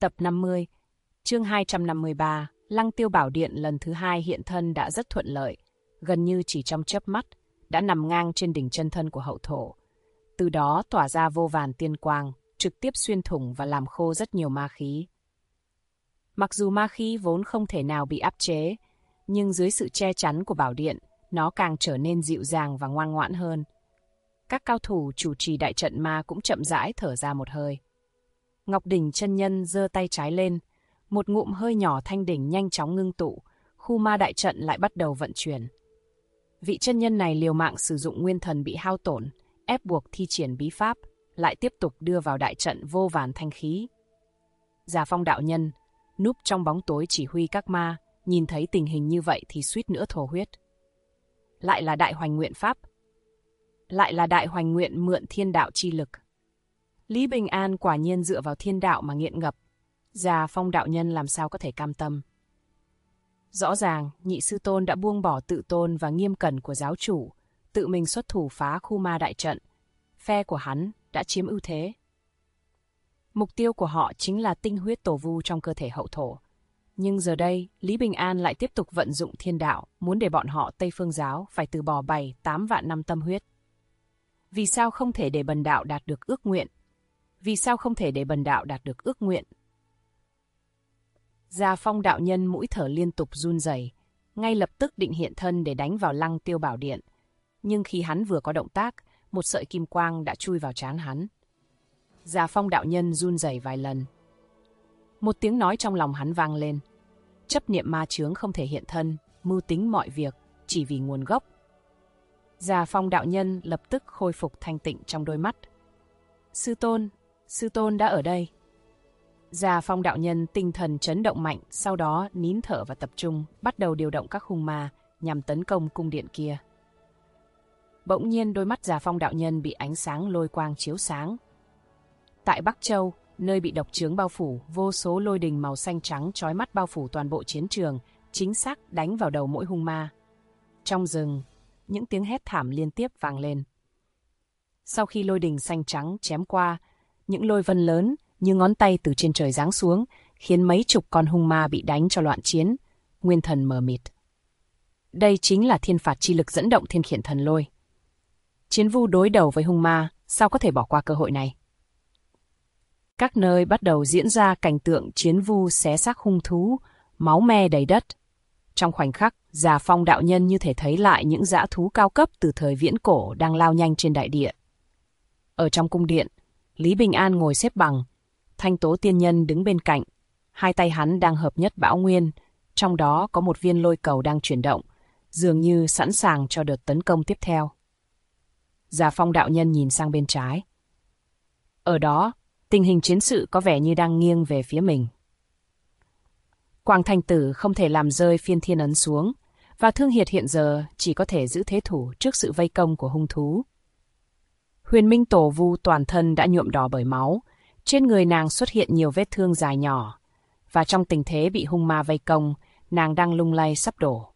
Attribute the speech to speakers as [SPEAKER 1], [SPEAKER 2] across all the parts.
[SPEAKER 1] Tập 50, chương 253, Lăng Tiêu Bảo Điện lần thứ 2 hiện thân đã rất thuận lợi, gần như chỉ trong chớp mắt, đã nằm ngang trên đỉnh chân thân của hậu thổ. Từ đó tỏa ra vô vàn tiên quang, trực tiếp xuyên thủng và làm khô rất nhiều ma khí. Mặc dù ma khí vốn không thể nào bị áp chế, nhưng dưới sự che chắn của bảo điện, nó càng trở nên dịu dàng và ngoan ngoãn hơn. Các cao thủ chủ trì đại trận ma cũng chậm rãi thở ra một hơi. Ngọc Đỉnh chân nhân giơ tay trái lên, một ngụm hơi nhỏ thanh đỉnh nhanh chóng ngưng tụ, khu ma đại trận lại bắt đầu vận chuyển. Vị chân nhân này liều mạng sử dụng nguyên thần bị hao tổn, ép buộc thi triển bí pháp, lại tiếp tục đưa vào đại trận vô vàn thanh khí. Già Phong đạo nhân, núp trong bóng tối chỉ huy các ma, nhìn thấy tình hình như vậy thì suýt nữa thổ huyết. Lại là đại hoành nguyện pháp. Lại là đại hoành nguyện mượn thiên đạo chi lực. Lý Bình An quả nhiên dựa vào thiên đạo mà nghiện ngập. Già Phong đạo nhân làm sao có thể cam tâm. Rõ ràng, nhị sư tôn đã buông bỏ tự tôn và nghiêm cẩn của giáo chủ, tự mình xuất thủ phá khu ma đại trận. Phe của hắn đã chiếm ưu thế. Mục tiêu của họ chính là tinh huyết tổ vu trong cơ thể hậu thổ. Nhưng giờ đây, Lý Bình An lại tiếp tục vận dụng thiên đạo, muốn để bọn họ Tây Phương giáo phải từ bỏ 7-8 vạn năm tâm huyết. Vì sao không thể để bần đạo đạt được ước nguyện? Vì sao không thể để bần đạo đạt được ước nguyện? Già Phong đạo nhân mũi thở liên tục run rẩy, ngay lập tức định hiện thân để đánh vào Lăng Tiêu Bảo Điện. Nhưng khi hắn vừa có động tác, một sợi kim quang đã chui vào trán hắn. Già Phong đạo nhân run rẩy vài lần. Một tiếng nói trong lòng hắn vang lên. Chấp niệm ma chướng không thể hiện thân, mưu tính mọi việc, chỉ vì nguồn gốc. Già Phong đạo nhân lập tức khôi phục thanh tịnh trong đôi mắt. Sư tôn đã ở đây. Già Phong đạo nhân tinh thần chấn động mạnh, sau đó nín thở và tập trung, bắt đầu điều động các hung ma nhằm tấn công cung điện kia. Bỗng nhiên đôi mắt Già Phong đạo nhân bị ánh sáng lôi quang chiếu sáng. Tại Bắc Châu, nơi bị độc chướng bao phủ, vô số lôi đình màu xanh trắng chói mắt bao phủ toàn bộ chiến trường, chính xác đánh vào đầu mỗi hung ma. Trong rừng, những tiếng hét thảm liên tiếp vang lên. Sau khi lôi đình xanh trắng chém qua, những lôi vân lớn như ngón tay từ trên trời giáng xuống, khiến mấy chục con hung ma bị đánh cho loạn chiến, nguyên thần mờ mịt. Đây chính là thiên phạt chi lực dẫn động thiên khiển thần lôi. Chiến vu đối đầu với hung ma, sao có thể bỏ qua cơ hội này? Các nơi bắt đầu diễn ra cảnh tượng chiến vu xé xác hung thú, máu me đầy đất. Trong khoảnh khắc, Già Phong đạo nhân như thể thấy lại những dã thú cao cấp từ thời viễn cổ đang lao nhanh trên đại địa. Ở trong cung điện, Lý Bình An ngồi xếp bằng, Thanh Tố tiên nhân đứng bên cạnh, hai tay hắn đang hợp nhất bão nguyên, trong đó có một viên lôi cầu đang chuyển động, dường như sẵn sàng cho đợt tấn công tiếp theo. Già Phong đạo nhân nhìn sang bên trái. Ở đó, tình hình chiến sự có vẻ như đang nghiêng về phía mình. Quảng Thành Tử không thể làm rơi phiên thiên ấn xuống, và Thương Hiệt hiện giờ chỉ có thể giữ thế thủ trước sự vây công của hung thú. Huyền Minh Tổ Vu toàn thân đã nhuộm đỏ bởi máu, trên người nàng xuất hiện nhiều vết thương dài nhỏ, và trong tình thế bị hung ma vây công, nàng đang lung lay sắp đổ.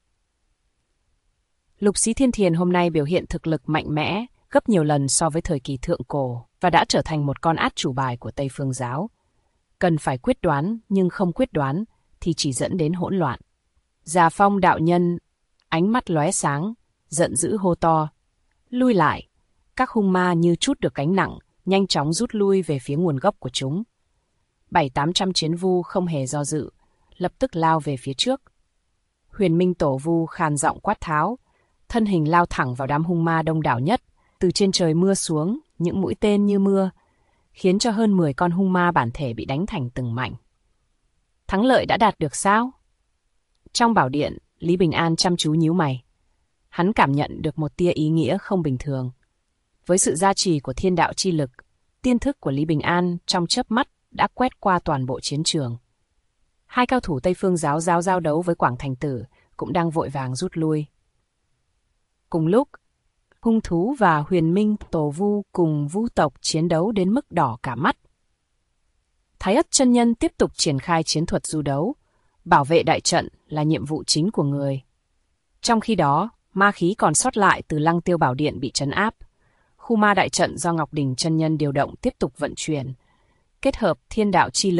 [SPEAKER 1] Lục Xí Thiên Thiền hôm nay biểu hiện thực lực mạnh mẽ, gấp nhiều lần so với thời kỳ thượng cổ, và đã trở thành một con át chủ bài của Tây Phương giáo. Cần phải quyết đoán, nhưng không quyết đoán, thì chỉ dẫn đến hỗn loạn. Già Phong đạo nhân, ánh mắt lóe sáng, giận dữ hô to. Lui lại! Các hung ma như trút được gánh nặng, nhanh chóng rút lui về phía nguồn gốc của chúng. 700-800 chiến vu không hề do dự, lập tức lao về phía trước. Huyền Minh Tổ Vu khàn giọng quát tháo, thân hình lao thẳng vào đám hung ma đông đảo nhất, từ trên trời mưa xuống, những mũi tên như mưa, khiến cho hơn 10 con hung ma bản thể bị đánh thành từng mảnh. Thắng lợi đã đạt được sao? Trong bảo điện, Lý Bình An chăm chú nhíu mày. Hắn cảm nhận được một tia ý nghĩa không bình thường. Với sự gia trì của thiên đạo chi lực, tiên thức của Lý Bình An trong chớp mắt đã quét qua toàn bộ chiến trường. Hai cao thủ Tây Phương giáo giao đấu với Quảng Thành Tử cũng đang vội vàng rút lui. Cùng lúc, hung thú và Huyền Minh Tổ Vu cùng vu tộc chiến đấu đến mức đỏ cả mắt. Thái Ất chân nhân tiếp tục triển khai chiến thuật du đấu, bảo vệ đại trận là nhiệm vụ chính của người. Trong khi đó, ma khí còn sót lại từ Lăng Tiêu Bảo Điện bị trấn áp. Khu ma đại trận do Ngọc Đỉnh chân nhân điều động tiếp tục vận chuyển, kết hợp thiên đạo chi lực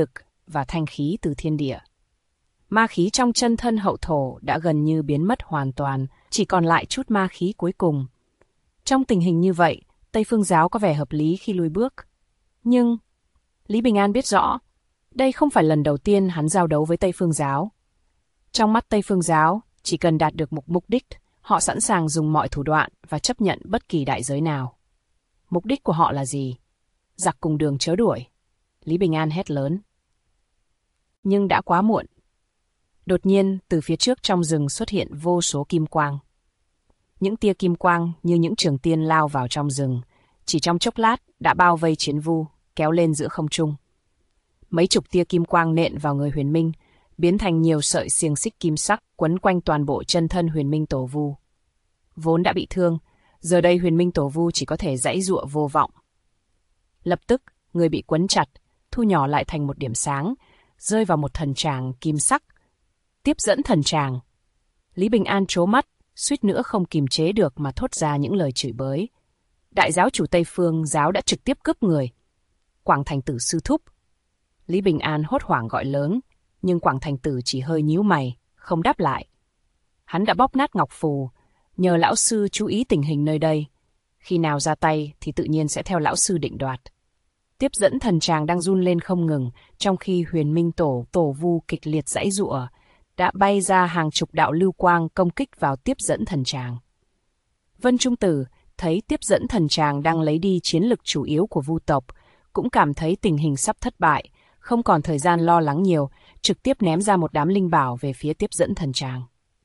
[SPEAKER 1] và thanh khí từ thiên địa. Ma khí trong chân thân hậu thổ đã gần như biến mất hoàn toàn, chỉ còn lại chút ma khí cuối cùng. Trong tình hình như vậy, Tây Phương Giáo có vẻ hợp lý khi lùi bước. Nhưng Lý Bình An biết rõ, đây không phải lần đầu tiên hắn giao đấu với Tây Phương Giáo. Trong mắt Tây Phương Giáo, chỉ cần đạt được một mục đích, họ sẵn sàng dùng mọi thủ đoạn và chấp nhận bất kỳ đại giới nào. Mục đích của họ là gì? Giặc cùng đường chớ đuổi. Lý Bình An hét lớn. Nhưng đã quá muộn. Đột nhiên, từ phía trước trong rừng xuất hiện vô số kim quang. Những tia kim quang như những trường tiên lao vào trong rừng, chỉ trong chốc lát đã bao vây Chiến Vu, kéo lên giữa không trung. Mấy chục tia kim quang nện vào người Huyền Minh, biến thành nhiều sợi xiềng xích kim sắc quấn quanh toàn bộ chân thân Huyền Minh Tổ Vu. Vốn đã bị thương, giờ đây Huyền Minh Tổ Vu chỉ có thể giãy giụa vô vọng. Lập tức, người bị quấn chặt, thu nhỏ lại thành một điểm sáng, rơi vào một thần tràng kim sắc. Tiếp dẫn thần tràng. Lý Bình An trố mắt, suýt nữa không kìm chế được mà thốt ra những lời chửi bới. Đại giáo chủ Tây Phương Giáo đã trực tiếp cướp người. Quảng Thành Tử sư thúc. Lý Bình An hốt hoảng gọi lớn, nhưng Quảng Thành Tử chỉ hơi nhíu mày, không đáp lại. Hắn đã bóp nát ngọc phù, nhờ lão sư chú ý tình hình nơi đây. Khi nào ra tay thì tự nhiên sẽ theo lão sư định đoạt. Tiếp dẫn thần tràng đang run lên không ngừng, trong khi Huyền Minh Tổ Vu kịch liệt giãy giụa, đã bay ra hàng chục đạo lưu quang công kích vào tiếp dẫn thần tràng. Vân Trung Tử thấy tiếp dẫn thần tràng đang lấy đi chiến lực chủ yếu của Vu tộc, cũng cảm thấy tình hình sắp thất bại, không còn thời gian lo lắng nhiều, trực tiếp ném ra một đám linh bảo về phía tiếp dẫn thần tràng.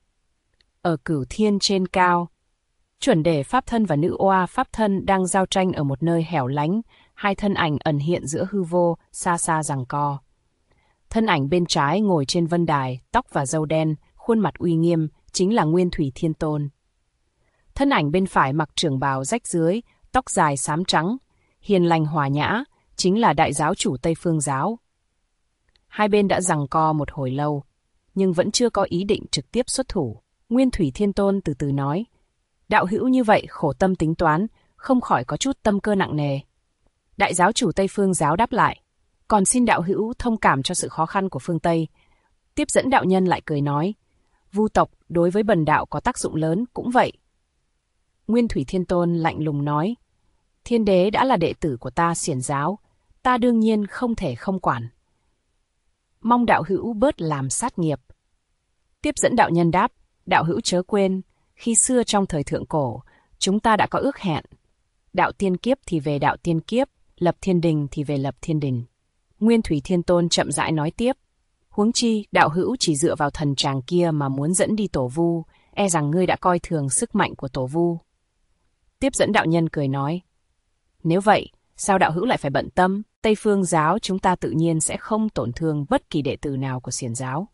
[SPEAKER 1] Ở Cửu Thiên trên cao, Chuẩn Đề Pháp Thân và Nữ Oa Pháp Thân đang giao tranh ở một nơi hẻo lánh, hai thân ảnh ẩn hiện giữa hư vô, xa xa giằng co. Thân ảnh bên trái ngồi trên vân đài, tóc và râu đen, khuôn mặt uy nghiêm, chính là Nguyên Thủy Thiên Tôn. Thân ảnh bên phải mặc trường bào rách rưới, tóc dài xám trắng, hiền lành hòa nhã, chính là đại giáo chủ Tây Phương Giáo. Hai bên đã giằng co một hồi lâu, nhưng vẫn chưa có ý định trực tiếp xuất thủ. Nguyên Thủy Thiên Tôn từ từ nói, đạo hữu như vậy khổ tâm tính toán, không khỏi có chút tâm cơ nặng nề. Đại giáo chủ Tây Phương Giáo đáp lại, còn xin đạo hữu thông cảm cho sự khó khăn của phương Tây. Tiếp dẫn đạo nhân lại cười nói, Vu tộc đối với bần đạo có tác dụng lớn cũng vậy. Nguyên Thủy Thiên Tôn lạnh lùng nói, Thiên đế đã là đệ tử của ta Xiển Giáo, ta đương nhiên không thể không quản. Mong đạo hữu bớt làm sát nghiệp. Tiếp dẫn đạo nhân đáp, đạo hữu chớ quên, khi xưa trong thời thượng cổ, chúng ta đã có ước hẹn. Đạo tiên kiếp thì về đạo tiên kiếp, lập thiên đình thì về lập thiên đình. Nguyên Thủy Thiên Tôn chậm rãi nói tiếp, huống chi đạo hữu chỉ dựa vào thần tràng kia mà muốn dẫn đi Tổ Vu, e rằng ngươi đã coi thường sức mạnh của Tổ Vu. Tiếp dẫn đạo nhân cười nói, nếu vậy, sao đạo hữu lại phải bận tâm? Tây Phương Giáo chúng ta tự nhiên sẽ không tổn thương bất kỳ đệ tử nào của Xiển Giáo.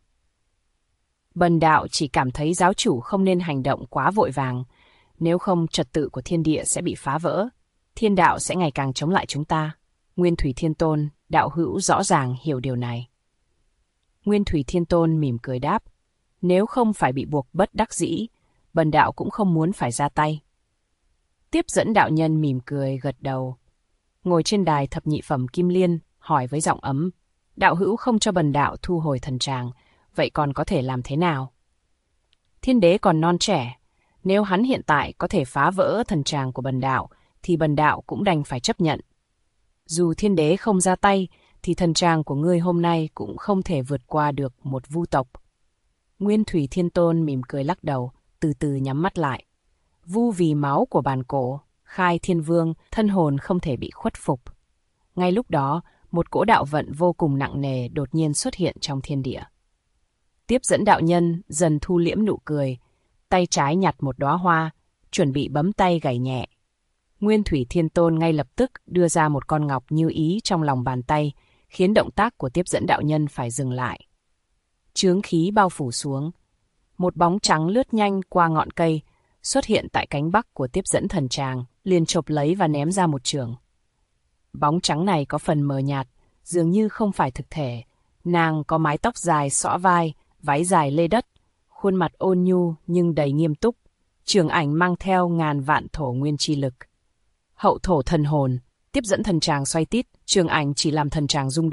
[SPEAKER 1] Bần đạo chỉ cảm thấy giáo chủ không nên hành động quá vội vàng, nếu không trật tự của thiên địa sẽ bị phá vỡ, thiên đạo sẽ ngày càng chống lại chúng ta. Nguyên Thủy Thiên Tôn, đạo hữu rõ ràng hiểu điều này. Nguyên Thủy Thiên Tôn mỉm cười đáp, nếu không phải bị buộc bất đắc dĩ, bần đạo cũng không muốn phải ra tay. Tiếp dẫn đạo nhân mỉm cười gật đầu. Ngồi trên đài thập nhị phẩm Kim Liên, hỏi với giọng ấm, đạo hữu không cho bần đạo thu hồi thần tràng, vậy còn có thể làm thế nào? Thiên đế còn non trẻ, nếu hắn hiện tại có thể phá vỡ thần tràng của bần đạo, thì bần đạo cũng đành phải chấp nhận. Dù thiên đế không ra tay, thì thần tràng của ngươi hôm nay cũng không thể vượt qua được một Vu tộc. Nguyên Thủy Thiên Tôn mỉm cười lắc đầu, từ từ nhắm mắt lại. Vu vì máu của bàn cổ, khai thiên vương, thân hồn không thể bị khuất phục. Ngay lúc đó, một cỗ đạo vận vô cùng nặng nề đột nhiên xuất hiện trong thiên địa. Tiếp dẫn đạo nhân dần thu liễm nụ cười, tay trái nhặt một đóa hoa, chuẩn bị bấm tay gảy nhẹ. Nguyên Thủy Thiên Tôn ngay lập tức đưa ra một con ngọc như ý trong lòng bàn tay, khiến động tác của tiếp dẫn đạo nhân phải dừng lại. Chướng khí bao phủ xuống. Một bóng trắng lướt nhanh qua ngọn cây, xuất hiện tại cánh bắc của tiếp dẫn thần tràng, liền chộp lấy và ném ra một chưởng. Bóng trắng này có phần mờ nhạt, dường như không phải thực thể. Nàng có mái tóc dài xõa vai, váy dài lê đất, khuôn mặt ôn nhu nhưng đầy nghiêm túc. Trường ảnh mang theo ngàn vạn thổ nguyên chi lực. Hậu thổ thần hồn, tiếp dẫn thần tràng xoay tít, trường ảnh chỉ làm thần tràng rung động,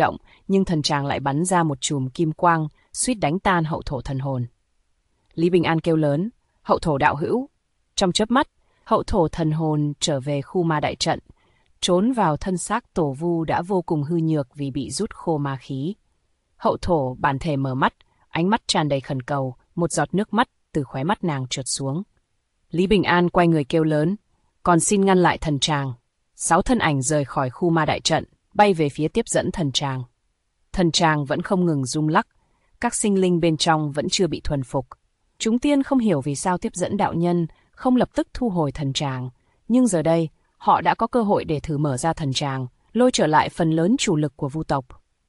[SPEAKER 1] nhưng thần tràng lại bắn ra một chùm kim quang, suýt đánh tan hậu thổ thần hồn. Lý Bình An kêu lớn, hậu thổ đạo hữu. Trong chớp mắt, hậu thổ thần hồn trở về khu ma đại trận, trốn vào thân xác tổ vu đã vô cùng hư nhược vì bị rút khô ma khí. Hậu thổ bản thể mở mắt, ánh mắt tràn đầy khẩn cầu, một giọt nước mắt từ khóe mắt nàng trượt xuống. Lý Bình An quay người kêu lớn, còn xin ngăn lại thần tràng. 6 thân ảnh rời khỏi khu ma đại trận, bay về phía tiếp dẫn thần tràng. Thần tràng vẫn không ngừng rung lắc, các sinh linh bên trong vẫn chưa bị thuần phục. Chúng tiên không hiểu vì sao tiếp dẫn đạo nhân không lập tức thu hồi thần tràng, nhưng giờ đây, họ đã có cơ hội để thử mở ra thần tràng, lôi trở lại phần lớn chủ lực của vu tộc.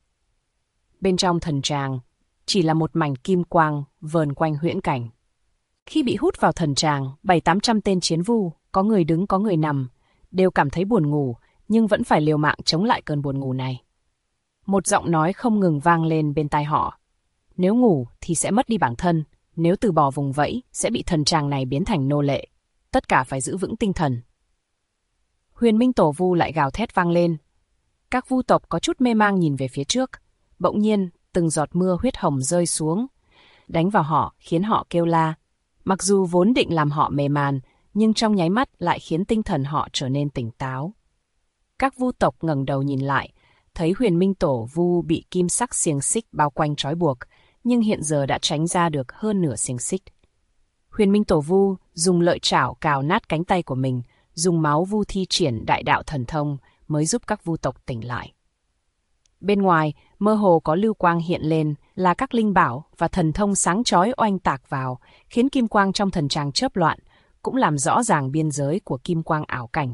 [SPEAKER 1] Bên trong thần tràng, chỉ là một mảnh kim quang vờn quanh huyễn cảnh. Khi bị hút vào thần tràng, 700-800 tên chiến vu, có người đứng có người nằm, đều cảm thấy buồn ngủ, nhưng vẫn phải liều mạng chống lại cơn buồn ngủ này. Một giọng nói không ngừng vang lên bên tai họ. Nếu ngủ thì sẽ mất đi bản thân, nếu từ bỏ vùng vẫy sẽ bị thần tràng này biến thành nô lệ. Tất cả phải giữ vững tinh thần. Huyền Minh Tổ Vu lại gào thét vang lên. Các vu tộc có chút mê mang nhìn về phía trước. Bỗng nhiên, từng giọt mưa huyết hồng rơi xuống, đánh vào họ khiến họ kêu la. Mặc dù vốn định làm họ mê man, nhưng trong nháy mắt lại khiến tinh thần họ trở nên tỉnh táo. Các vu tộc ngẩng đầu nhìn lại, thấy Huyền Minh Tổ Vu bị kim sắc xiềng xích bao quanh trói buộc, nhưng hiện giờ đã tránh ra được hơn nửa xiềng xích. Huyền Minh Tổ Vu dùng lợi chảo cào nát cánh tay của mình, dùng máu vu thi triển đại đạo thần thông mới giúp các vu tộc tỉnh lại. Bên ngoài, mơ hồ có lưu quang hiện lên là các linh bảo và thần thông sáng chói oanh tạc vào, khiến kim quang trong thần tràng chớp loạn, cũng làm rõ ràng biên giới của kim quang ảo cảnh.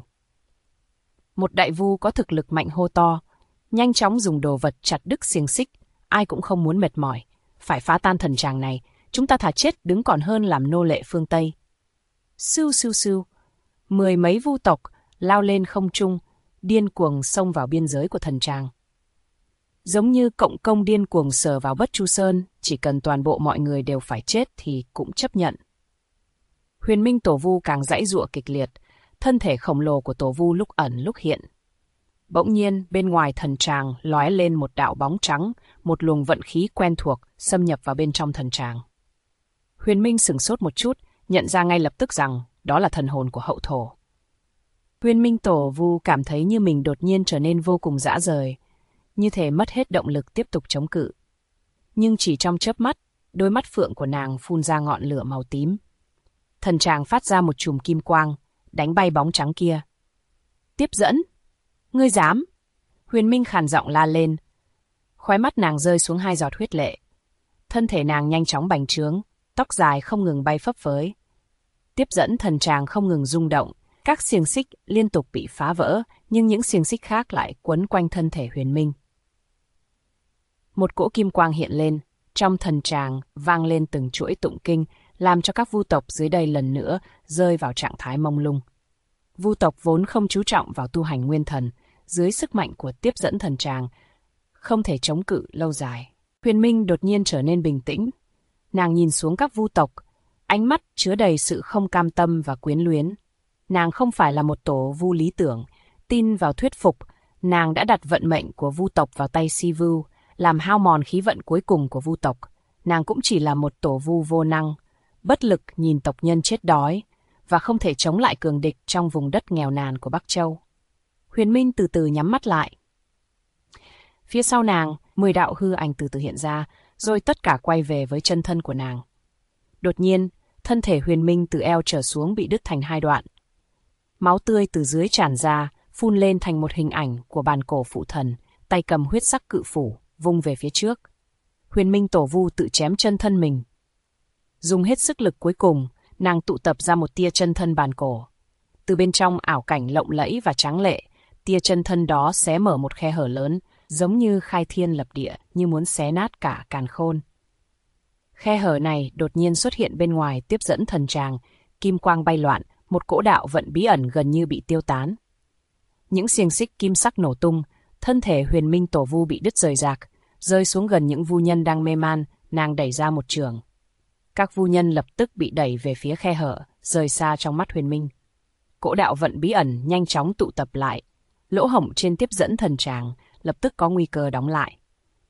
[SPEAKER 1] Một đại vu có thực lực mạnh hô to, nhanh chóng dùng đồ vật chặt đứt xiềng xích, ai cũng không muốn mệt mỏi, phải phá tan thần tràng này, chúng ta thà chết đứng còn hơn làm nô lệ phương Tây. Sưu sưu sưu, 10 mấy vu tộc lao lên không trung, điên cuồng xông vào biên giới của thần tràng. Giống như cộng công điên cuồng sờ vào Bất Chu Sơn, chỉ cần toàn bộ mọi người đều phải chết thì cũng chấp nhận. Huyền Minh Tổ Vu càng giãy giụa kịch liệt, thân thể khổng lồ của Tổ Vu lúc ẩn lúc hiện. Bỗng nhiên, bên ngoài thần tràng lóe lên một đạo bóng trắng, một luồng vận khí quen thuộc xâm nhập vào bên trong thần tràng. Huyền Minh sửng sốt một chút, nhận ra ngay lập tức rằng đó là thần hồn của hậu thổ. Huyền Minh Tổ Vu cảm thấy như mình đột nhiên trở nên vô cùng rã rời, như thể mất hết động lực tiếp tục chống cự. Nhưng chỉ trong chớp mắt, đôi mắt phượng của nàng phun ra ngọn lửa màu tím. Thần tràng phát ra một chùm kim quang, đánh bay bóng trắng kia. Tiếp dẫn! Ngươi dám! Huyền Minh khàn giọng la lên. Khóe mắt nàng rơi xuống 2 giọt huyết lệ. Thân thể nàng nhanh chóng bành trướng, tóc dài không ngừng bay phấp phới. Tiếp dẫn thần tràng không ngừng rung động, các xiềng xích liên tục bị phá vỡ, nhưng những xiềng xích khác lại quấn quanh thân thể Huyền Minh. Một cỗ kim quang hiện lên, trong thần tràng vang lên từng chuỗi tụng kinh, làm cho các vu tộc dưới đây lần nữa rơi vào trạng thái mông lung. Vu tộc vốn không chú trọng vào tu hành nguyên thần, dưới sức mạnh của tiếp dẫn thần tràng, không thể chống cự lâu dài. Huyền Minh đột nhiên trở nên bình tĩnh. Nàng nhìn xuống các vu tộc, ánh mắt chứa đầy sự không cam tâm và quyến luyến. Nàng không phải là một tổ vu lý tưởng, tin vào thuyết phục, nàng đã đặt vận mệnh của vu tộc vào tay Si Vu, làm hao mòn khí vận cuối cùng của vu tộc. Nàng cũng chỉ là một tổ vu vô năng, bất lực nhìn tộc nhân chết đói, và không thể chống lại cường địch trong vùng đất nghèo nàn của Bắc Châu. Huyền Minh từ từ nhắm mắt lại. Phía sau nàng, 10 đạo hư ảnh từ từ hiện ra, rồi tất cả quay về với chân thân của nàng. Đột nhiên, thân thể Huyền Minh từ eo trở xuống bị đứt thành 2 đoạn. Máu tươi từ dưới tràn ra, phun lên thành một hình ảnh của bàn cổ phụ thần, tay cầm huyết sắc cự phủ, vung về phía trước. Huyền Minh Tổ Vu tự chém chân thân mình. Dùng hết sức lực cuối cùng, nàng tụ tập ra một tia chân thân bàn cổ. Từ bên trong ảo cảnh lộng lẫy và tráng lệ, tia chân thân đó xé mở một khe hở lớn, giống như khai thiên lập địa, như muốn xé nát cả càn khôn. Khe hở này đột nhiên xuất hiện bên ngoài tiếp dẫn thần tràng, kim quang bay loạn, một cỗ đạo vận bí ẩn gần như bị tiêu tán. Những xiềng xích kim sắc nổ tung, thân thể Huyền Minh Tổ Vu bị đứt rời rạc, rơi xuống gần những vu nhân đang mê man, nàng đẩy ra một trường. Các vu nhân lập tức bị đẩy về phía khe hở, rời xa trong mắt Huyền Minh. Cỗ đạo vận bí ẩn nhanh chóng tụ tập lại, lỗ hổng trên tiếp dẫn thần tràng lập tức có nguy cơ đóng lại.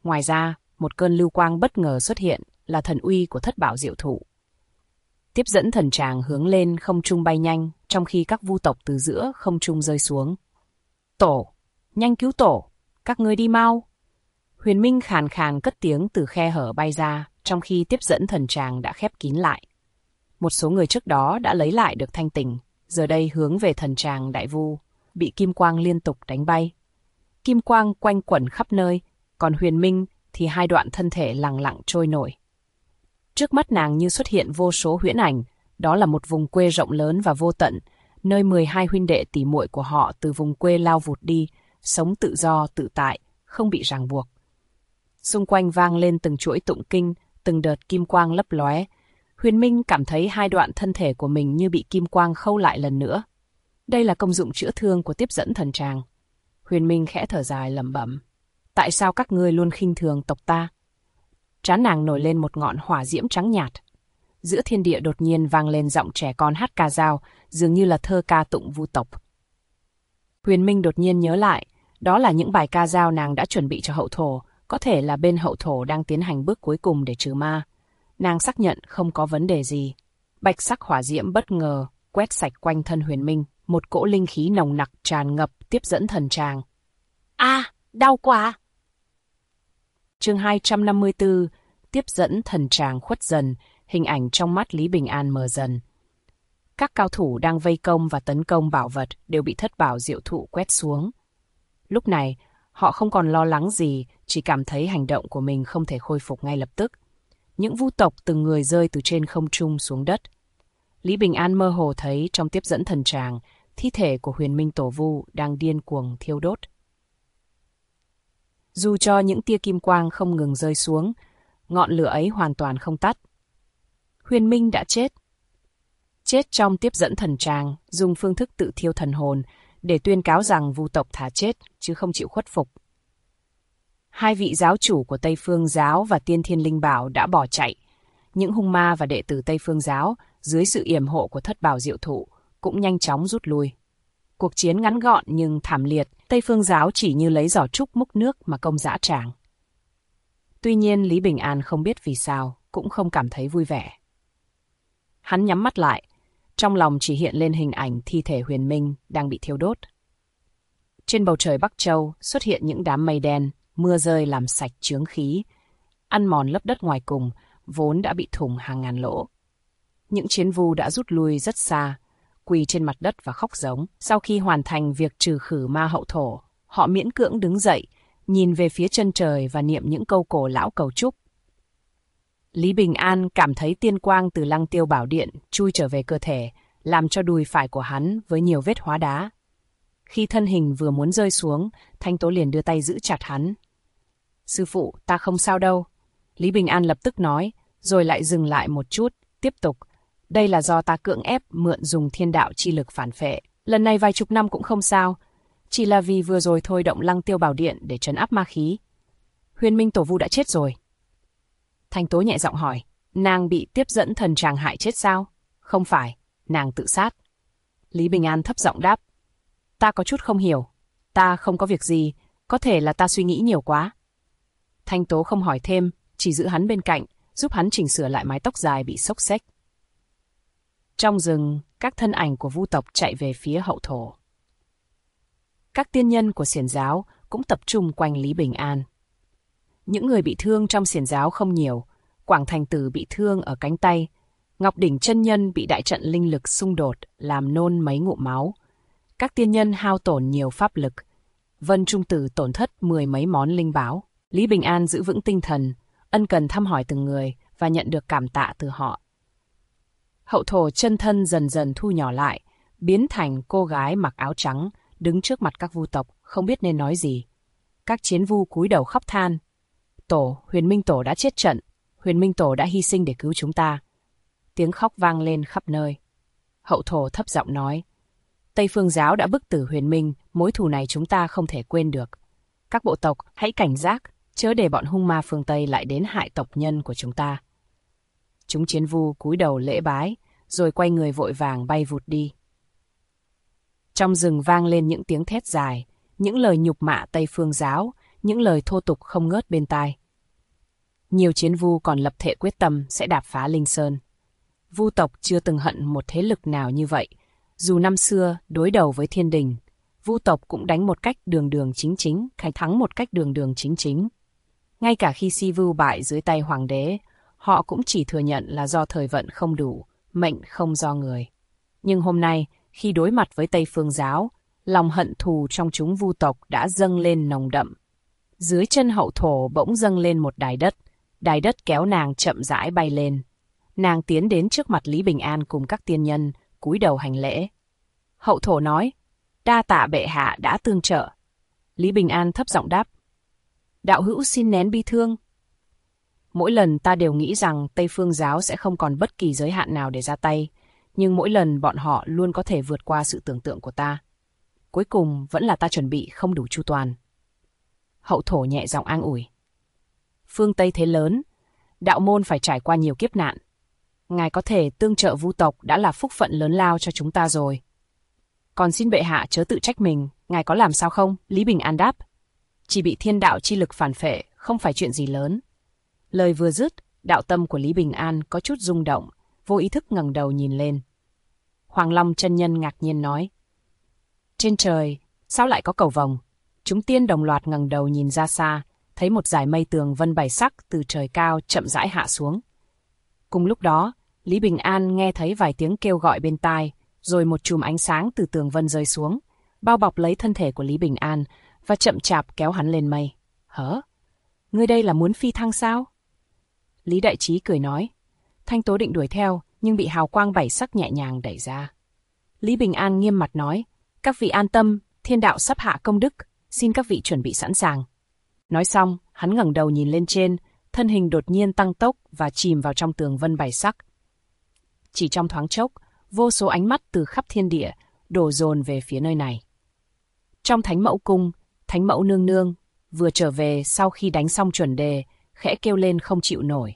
[SPEAKER 1] Ngoài ra, một cơn lưu quang bất ngờ xuất hiện là thần uy của thất bảo diệu thụ. Tiếp dẫn thần tràng hướng lên không trung bay nhanh, trong khi các vu tộc từ giữa không trung rơi xuống. Tổ, nhanh cứu tổ, các ngươi đi mau. Huyền Minh khàn khàn cất tiếng từ khe hở bay ra, trong khi tiếp dẫn thần tràng đã khép kín lại. Một số người trước đó đã lấy lại được thanh tỉnh, giờ đây hướng về thần tràng đại vu, bị kim quang liên tục đánh bay. Kim quang quanh quẩn khắp nơi, còn Huyền Minh thì hai đoạn thân thể lẳng lặng trôi nổi. Trước mắt nàng như xuất hiện vô số huyễn ảnh, đó là một vùng quê rộng lớn và vô tận, nơi 12 huynh đệ tỷ muội của họ từ vùng quê lao vụt đi, sống tự do, tự tại, không bị ràng buộc. Xung quanh vang lên từng chuỗi tụng kinh, từng đợt kim quang lấp lóe. Huyền Minh cảm thấy hai đoạn thân thể của mình như bị kim quang khâu lại lần nữa. Đây là công dụng chữa thương của tiếp dẫn thần tràng. Huyền Minh khẽ thở dài lẩm bẩm. Tại sao các ngươi luôn khinh thường tộc ta? Trán nàng nổi lên một ngọn hỏa diễm trắng nhạt. Giữa thiên địa đột nhiên vang lên giọng trẻ con hát ca dao, dường như là thơ ca tụng vu tộc. Huyền Minh đột nhiên nhớ lại, đó là những bài ca dao nàng đã chuẩn bị cho hậu thổ, có thể là bên hậu thổ đang tiến hành bước cuối cùng để trừ ma. Nàng xác nhận không có vấn đề gì. Bạch sắc hỏa diễm bất ngờ quét sạch quanh thân Huyền Minh, một cỗ linh khí nồng nặc tràn ngập tiếp dẫn thần tràng. Đau quá! Chương 254, tiếp dẫn thần tràng khuất dần, hình ảnh trong mắt Lý Bình An mờ dần. Các cao thủ đang vây công và tấn công bảo vật đều bị thất bảo diệu thụ quét xuống. Lúc này, họ không còn lo lắng gì, chỉ cảm thấy hành động của mình không thể khôi phục ngay lập tức. Những vu tộc từng người rơi từ trên không trung xuống đất. Lý Bình An mơ hồ thấy trong tiếp dẫn thần tràng, thi thể của Huyền Minh tổ vu đang điên cuồng thiêu đốt. Dù cho những tia kim quang không ngừng rơi xuống, ngọn lửa ấy hoàn toàn không tắt. Huyền Minh đã chết. Chết trong tiếp dẫn thần tràng, dùng phương thức tự thiêu thần hồn để tuyên cáo rằng vu tộc thà chết chứ không chịu khuất phục. Hai vị giáo chủ của Tây Phương Giáo và Tiên Thiên Linh Bảo đã bỏ chạy. Những hung ma và đệ tử Tây Phương Giáo, dưới sự yểm hộ của thất bảo diệu thụ, cũng nhanh chóng rút lui. Cuộc chiến ngắn gọn nhưng thảm liệt, Tây Phương Giáo chỉ như lấy giỏ trúc múc nước mà công dã tràng. Tuy nhiên Lý Bình An không biết vì sao, cũng không cảm thấy vui vẻ. Hắn nhắm mắt lại, trong lòng chỉ hiện lên hình ảnh thi thể Huyền Minh đang bị thiêu đốt. Trên bầu trời Bắc Châu xuất hiện những đám mây đen, mưa rơi làm sạch chướng khí, ăn mòn lớp đất ngoài cùng, vốn đã bị thủng hàng ngàn lỗ. Những chiến vu đã rút lui rất xa, quỳ trên mặt đất và khóc giống. Sau khi hoàn thành việc trừ khử ma hậu thổ, họ miễn cưỡng đứng dậy, nhìn về phía chân trời và niệm những câu cổ lão cầu chúc. Lý Bình An cảm thấy tiên quang từ Lăng Tiêu Bảo Điện chui trở về cơ thể, làm cho đùi phải của hắn với nhiều vết hóa đá. Khi thân hình vừa muốn rơi xuống, Thanh Tố liền đưa tay giữ chặt hắn. Sư phụ, ta không sao đâu. Lý Bình An lập tức nói, rồi lại dừng lại một chút, tiếp tục. Đây là do ta cưỡng ép mượn dùng thiên đạo chi lực phản phệ. Lần này vài chục năm cũng không sao. Chỉ là vì vừa rồi thôi động Lăng Tiêu Bảo Điện để trấn áp ma khí. Huyền Minh tổ vu đã chết rồi. Thanh Tố nhẹ giọng hỏi, nàng bị tiếp dẫn thần tràng hại chết sao? Không phải, nàng tự sát. Lý Bình An thấp giọng đáp, ta có chút không hiểu. Ta không có việc gì, có thể là ta suy nghĩ nhiều quá. Thanh Tố không hỏi thêm, chỉ giữ hắn bên cạnh, giúp hắn chỉnh sửa lại mái tóc dài bị xốc xếch. Trong rừng, các thân ảnh của vu tộc chạy về phía hậu thổ. Các tiên nhân của xiển giáo cũng tập trung quanh Lý Bình An. Những người bị thương trong xiển giáo không nhiều. Quảng Thành Tử bị thương ở cánh tay. Ngọc Đỉnh chân nhân bị đại trận linh lực xung đột, làm nôn mấy ngụm máu. Các tiên nhân hao tổn nhiều pháp lực. Vân Trung Tử tổn thất 10 mấy món linh báo. Lý Bình An giữ vững tinh thần, ân cần thăm hỏi từng người và nhận được cảm tạ từ họ. Hậu thổ chân thân dần dần thu nhỏ lại, biến thành cô gái mặc áo trắng, đứng trước mặt các vu tộc, không biết nên nói gì. Các chiến vu cúi đầu khóc than. Tổ, Huyền Minh Tổ đã chết trận, Huyền Minh Tổ đã hy sinh để cứu chúng ta. Tiếng khóc vang lên khắp nơi. Hậu thổ thấp giọng nói, Tây Phương Giáo đã bức tử Huyền Minh, mối thù này chúng ta không thể quên được. Các bộ tộc hãy cảnh giác, chớ để bọn hung ma phương Tây lại đến hại tộc nhân của chúng ta. Chúng chiến vu cúi đầu lễ bái, rồi quay người vội vàng bay vụt đi. Trong rừng vang lên những tiếng thét dài, những lời nhục mạ Tây Phương Giáo, những lời thô tục không ngớt bên tai. Nhiều chiến vu còn lập thệ quyết tâm sẽ đạp phá Linh Sơn. Vu tộc chưa từng hận một thế lực nào như vậy. Dù năm xưa đối đầu với thiên đình, Vu tộc cũng đánh một cách đường đường chính chính, khai thắng một cách đường đường chính chính. Ngay cả khi Si Vu bại dưới tay hoàng đế, họ cũng chỉ thừa nhận là do thời vận không đủ, mệnh không do người. Nhưng hôm nay, khi đối mặt với Tây Phương giáo, lòng hận thù trong chúng Vu tộc đã dâng lên nồng đậm. Dưới chân hậu thổ bỗng dâng lên một đài đất kéo nàng chậm rãi bay lên. Nàng tiến đến trước mặt Lý Bình An cùng các tiên nhân, cúi đầu hành lễ. Hậu thổ nói, đa tạ bệ hạ đã tương trợ. Lý Bình An thấp giọng đáp, đạo hữu xin nén bi thương. Mỗi lần ta đều nghĩ rằng Tây Phương giáo sẽ không còn bất kỳ giới hạn nào để ra tay, nhưng mỗi lần bọn họ luôn có thể vượt qua sự tưởng tượng của ta. Cuối cùng vẫn là ta chuẩn bị không đủ chu toàn. Hậu thổ nhẹ giọng an ủi. Phương Tây thế lớn, đạo môn phải trải qua nhiều kiếp nạn. Ngài có thể tương trợ Vu tộc đã là phúc phận lớn lao cho chúng ta rồi. Còn xin bệ hạ chớ tự trách mình, ngài có làm sao không? Lý Bình An đáp. Chỉ bị thiên đạo chi lực phản phệ, không phải chuyện gì lớn. Lời vừa dứt, đạo tâm của Lý Bình An có chút rung động, vô ý thức ngẩng đầu nhìn lên. Hoàng Long chân nhân ngạc nhiên nói. Trên trời, sao lại có cầu vồng? Chúng tiên đồng loạt ngẩng đầu nhìn ra xa, thấy một dải mây tường vân bảy sắc từ trời cao chậm rãi hạ xuống. Cùng lúc đó, Lý Bình An nghe thấy vài tiếng kêu gọi bên tai, rồi một chùm ánh sáng từ tường vân rơi xuống, bao bọc lấy thân thể của Lý Bình An và chậm chạp kéo hắn lên mây. Hả? Ngươi đây là muốn phi thăng sao? Lý Đại Trí cười nói. Thanh Tố định đuổi theo, nhưng bị hào quang bảy sắc nhẹ nhàng đẩy ra. Lý Bình An nghiêm mặt nói, các vị an tâm, thiên đạo sắp hạ công đức, xin các vị chuẩn bị sẵn sàng. Nói xong, hắn ngẩng đầu nhìn lên trên, thân hình đột nhiên tăng tốc và chìm vào trong tường vân bảy sắc. Chỉ trong thoáng chốc, vô số ánh mắt từ khắp thiên địa đổ dồn về phía nơi này. Trong Thánh Mẫu Cung, Thánh Mẫu nương nương vừa trở về sau khi đánh xong chuẩn đề, khẽ kêu lên không chịu nổi.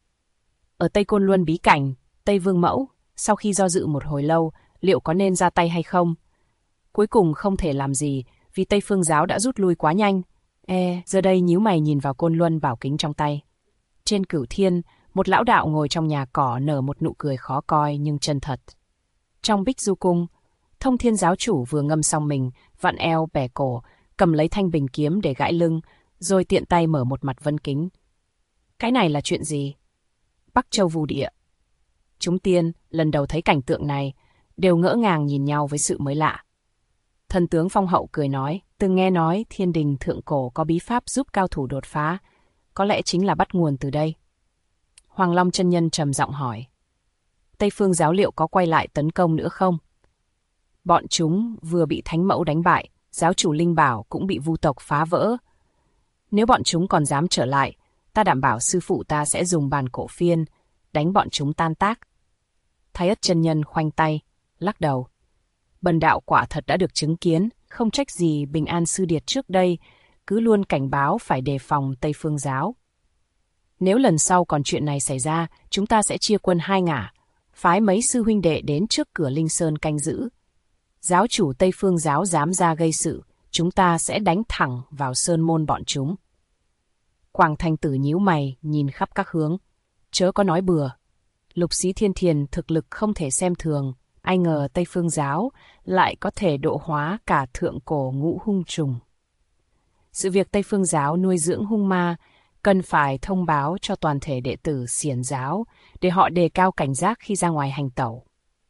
[SPEAKER 1] Ở Tây Côn Luân bí cảnh, Tây Vương Mẫu, sau khi do dự một hồi lâu, liệu có nên ra tay hay không? Cuối cùng không thể làm gì, vì Tây Phương giáo đã rút lui quá nhanh. Giờ đây nhíu mày nhìn vào Côn Luân bảo kính trong tay. Trên Cửu Thiên, một lão đạo ngồi trong nhà cỏ nở một nụ cười khó coi nhưng chân thật. Trong Bích Du Cung, Thông Thiên giáo chủ vừa ngâm xong mình, vặn eo bẻ cổ, cầm lấy thanh bình kiếm để gãi lưng, rồi tiện tay mở một mặt vân kính. Cái này là chuyện gì? Bắc Châu Vu Địa. Chúng tiên, lần đầu thấy cảnh tượng này, đều ngỡ ngàng nhìn nhau với sự mới lạ. Thần tướng Phong Hậu cười nói, từng nghe nói thiên đình thượng cổ có bí pháp giúp cao thủ đột phá, có lẽ chính là bắt nguồn từ đây. Hoàng Long chân nhân trầm giọng hỏi, Tây Phương giáo liệu có quay lại tấn công nữa không? Bọn chúng vừa bị Thánh Mẫu đánh bại, giáo chủ Linh Bảo cũng bị Vu tộc phá vỡ. Nếu bọn chúng còn dám trở lại, ta đảm bảo sư phụ ta sẽ dùng bàn cổ phiên, đánh bọn chúng tan tác. Thái Ất chân nhân khoanh tay, lắc đầu. Bần đạo quả thật đã được chứng kiến, không trách gì Bình An sư điệt trước đây, cứ luôn cảnh báo phải đề phòng Tây Phương giáo. Nếu lần sau còn chuyện này xảy ra, chúng ta sẽ chia quân hai ngả, phái mấy sư huynh đệ đến trước cửa Linh Sơn canh giữ. Giáo chủ Tây Phương giáo dám ra gây sự, chúng ta sẽ đánh thẳng vào sơn môn bọn chúng. Quảng Thành Tử nhíu mày, nhìn khắp các hướng. Chớ có nói bừa. Lục Xí Thiên Thiền thực lực không thể xem thường, ai ngờ Tây Phương giáo lại có thể độ hóa cả thượng cổ ngũ hung trùng. Sự việc Tây Phương giáo nuôi dưỡng hung ma cần phải thông báo cho toàn thể đệ tử xiển giáo để họ đề cao cảnh giác khi ra ngoài hành tẩu.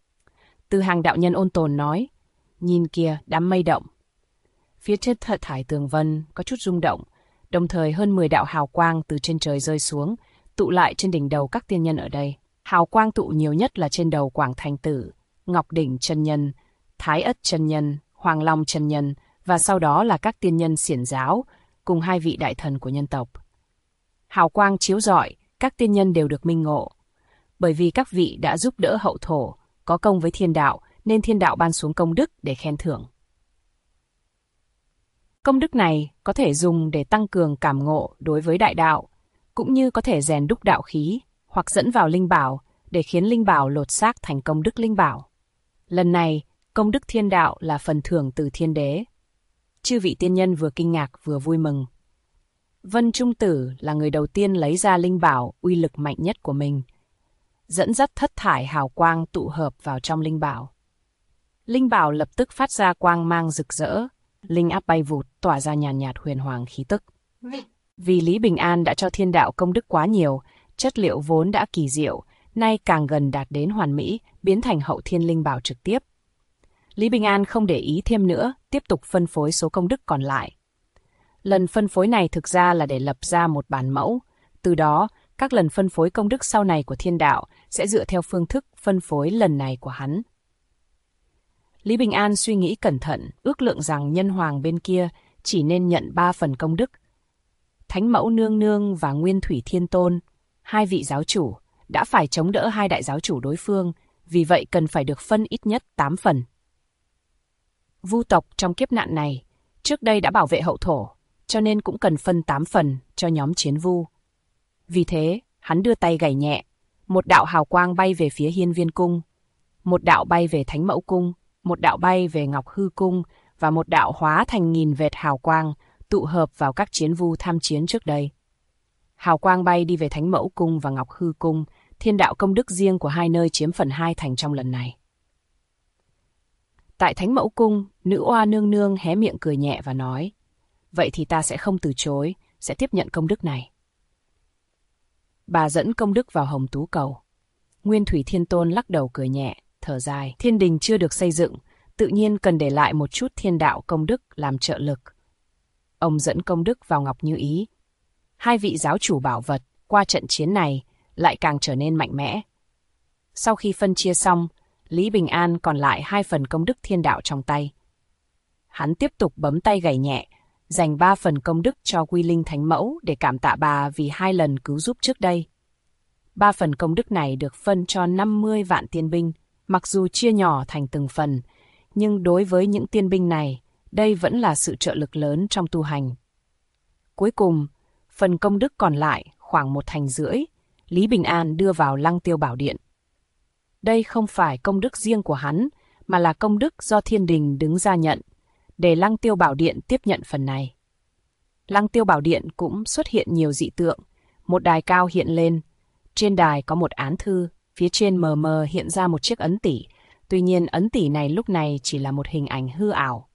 [SPEAKER 1] Từ Hàng đạo nhân ôn tồn nói, nhìn kìa đám mây động. Phía trên thật thải tường vân có chút rung động, đồng thời hơn 10 đạo hào quang từ trên trời rơi xuống, tụ lại trên đỉnh đầu các tiên nhân ở đây. Hào quang tụ nhiều nhất là trên đầu Quảng Thành Tử, Ngọc Đỉnh chân nhân, Thái Ất chân nhân, Hoàng Long chân nhân và sau đó là các tiên nhân xiển giáo cùng 2 vị đại thần của nhân tộc. Hào quang chiếu rọi, các tiên nhân đều được minh ngộ. Bởi vì các vị đã giúp đỡ hậu thổ, có công với thiên đạo nên thiên đạo ban xuống công đức để khen thưởng. Công đức này có thể dùng để tăng cường cảm ngộ đối với đại đạo, cũng như có thể rèn đúc đạo khí hoặc dẫn vào linh bảo để khiến linh bảo lột xác thành công đức linh bảo. Lần này, công đức thiên đạo là phần thưởng từ thiên đế. Chư vị tiên nhân vừa kinh ngạc vừa vui mừng. Vân Trung Tử là người đầu tiên lấy ra linh bảo uy lực mạnh nhất của mình, dẫn dắt thất thải hào quang tụ hợp vào trong linh bảo. Linh bảo lập tức phát ra quang mang rực rỡ, linh áp bay vụt, tỏa ra nhàn nhạt huyền hoàng khí tức. Vì Lý Bình An đã cho thiên đạo công đức quá nhiều, chất liệu vốn đã kỳ diệu, nay càng gần đạt đến hoàn mỹ, biến thành hậu thiên linh bảo trực tiếp. Lý Bình An không để ý thêm nữa, tiếp tục phân phối số công đức còn lại. Lần phân phối này thực ra là để lập ra một bản mẫu, từ đó các lần phân phối công đức sau này của thiên đạo sẽ dựa theo phương thức phân phối lần này của hắn. Lý Bình An suy nghĩ cẩn thận, ước lượng rằng nhân hoàng bên kia chỉ nên nhận 3 phần công đức. Thánh Mẫu Nương Nương và Nguyên Thủy Thiên Tôn, hai vị giáo chủ, đã phải chống đỡ hai đại giáo chủ đối phương, vì vậy cần phải được phân ít nhất 8 phần. Vu tộc trong kiếp nạn này, trước đây đã bảo vệ hậu thổ, cho nên cũng cần phân 8 phần cho nhóm chiến vu. Vì thế, hắn đưa tay gảy nhẹ, một đạo hào quang bay về phía Hiên Viên Cung, một đạo bay về Thánh Mẫu Cung, một đạo bay về Ngọc Hư Cung và một đạo hóa thành nghìn vệt hào quang tụ hợp vào các chiến vu tham chiến trước đây. Hào quang bay đi về Thánh Mẫu Cung và Ngọc Hư Cung, thiên đạo công đức riêng của hai nơi chiếm phần 2 thành trong lần này. Tại Thánh Mẫu Cung, Nữ Oa Nương Nương hé miệng cười nhẹ và nói, vậy thì ta sẽ không từ chối, sẽ tiếp nhận công đức này. Bà dẫn công đức vào Hồng Tú Cầu. Nguyên Thủy Thiên Tôn lắc đầu cười nhẹ, thở dài, thiên đình chưa được xây dựng, tự nhiên cần để lại một chút thiên đạo công đức làm trợ lực. Ông dẫn công đức vào Ngọc Như Ý. Hai vị giáo chủ bảo vật qua trận chiến này lại càng trở nên mạnh mẽ. Sau khi phân chia xong, Lý Bình An còn lại 2 phần công đức thiên đạo trong tay. Hắn tiếp tục bấm tay gảy nhẹ, dành 3 phần công đức cho Quy Linh Thánh Mẫu để cảm tạ bà vì 2 lần cứu giúp trước đây. 3 phần công đức này được phân cho 50 vạn tiên binh, mặc dù chia nhỏ thành từng phần, nhưng đối với những tiên binh này, đây vẫn là sự trợ lực lớn trong tu hành. Cuối cùng, phần công đức còn lại khoảng 1,5 thành, Lý Bình An đưa vào Lăng Tiêu Bảo Điện. Đây không phải công đức riêng của hắn, mà là công đức do thiên đình đứng ra nhận, để Lăng Tiêu Bảo Điện tiếp nhận phần này. Lăng Tiêu Bảo Điện cũng xuất hiện nhiều dị tượng, một đài cao hiện lên, trên đài có một án thư, phía trên mờ mờ hiện ra một chiếc ấn tỷ, tuy nhiên ấn tỷ này lúc này chỉ là một hình ảnh hư ảo.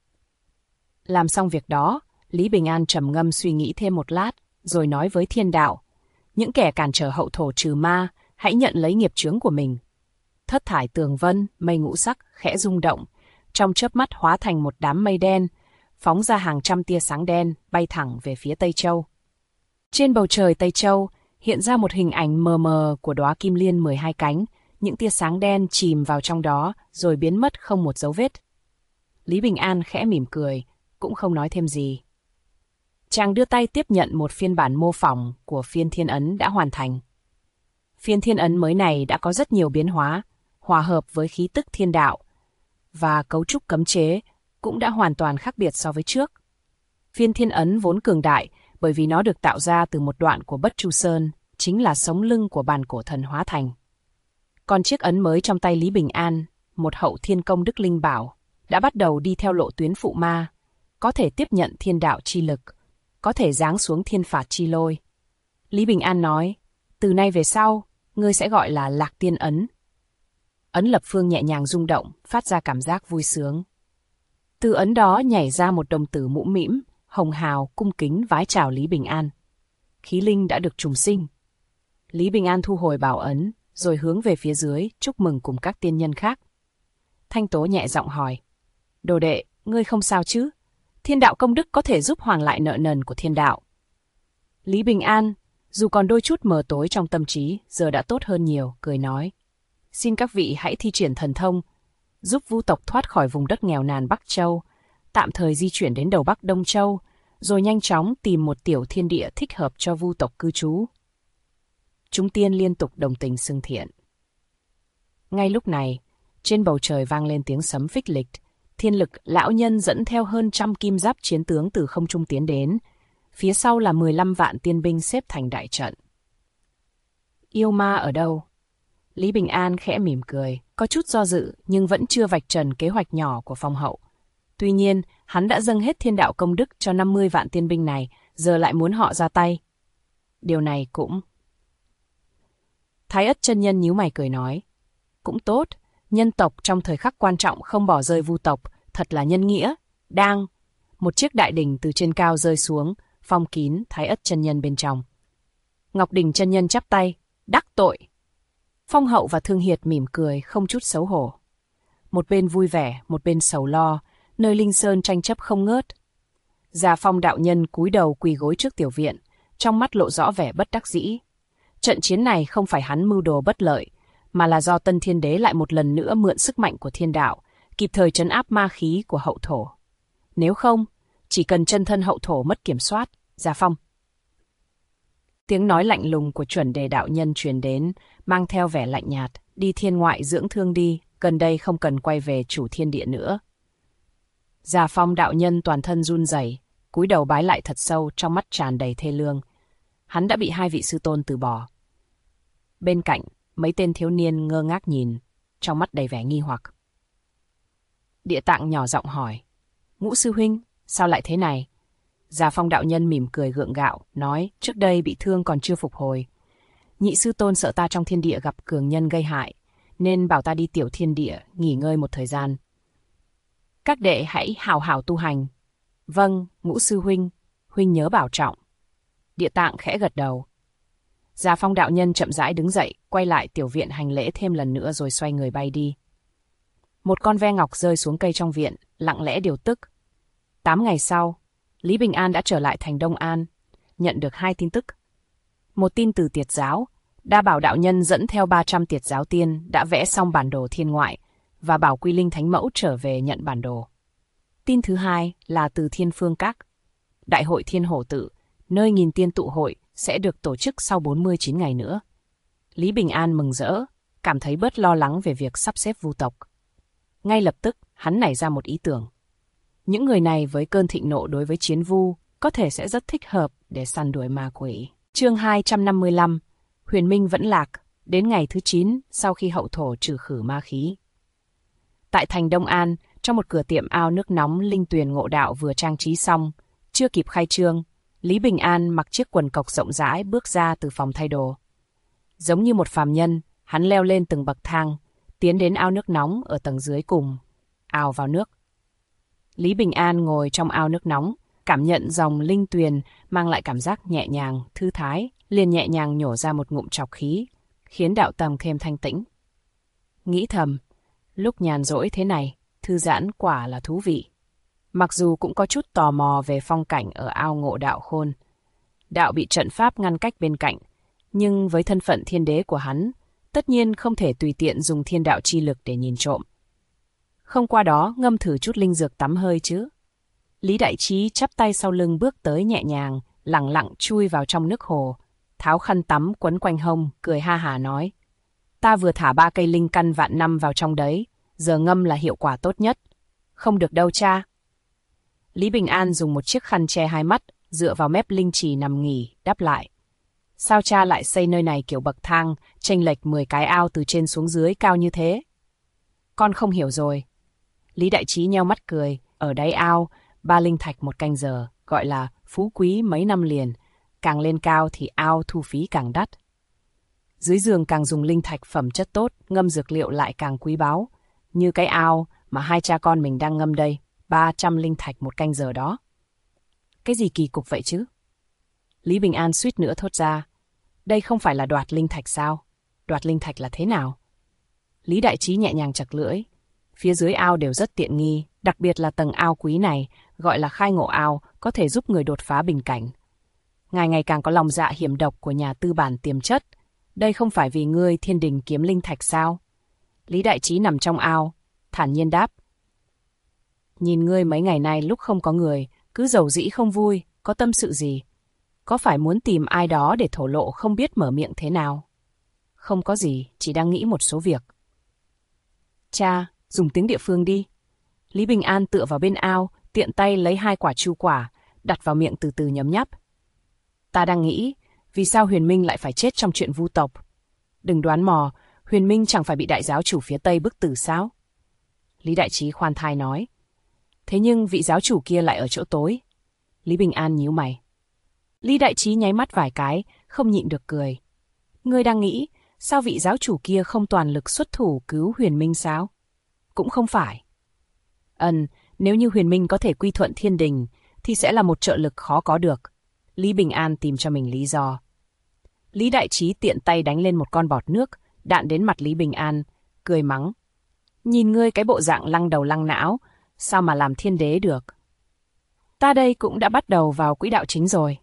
[SPEAKER 1] Làm xong việc đó, Lý Bình An trầm ngâm suy nghĩ thêm một lát, rồi nói với thiên đạo, những kẻ cản trở hậu thổ trừ ma, hãy nhận lấy nghiệp chướng của mình. Thất thải tường vân, mây ngũ sắc, khẽ rung động, trong chớp mắt hóa thành một đám mây đen, phóng ra hàng trăm tia sáng đen, bay thẳng về phía Tây Châu. Trên bầu trời Tây Châu, hiện ra một hình ảnh mờ mờ của đóa kim liên 12 cánh, những tia sáng đen chìm vào trong đó, rồi biến mất không một dấu vết. Lý Bình An khẽ mỉm cười, cũng không nói thêm gì. Chàng đưa tay tiếp nhận một phiên bản mô phỏng của phiên thiên ấn đã hoàn thành. Phiên thiên ấn mới này đã có rất nhiều biến hóa, hòa hợp với khí tức thiên đạo, và cấu trúc cấm chế cũng đã hoàn toàn khác biệt so với trước. Phiên thiên ấn vốn cường đại bởi vì nó được tạo ra từ một đoạn của Bất Chu Sơn, chính là sống lưng của bàn cổ thần hóa thành. Còn chiếc ấn mới trong tay Lý Bình An, một hậu thiên công đức linh bảo, đã bắt đầu đi theo lộ tuyến phụ ma, có thể tiếp nhận thiên đạo chi lực, có thể giáng xuống thiên phạt chi lôi. Lý Bình An nói, từ nay về sau, ngươi sẽ gọi là Lạc Tiên Ấn. Ấn lập phương nhẹ nhàng rung động, phát ra cảm giác vui sướng. Từ ấn đó nhảy ra một đồng tử mũm mĩm, hồng hào, cung kính vái chào Lý Bình An. Khí linh đã được trùng sinh. Lý Bình An thu hồi bảo ấn, rồi hướng về phía dưới, chúc mừng cùng các tiên nhân khác. Thanh Tố nhẹ giọng hỏi, đồ đệ, ngươi không sao chứ? Thiên đạo công đức có thể giúp hoàn lại nợ nần của thiên đạo. Lý Bình An, dù còn đôi chút mờ tối trong tâm trí, giờ đã tốt hơn nhiều, cười nói. Xin các vị hãy thi triển thần thông, giúp Vu tộc thoát khỏi vùng đất nghèo nàn Bắc Châu, tạm thời di chuyển đến đầu Bắc Đông Châu, rồi nhanh chóng tìm một tiểu thiên địa thích hợp cho Vu tộc cư trú. Chúng tiên liên tục đồng tình xưng thiện. Ngay lúc này, trên bầu trời vang lên tiếng sấm phích lịch, Thiên Lực lão nhân dẫn theo hơn 100 kim giáp chiến tướng từ không trung tiến đến, phía sau là 15 vạn tiên binh xếp thành đại trận. Yêu ma ở đâu? Lý Bình An khẽ mỉm cười, có chút do dự nhưng vẫn chưa vạch trần kế hoạch nhỏ của phong hậu. Tuy nhiên, hắn đã dâng hết thiên đạo công đức cho 50 vạn tiên binh này, giờ lại muốn họ ra tay. Điều này cũng... Thái Ất chân nhân nhíu mày cười nói. Cũng tốt, nhân tộc trong thời khắc quan trọng không bỏ rơi vu tộc, thật là nhân nghĩa. Đang... Một chiếc đại đỉnh từ trên cao rơi xuống, phong kín Thái Ất chân nhân bên trong. Ngọc Đỉnh chân nhân chắp tay, đắc tội. Phong Hậu và Thương Hiệt mỉm cười, không chút xấu hổ. Một bên vui vẻ, một bên sầu lo, nơi Linh Sơn tranh chấp không ngớt. Già Phong đạo nhân cúi đầu quỳ gối trước tiểu viện, trong mắt lộ rõ vẻ bất đắc dĩ. Trận chiến này không phải hắn mưu đồ bất lợi, mà là do Tân Thiên Đế lại một lần nữa mượn sức mạnh của thiên đạo, kịp thời trấn áp ma khí của hậu thổ. Nếu không, chỉ cần chân thân hậu thổ mất kiểm soát, Già Phong. Tiếng nói lạnh lùng của chuẩn đề đạo nhân truyền đến, mang theo vẻ lạnh nhạt, đi thiên ngoại dưỡng thương đi, gần đây không cần quay về chủ thiên địa nữa. Già Phong đạo nhân toàn thân run rẩy, cúi đầu bái lại thật sâu, trong mắt tràn đầy thê lương. Hắn đã bị hai vị sư tôn từ bỏ. Bên cạnh, mấy tên thiếu niên ngơ ngác nhìn, trong mắt đầy vẻ nghi hoặc. Địa Tạng nhỏ giọng hỏi, Ngũ sư huynh, sao lại thế này? Già Phong đạo nhân mỉm cười gượng gạo, nói, trước đây bị thương còn chưa phục hồi. Nhị sư tôn sợ ta trong thiên địa gặp cường nhân gây hại, nên bảo ta đi tiểu thiên địa, nghỉ ngơi một thời gian. Các đệ hãy hào hào tu hành. Vâng, Ngũ sư huynh, huynh nhớ bảo trọng. Địa Tạng khẽ gật đầu. Già Phong đạo nhân chậm rãi đứng dậy, quay lại tiểu viện hành lễ thêm lần nữa rồi xoay người bay đi. Một con ve ngọc rơi xuống cây trong viện, lặng lẽ điều tức. 8 ngày sau, Lý Bình An đã trở lại thành Đông An, nhận được 2 tin tức. Một tin từ Tiệt giáo, Đa Bảo đạo nhân dẫn theo 300 Tiệt giáo tiên đã vẽ xong bản đồ thiên ngoại và bảo Quy Linh Thánh Mẫu trở về nhận bản đồ. Tin thứ hai là từ Thiên Phương Các. Đại hội Thiên Hổ Tự, nơi nghìn tiên tụ hội, sẽ được tổ chức sau 49 ngày nữa. Lý Bình An mừng rỡ, cảm thấy bớt lo lắng về việc sắp xếp vu tộc. Ngay lập tức, hắn nảy ra một ý tưởng. Những người này với cơn thịnh nộ đối với chiến vu có thể sẽ rất thích hợp để săn đuổi ma quỷ. Chương 255, Huyền Minh vẫn lạc, đến ngày thứ 9 sau khi hậu thổ trừ khử ma khí. Tại thành Đông An, trong một cửa tiệm ao nước nóng Linh Tuyền Ngộ Đạo vừa trang trí xong, chưa kịp khai trương, Lý Bình An mặc chiếc quần cộc rộng rãi bước ra từ phòng thay đồ. Giống như một phàm nhân, hắn leo lên từng bậc thang, tiến đến ao nước nóng ở tầng dưới cùng, ào vào nước. Lý Bình An ngồi trong ao nước nóng, cảm nhận dòng linh tuyền mang lại cảm giác nhẹ nhàng, thư thái, liền nhẹ nhàng nhổ ra một ngụm trọc khí, khiến đạo tâm thêm thanh tĩnh. Nghĩ thầm, lúc nhàn rỗi thế này, thư giãn quả là thú vị. Mặc dù cũng có chút tò mò về phong cảnh ở ao Ngộ Đạo Khôn. Đạo bị trận pháp ngăn cách bên cạnh, nhưng với thân phận thiên đế của hắn, tất nhiên không thể tùy tiện dùng thiên đạo chi lực để nhìn trộm. Không qua đó ngâm thử chút linh dược tắm hơi chứ. Lý Đại Trí chắp tay sau lưng bước tới nhẹ nhàng, lẳng lặng chui vào trong nước hồ, tháo khăn tắm quấn quanh hông, cười ha hả nói. Ta vừa thả 3 cây linh căn vạn năm vào trong đấy, giờ ngâm là hiệu quả tốt nhất. Không được đâu cha. Lý Bình An dùng một chiếc khăn che hai mắt, dựa vào mép linh trì nằm nghỉ, đáp lại. Sao cha lại xây nơi này kiểu bậc thang, chênh lệch 10 cái ao từ trên xuống dưới cao như thế? Con không hiểu rồi. Lý Đại Trí nheo mắt cười, ở đáy ao, 3 linh thạch 1 canh giờ, gọi là phú quý mấy năm liền. Càng lên cao thì ao thu phí càng đắt. Dưới giường càng dùng linh thạch phẩm chất tốt, ngâm dược liệu lại càng quý báu. Như cái ao mà hai cha con mình đang ngâm đây, 300 linh thạch 1 canh giờ đó. Cái gì kỳ cục vậy chứ? Lý Bình An suýt nữa thốt ra. Đây không phải là đoạt linh thạch sao? Đoạt linh thạch là thế nào? Lý Đại Trí nhẹ nhàng chặt lưỡi. Phía dưới ao đều rất tiện nghi, đặc biệt là tầng ao quý này, gọi là khai ngộ ao, có thể giúp người đột phá bình cảnh. Ngài ngày càng có lòng dạ hiểm độc của nhà tư bản tiềm chất. Đây không phải vì ngươi thiên đình kiếm linh thạch sao? Lý Đại Trí nằm trong ao, thản nhiên đáp. Nhìn ngươi mấy ngày nay lúc không có người, cứ dầu dĩ không vui, có tâm sự gì? Có phải muốn tìm ai đó để thổ lộ không biết mở miệng thế nào? Không có gì, chỉ đang nghĩ một số việc. Cha, dùng tiếng địa phương đi. Lý Bình An tựa vào bên ao, tiện tay lấy 2 quả chu quả, đặt vào miệng từ từ nhấm nháp. Ta đang nghĩ, vì sao Huyền Minh lại phải chết trong chuyện vu tộc? Đừng đoán mò, Huyền Minh chẳng phải bị đại giáo chủ phía Tây bức tử sao? Lý Đại Trí khoan thai nói. Thế nhưng vị giáo chủ kia lại ở chỗ tối. Lý Bình An nhíu mày. Lý Đại Trí nháy mắt vài cái, không nhịn được cười. Ngươi đang nghĩ, sao vị giáo chủ kia không toàn lực xuất thủ cứu Huyền Minh sao? Cũng không phải. Nếu như Huyền Minh có thể quy thuận thiên đình, thì sẽ là một trợ lực khó có được. Lý Bình An tìm cho mình lý do. Lý Đại Trí tiện tay đánh lên một con bọt nước, đạn đến mặt Lý Bình An, cười mắng. Nhìn ngươi cái bộ dạng lăng đầu lăng não, sao mà làm thiên đế được? Ta đây cũng đã bắt đầu vào quỹ đạo chính rồi.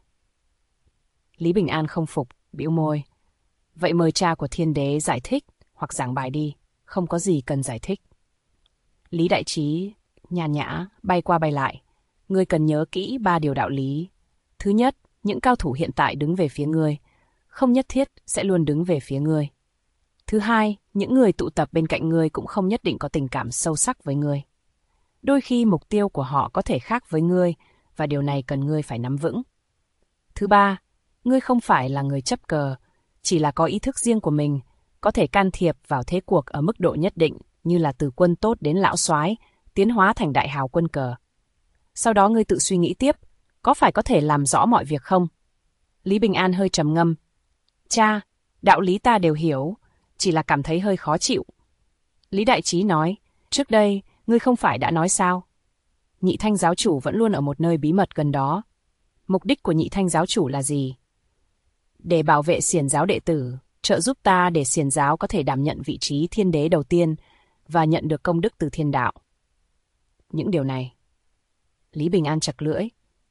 [SPEAKER 1] Lý Bình An không phục, bĩu môi. Vậy mời cha của thiên đế giải thích hoặc giảng bài đi, không có gì cần giải thích. Lý Đại Trí nhàn nhã bay qua bay lại. Ngươi cần nhớ kỹ 3 điều đạo lý. Thứ nhất, những cao thủ hiện tại đứng về phía ngươi, không nhất thiết sẽ luôn đứng về phía ngươi. Thứ hai, những người tụ tập bên cạnh ngươi cũng không nhất định có tình cảm sâu sắc với ngươi. Đôi khi mục tiêu của họ có thể khác với ngươi, và điều này cần ngươi phải nắm vững. Thứ ba, ngươi không phải là người chấp cờ, chỉ là có ý thức riêng của mình, có thể can thiệp vào thế cuộc ở mức độ nhất định, như là từ quân tốt đến lão soái, tiến hóa thành đại hào quân cờ. Sau đó ngươi tự suy nghĩ tiếp, có phải có thể làm rõ mọi việc không? Lý Bình An hơi trầm ngâm. Cha, đạo lý ta đều hiểu, chỉ là cảm thấy hơi khó chịu. Lý Đại Trí nói, trước đây, ngươi không phải đã nói sao? Nhị Thanh giáo chủ vẫn luôn ở một nơi bí mật gần đó. Mục đích của Nhị Thanh giáo chủ là gì? Để bảo vệ Xiển giáo đệ tử, trợ giúp ta để Xiển giáo có thể đảm nhận vị trí thiên đế đầu tiên và nhận được công đức từ thiên đạo. Những điều này. Lý Bình An chặt lưỡi.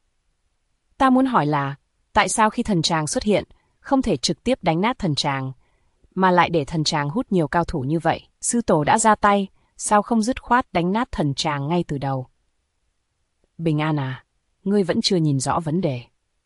[SPEAKER 1] Ta muốn hỏi là, tại sao khi thần tràng xuất hiện, không thể trực tiếp đánh nát thần tràng, mà lại để thần tràng hút nhiều cao thủ như vậy? Sư tổ đã ra tay, sao không dứt khoát đánh nát thần tràng ngay từ đầu? Bình An à, ngươi vẫn chưa nhìn rõ vấn đề.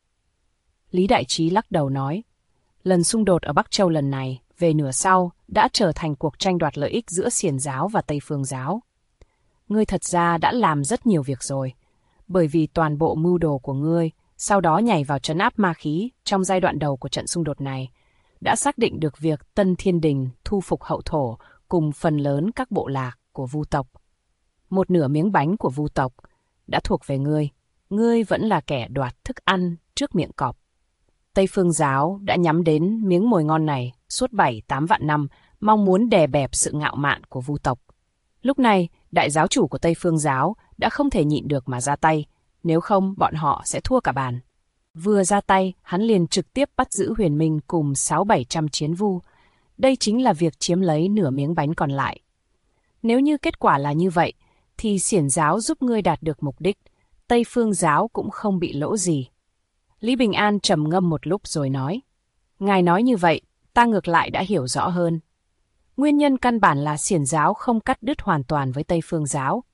[SPEAKER 1] Lý Đại Trí lắc đầu nói, lần xung đột ở Bắc Châu lần này, về nửa sau, đã trở thành cuộc tranh đoạt lợi ích giữa Xiển giáo và Tây Phương giáo. Ngươi thật ra đã làm rất nhiều việc rồi, bởi vì toàn bộ mưu đồ của ngươi, sau đó nhảy vào trấn áp ma khí trong giai đoạn đầu của trận xung đột này, đã xác định được việc Tân Thiên Đình thu phục Hậu Thổ cùng phần lớn các bộ lạc của Vu tộc. Một nửa miếng bánh của Vu tộc đã thuộc về ngươi. Ngươi vẫn là kẻ đoạt thức ăn trước miệng cọp. Tây Phương giáo đã nhắm đến miếng mồi ngon này suốt 7-8 vạn năm, mong muốn đè bẹp sự ngạo mạn của Vu tộc. Lúc này, đại giáo chủ của Tây Phương giáo đã không thể nhịn được mà ra tay, nếu không bọn họ sẽ thua cả bàn. Vừa ra tay, hắn liền trực tiếp bắt giữ Huyền Minh cùng 600-700 chiến vu. Đây chính là việc chiếm lấy nửa miếng bánh còn lại. Nếu như kết quả là như vậy, thì Xiển giáo giúp ngươi đạt được mục đích, Tây Phương giáo cũng không bị lỗ gì. Lý Bình An trầm ngâm một lúc rồi nói, ngài nói như vậy, ta ngược lại đã hiểu rõ hơn. Nguyên nhân căn bản là Xiển giáo không cắt đứt hoàn toàn với Tây Phương giáo.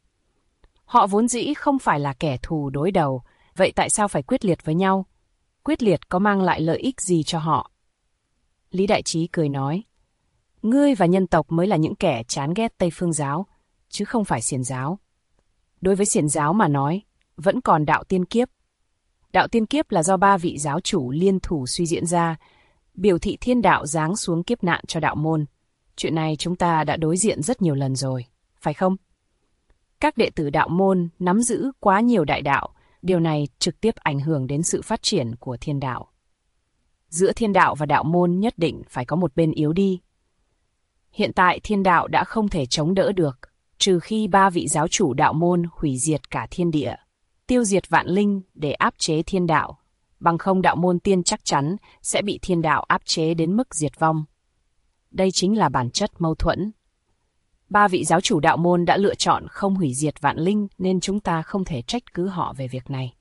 [SPEAKER 1] Họ vốn dĩ không phải là kẻ thù đối đầu, vậy tại sao phải quyết liệt với nhau? Quyết liệt có mang lại lợi ích gì cho họ? Lý Đại Trí cười nói, ngươi và nhân tộc mới là những kẻ chán ghét Tây Phương giáo, chứ không phải Xiển giáo. Đối với Xiển giáo mà nói, vẫn còn đạo tiên kiếp. Đạo tiên kiếp là do 3 vị giáo chủ liên thủ suy diễn ra, biểu thị thiên đạo giáng xuống kiếp nạn cho đạo môn. Chuyện này chúng ta đã đối diện rất nhiều lần rồi, phải không? Các đệ tử đạo môn nắm giữ quá nhiều đại đạo, điều này trực tiếp ảnh hưởng đến sự phát triển của thiên đạo. Giữa thiên đạo và đạo môn nhất định phải có một bên yếu đi. Hiện tại thiên đạo đã không thể chống đỡ được, trừ khi 3 vị giáo chủ đạo môn hủy diệt cả thiên địa, tiêu diệt vạn linh để áp chế thiên đạo, bằng không đạo môn tiên chắc chắn sẽ bị thiên đạo áp chế đến mức diệt vong. Đây chính là bản chất mâu thuẫn. 3 vị giáo chủ đạo môn đã lựa chọn không hủy diệt vạn linh nên chúng ta không thể trách cứ họ về việc này.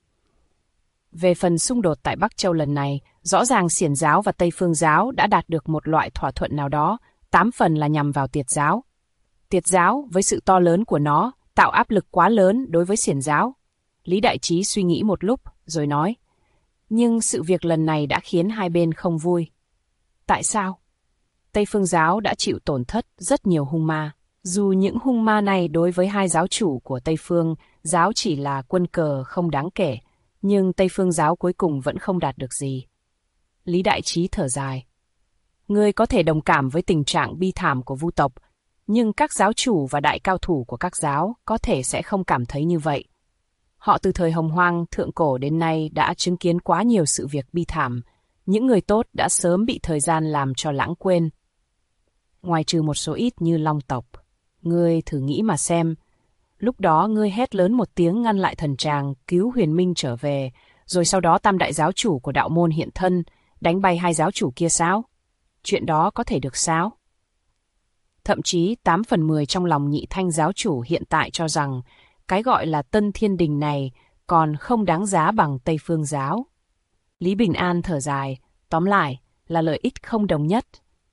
[SPEAKER 1] Về phần xung đột tại Bắc Châu lần này, rõ ràng Xiển giáo và Tây Phương giáo đã đạt được một loại thỏa thuận nào đó, 8 phần là nhằm vào Tiệt giáo. Tiệt giáo với sự to lớn của nó tạo áp lực quá lớn đối với Xiển giáo. Lý Đại Trí suy nghĩ một lúc rồi nói, nhưng sự việc lần này đã khiến hai bên không vui. Tại sao? Tây Phương giáo đã chịu tổn thất rất nhiều hung ma. Dù những hung ma này đối với hai giáo chủ của Tây Phương giáo chỉ là quân cờ không đáng kể, nhưng Tây Phương giáo cuối cùng vẫn không đạt được gì. Lý Đại Trí thở dài. Ngươi có thể đồng cảm với tình trạng bi thảm của Vu tộc, nhưng các giáo chủ và đại cao thủ của các giáo có thể sẽ không cảm thấy như vậy. Họ từ thời Hồng Hoang thượng cổ đến nay đã chứng kiến quá nhiều sự việc bi thảm. Những người tốt đã sớm bị thời gian làm cho lãng quên. Ngoài trừ một số ít như Long tộc. Ngươi thử nghĩ mà xem. Lúc đó ngươi hét lớn một tiếng ngăn lại thần tràng, cứu Huyền Minh trở về, rồi sau đó tam đại giáo chủ của đạo môn hiện thân, đánh bay hai giáo chủ kia sao? Chuyện đó có thể được sao? Thậm chí 8/10 trong lòng Nhị Thanh giáo chủ hiện tại cho rằng cái gọi là Tân Thiên Đình này còn không đáng giá bằng Tây Phương giáo. Lý Bình An thở dài, tóm lại là lợi ích không đồng nhất.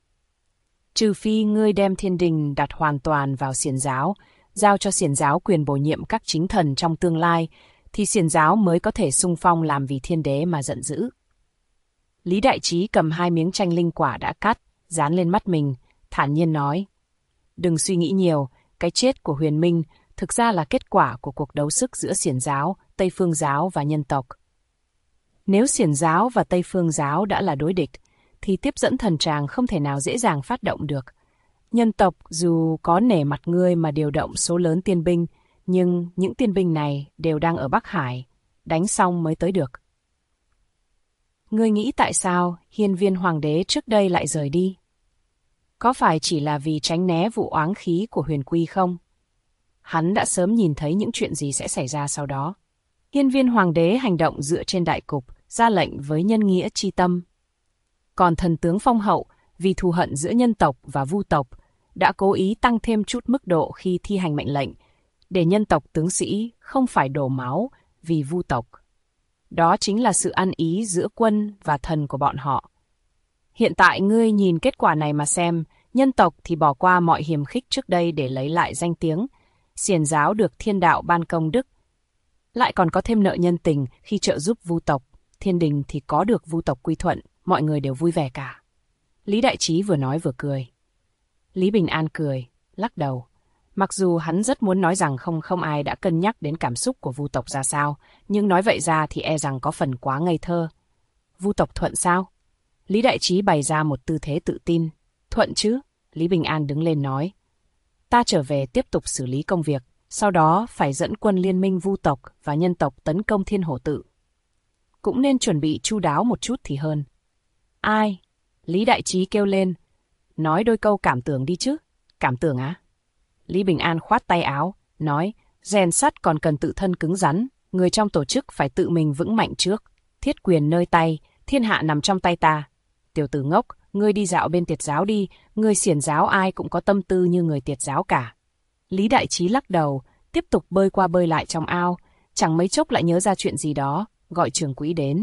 [SPEAKER 1] Trừ phi ngươi đem Thiên Đình đặt hoàn toàn vào Xiển giáo, giao cho Xiển giáo quyền bổ nhiệm các chính thần trong tương lai, thì Xiển giáo mới có thể xung phong làm vì thiên đế mà giận dữ. Lý Đại Trí cầm 2 miếng chanh linh quả đã cắt, dán lên mắt mình, thản nhiên nói. Đừng suy nghĩ nhiều, cái chết của Huyền Minh thực ra là kết quả của cuộc đấu sức giữa Xiển giáo, Tây Phương giáo và nhân tộc. Nếu Xiển giáo và Tây Phương giáo đã là đối địch, thì tiếp dẫn thần tràng không thể nào dễ dàng phát động được. Nhân tộc dù có nể mặt ngươi mà điều động số lớn tiên binh, nhưng những tiên binh này đều đang ở Bắc Hải, đánh xong mới tới được. Ngươi nghĩ tại sao Hiên Viên Hoàng đế trước đây lại rời đi? Có phải chỉ là vì tránh né vụ oáng khí của Huyền Quy không? Hắn đã sớm nhìn thấy những chuyện gì sẽ xảy ra sau đó. Hiên Viên Hoàng đế hành động dựa trên đại cục, ra lệnh với nhân nghĩa chi tâm. Còn thần tướng Phong Hậu, vì thù hận giữa nhân tộc và Vu tộc, đã cố ý tăng thêm chút mức độ khi thi hành mệnh lệnh, để nhân tộc tướng sĩ không phải đổ máu vì Vu tộc. Đó chính là sự ăn ý giữa quân và thần của bọn họ. Hiện tại ngươi nhìn kết quả này mà xem, nhân tộc thì bỏ qua mọi hiềm khích trước đây để lấy lại danh tiếng, Xiển giáo được thiên đạo ban công đức, lại còn có thêm nợ nhân tình khi trợ giúp Vu tộc, Thiên Đình thì có được Vu tộc quy thuận, mọi người đều vui vẻ cả. Lý Đại Trí vừa nói vừa cười. Lý Bình An cười, lắc đầu. Mặc dù hắn rất muốn nói rằng không ai đã cân nhắc đến cảm xúc của Vu tộc ra sao, nhưng nói vậy ra thì e rằng có phần quá ngây thơ. Vu tộc thuận sao? Lý Đại Trí bày ra một tư thế tự tin. Thuận chứ? Lý Bình An đứng lên nói. Ta trở về tiếp tục xử lý công việc, sau đó phải dẫn quân liên minh Vu tộc và nhân tộc tấn công Thiên Hổ Tự. Cũng nên chuẩn bị chu đáo một chút thì hơn. Ai? Lý Đại Trí kêu lên. Nói đôi câu cảm tưởng đi chứ. Cảm tưởng á? Lý Bình An khoát tay áo, nói, rèn sắt còn cần tự thân cứng rắn, người trong tổ chức phải tự mình vững mạnh trước. Thiết quyền nơi tay, thiên hạ nằm trong tay ta. Tiểu tử ngốc, ngươi đi dạo bên Tiệt giáo đi, người Xiển giáo ai cũng có tâm tư như người Tiệt giáo cả. Lý Đại Trí lắc đầu, tiếp tục bơi qua bơi lại trong ao, chẳng mấy chốc lại nhớ ra chuyện gì đó, gọi trưởng quỹ đến.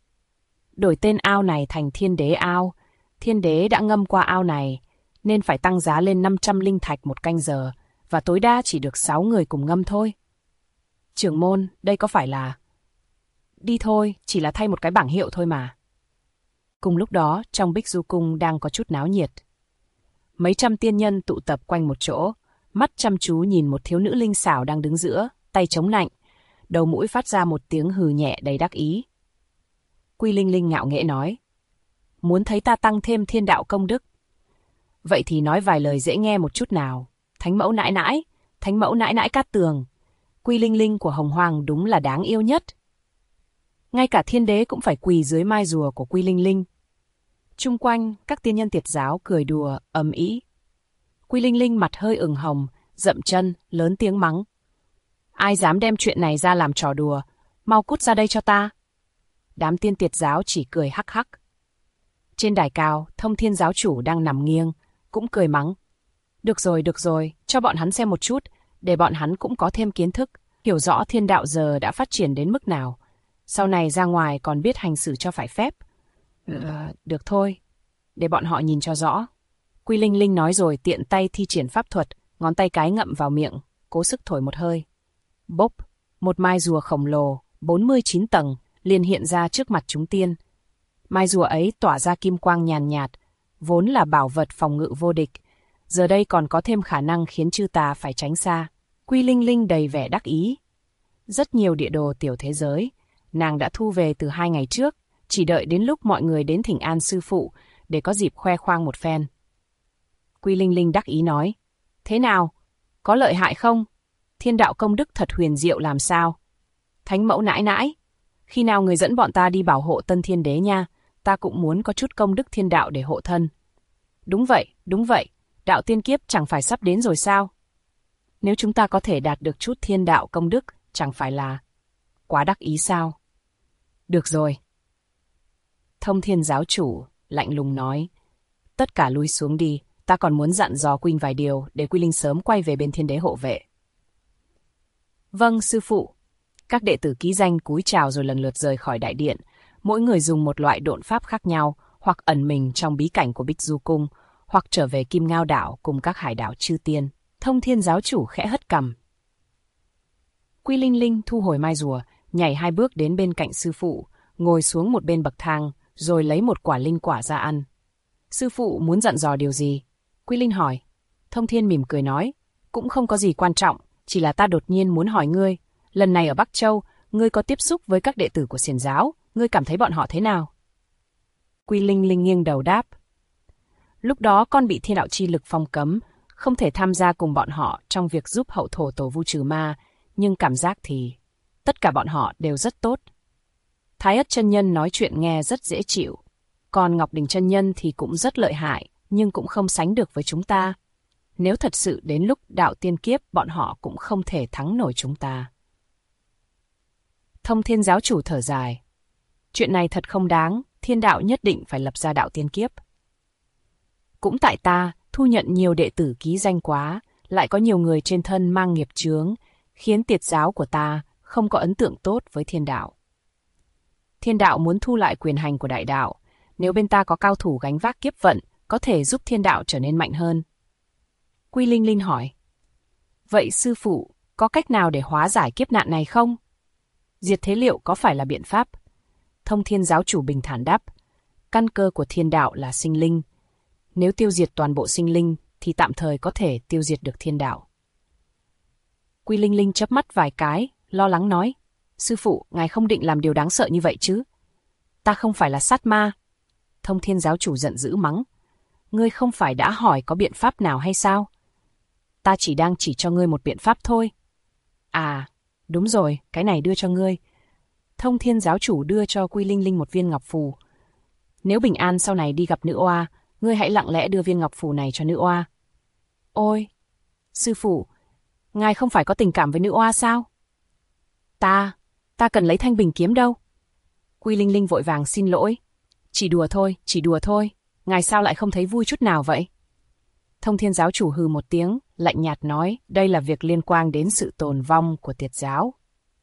[SPEAKER 1] Đổi tên ao này thành Thiên Đế ao. Thiên Đế đã ngâm qua ao này, nên phải tăng giá lên 500 linh thạch một canh giờ, và tối đa chỉ được 6 người cùng ngâm thôi. Trưởng môn, đây có phải là... Đi thôi, chỉ là thay một cái bảng hiệu thôi mà. Cùng lúc đó, trong Bích Du Cung đang có chút náo nhiệt. Mấy trăm tiên nhân tụ tập quanh một chỗ, mắt chăm chú nhìn một thiếu nữ linh xảo đang đứng giữa, tay chống nạnh, đầu mũi phát ra một tiếng hừ nhẹ đầy đắc ý. Quy Linh Linh ngạo nghễ nói, muốn thấy ta tăng thêm thiên đạo công đức. Vậy thì nói vài lời dễ nghe một chút nào. Thánh mẫu nãi nãi Cát Tường, Quy Linh Linh của Hồng Hoàng đúng là đáng yêu nhất. Ngay cả thiên đế cũng phải quỳ dưới mai rùa của Quy Linh Linh. Chung quanh, các tiên nhân Tiệt giáo cười đùa, ầm ĩ. Quy Linh Linh mặt hơi ửng hồng, dậm chân, lớn tiếng mắng. Ai dám đem chuyện này ra làm trò đùa, mau cút ra đây cho ta. Đám tiên Tiệt giáo chỉ cười hắc hắc. Trên đài cao, Thông Thiên giáo chủ đang nằm nghiêng, cũng cười mắng. Được rồi, cho bọn hắn xem một chút, để bọn hắn cũng có thêm kiến thức, hiểu rõ thiên đạo giờ đã phát triển đến mức nào. Sau này ra ngoài còn biết hành xử cho phải phép. Được thôi, để bọn họ nhìn cho rõ. Quy Linh Linh nói rồi tiện tay thi triển pháp thuật, ngón tay cái ngậm vào miệng, cố sức thổi một hơi. Bốp, một mai rùa khổng lồ, 49 tầng, liền hiện ra trước mặt chúng tiên. Mai rùa ấy tỏa ra kim quang nhàn nhạt, vốn là bảo vật phòng ngự vô địch, giờ đây còn có thêm khả năng khiến chư tà phải tránh xa. Quy Linh Linh đầy vẻ đắc ý. Rất nhiều địa đồ tiểu thế giới, nàng đã thu về từ 2 ngày trước, chỉ đợi đến lúc mọi người đến thỉnh an sư phụ để có dịp khoe khoang một phen. Quy Linh Linh đắc ý nói, thế nào, có lợi hại không? Thiên đạo công đức thật huyền diệu làm sao? Thánh mẫu nãi nãi, khi nào người dẫn bọn ta đi bảo hộ Tân Thiên Đế nha, ta cũng muốn có chút công đức thiên đạo để hộ thân. Đúng vậy, đạo tiên kiếp chẳng phải sắp đến rồi sao? Nếu chúng ta có thể đạt được chút thiên đạo công đức, chẳng phải là quá đắc ý sao? Được rồi. Thông Thiên giáo chủ lạnh lùng nói, tất cả lui xuống đi, ta còn muốn dặn dò Quynh vài điều để Quy Linh sớm quay về bên Thiên Đế hộ vệ. Vâng, sư phụ. Các đệ tử ký danh cúi chào rồi lần lượt rời khỏi đại điện, mỗi người dùng một loại độn pháp khác nhau, hoặc ẩn mình trong bí cảnh của Bích Du Cung, hoặc trở về Kim Ngao đảo cùng các hải đảo chư tiên. Thông Thiên giáo chủ khẽ hất cằm. Quy Linh Linh thu hồi mai rùa, nhảy 2 bước đến bên cạnh sư phụ, ngồi xuống một bên bậc thang, rồi lấy một quả linh quả ra ăn. Sư phụ muốn dặn dò điều gì? Quy Linh hỏi. Thông Thiên mỉm cười nói, cũng không có gì quan trọng, chỉ là ta đột nhiên muốn hỏi ngươi, lần này ở Bắc Châu, ngươi có tiếp xúc với các đệ tử của Xiển giáo, ngươi cảm thấy bọn họ thế nào? Quy Linh Linh nghiêng đầu đáp. Lúc đó con bị thiên đạo chi lực phong cấm, không thể tham gia cùng bọn họ trong việc giúp hậu thổ tổ vu trừ ma, nhưng cảm giác thì tất cả bọn họ đều rất tốt. Thái Ất chân nhân nói chuyện nghe rất dễ chịu, còn Ngọc Đình chân nhân thì cũng rất lợi hại, nhưng cũng không sánh được với chúng ta. Nếu thật sự đến lúc đạo tiên kiếp, bọn họ cũng không thể thắng nổi chúng ta. Thông Thiên giáo chủ thở dài. Chuyện này thật không đáng, thiên đạo nhất định phải lập ra đạo tiên kiếp. Cũng tại ta thu nhận nhiều đệ tử ký danh quá, lại có nhiều người trên thân mang nghiệp chướng, khiến tiệt giáo của ta không có ấn tượng tốt với thiên đạo. Thiên đạo muốn thu lại quyền hành của đại đạo, nếu bên ta có cao thủ gánh vác kiếp vận, có thể giúp thiên đạo trở nên mạnh hơn. Quy Linh Linh hỏi. Vậy sư phụ, có cách nào để hóa giải kiếp nạn này không? Diệt thế liệu có phải là biện pháp? Thông Thiên giáo chủ bình thản đáp. Căn cơ của thiên đạo là sinh linh. Nếu tiêu diệt toàn bộ sinh linh, thì tạm thời có thể tiêu diệt được thiên đạo. Quy Linh Linh chớp mắt vài cái, lo lắng nói. Sư phụ, ngài không định làm điều đáng sợ như vậy chứ? Ta không phải là sát ma. Thông Thiên giáo chủ giận dữ mắng. Ngươi không phải đã hỏi có biện pháp nào hay sao? Ta chỉ đang chỉ cho ngươi một biện pháp thôi. À, đúng rồi, cái này đưa cho ngươi. Thông Thiên giáo chủ đưa cho Quy Linh Linh một viên ngọc phù. Nếu bình an sau này đi gặp nữ oa, ngươi hãy lặng lẽ đưa viên ngọc phù này cho nữ oa. Ôi, sư phụ, ngài không phải có tình cảm với nữ oa sao? Ta cần lấy thanh bình kiếm đâu. Quy Linh Linh vội vàng xin lỗi. Chỉ đùa thôi, ngài sao lại không thấy vui chút nào vậy? Thông Thiên giáo chủ hừ một tiếng, lạnh nhạt nói, đây là việc liên quan đến sự tồn vong của tiệt giáo.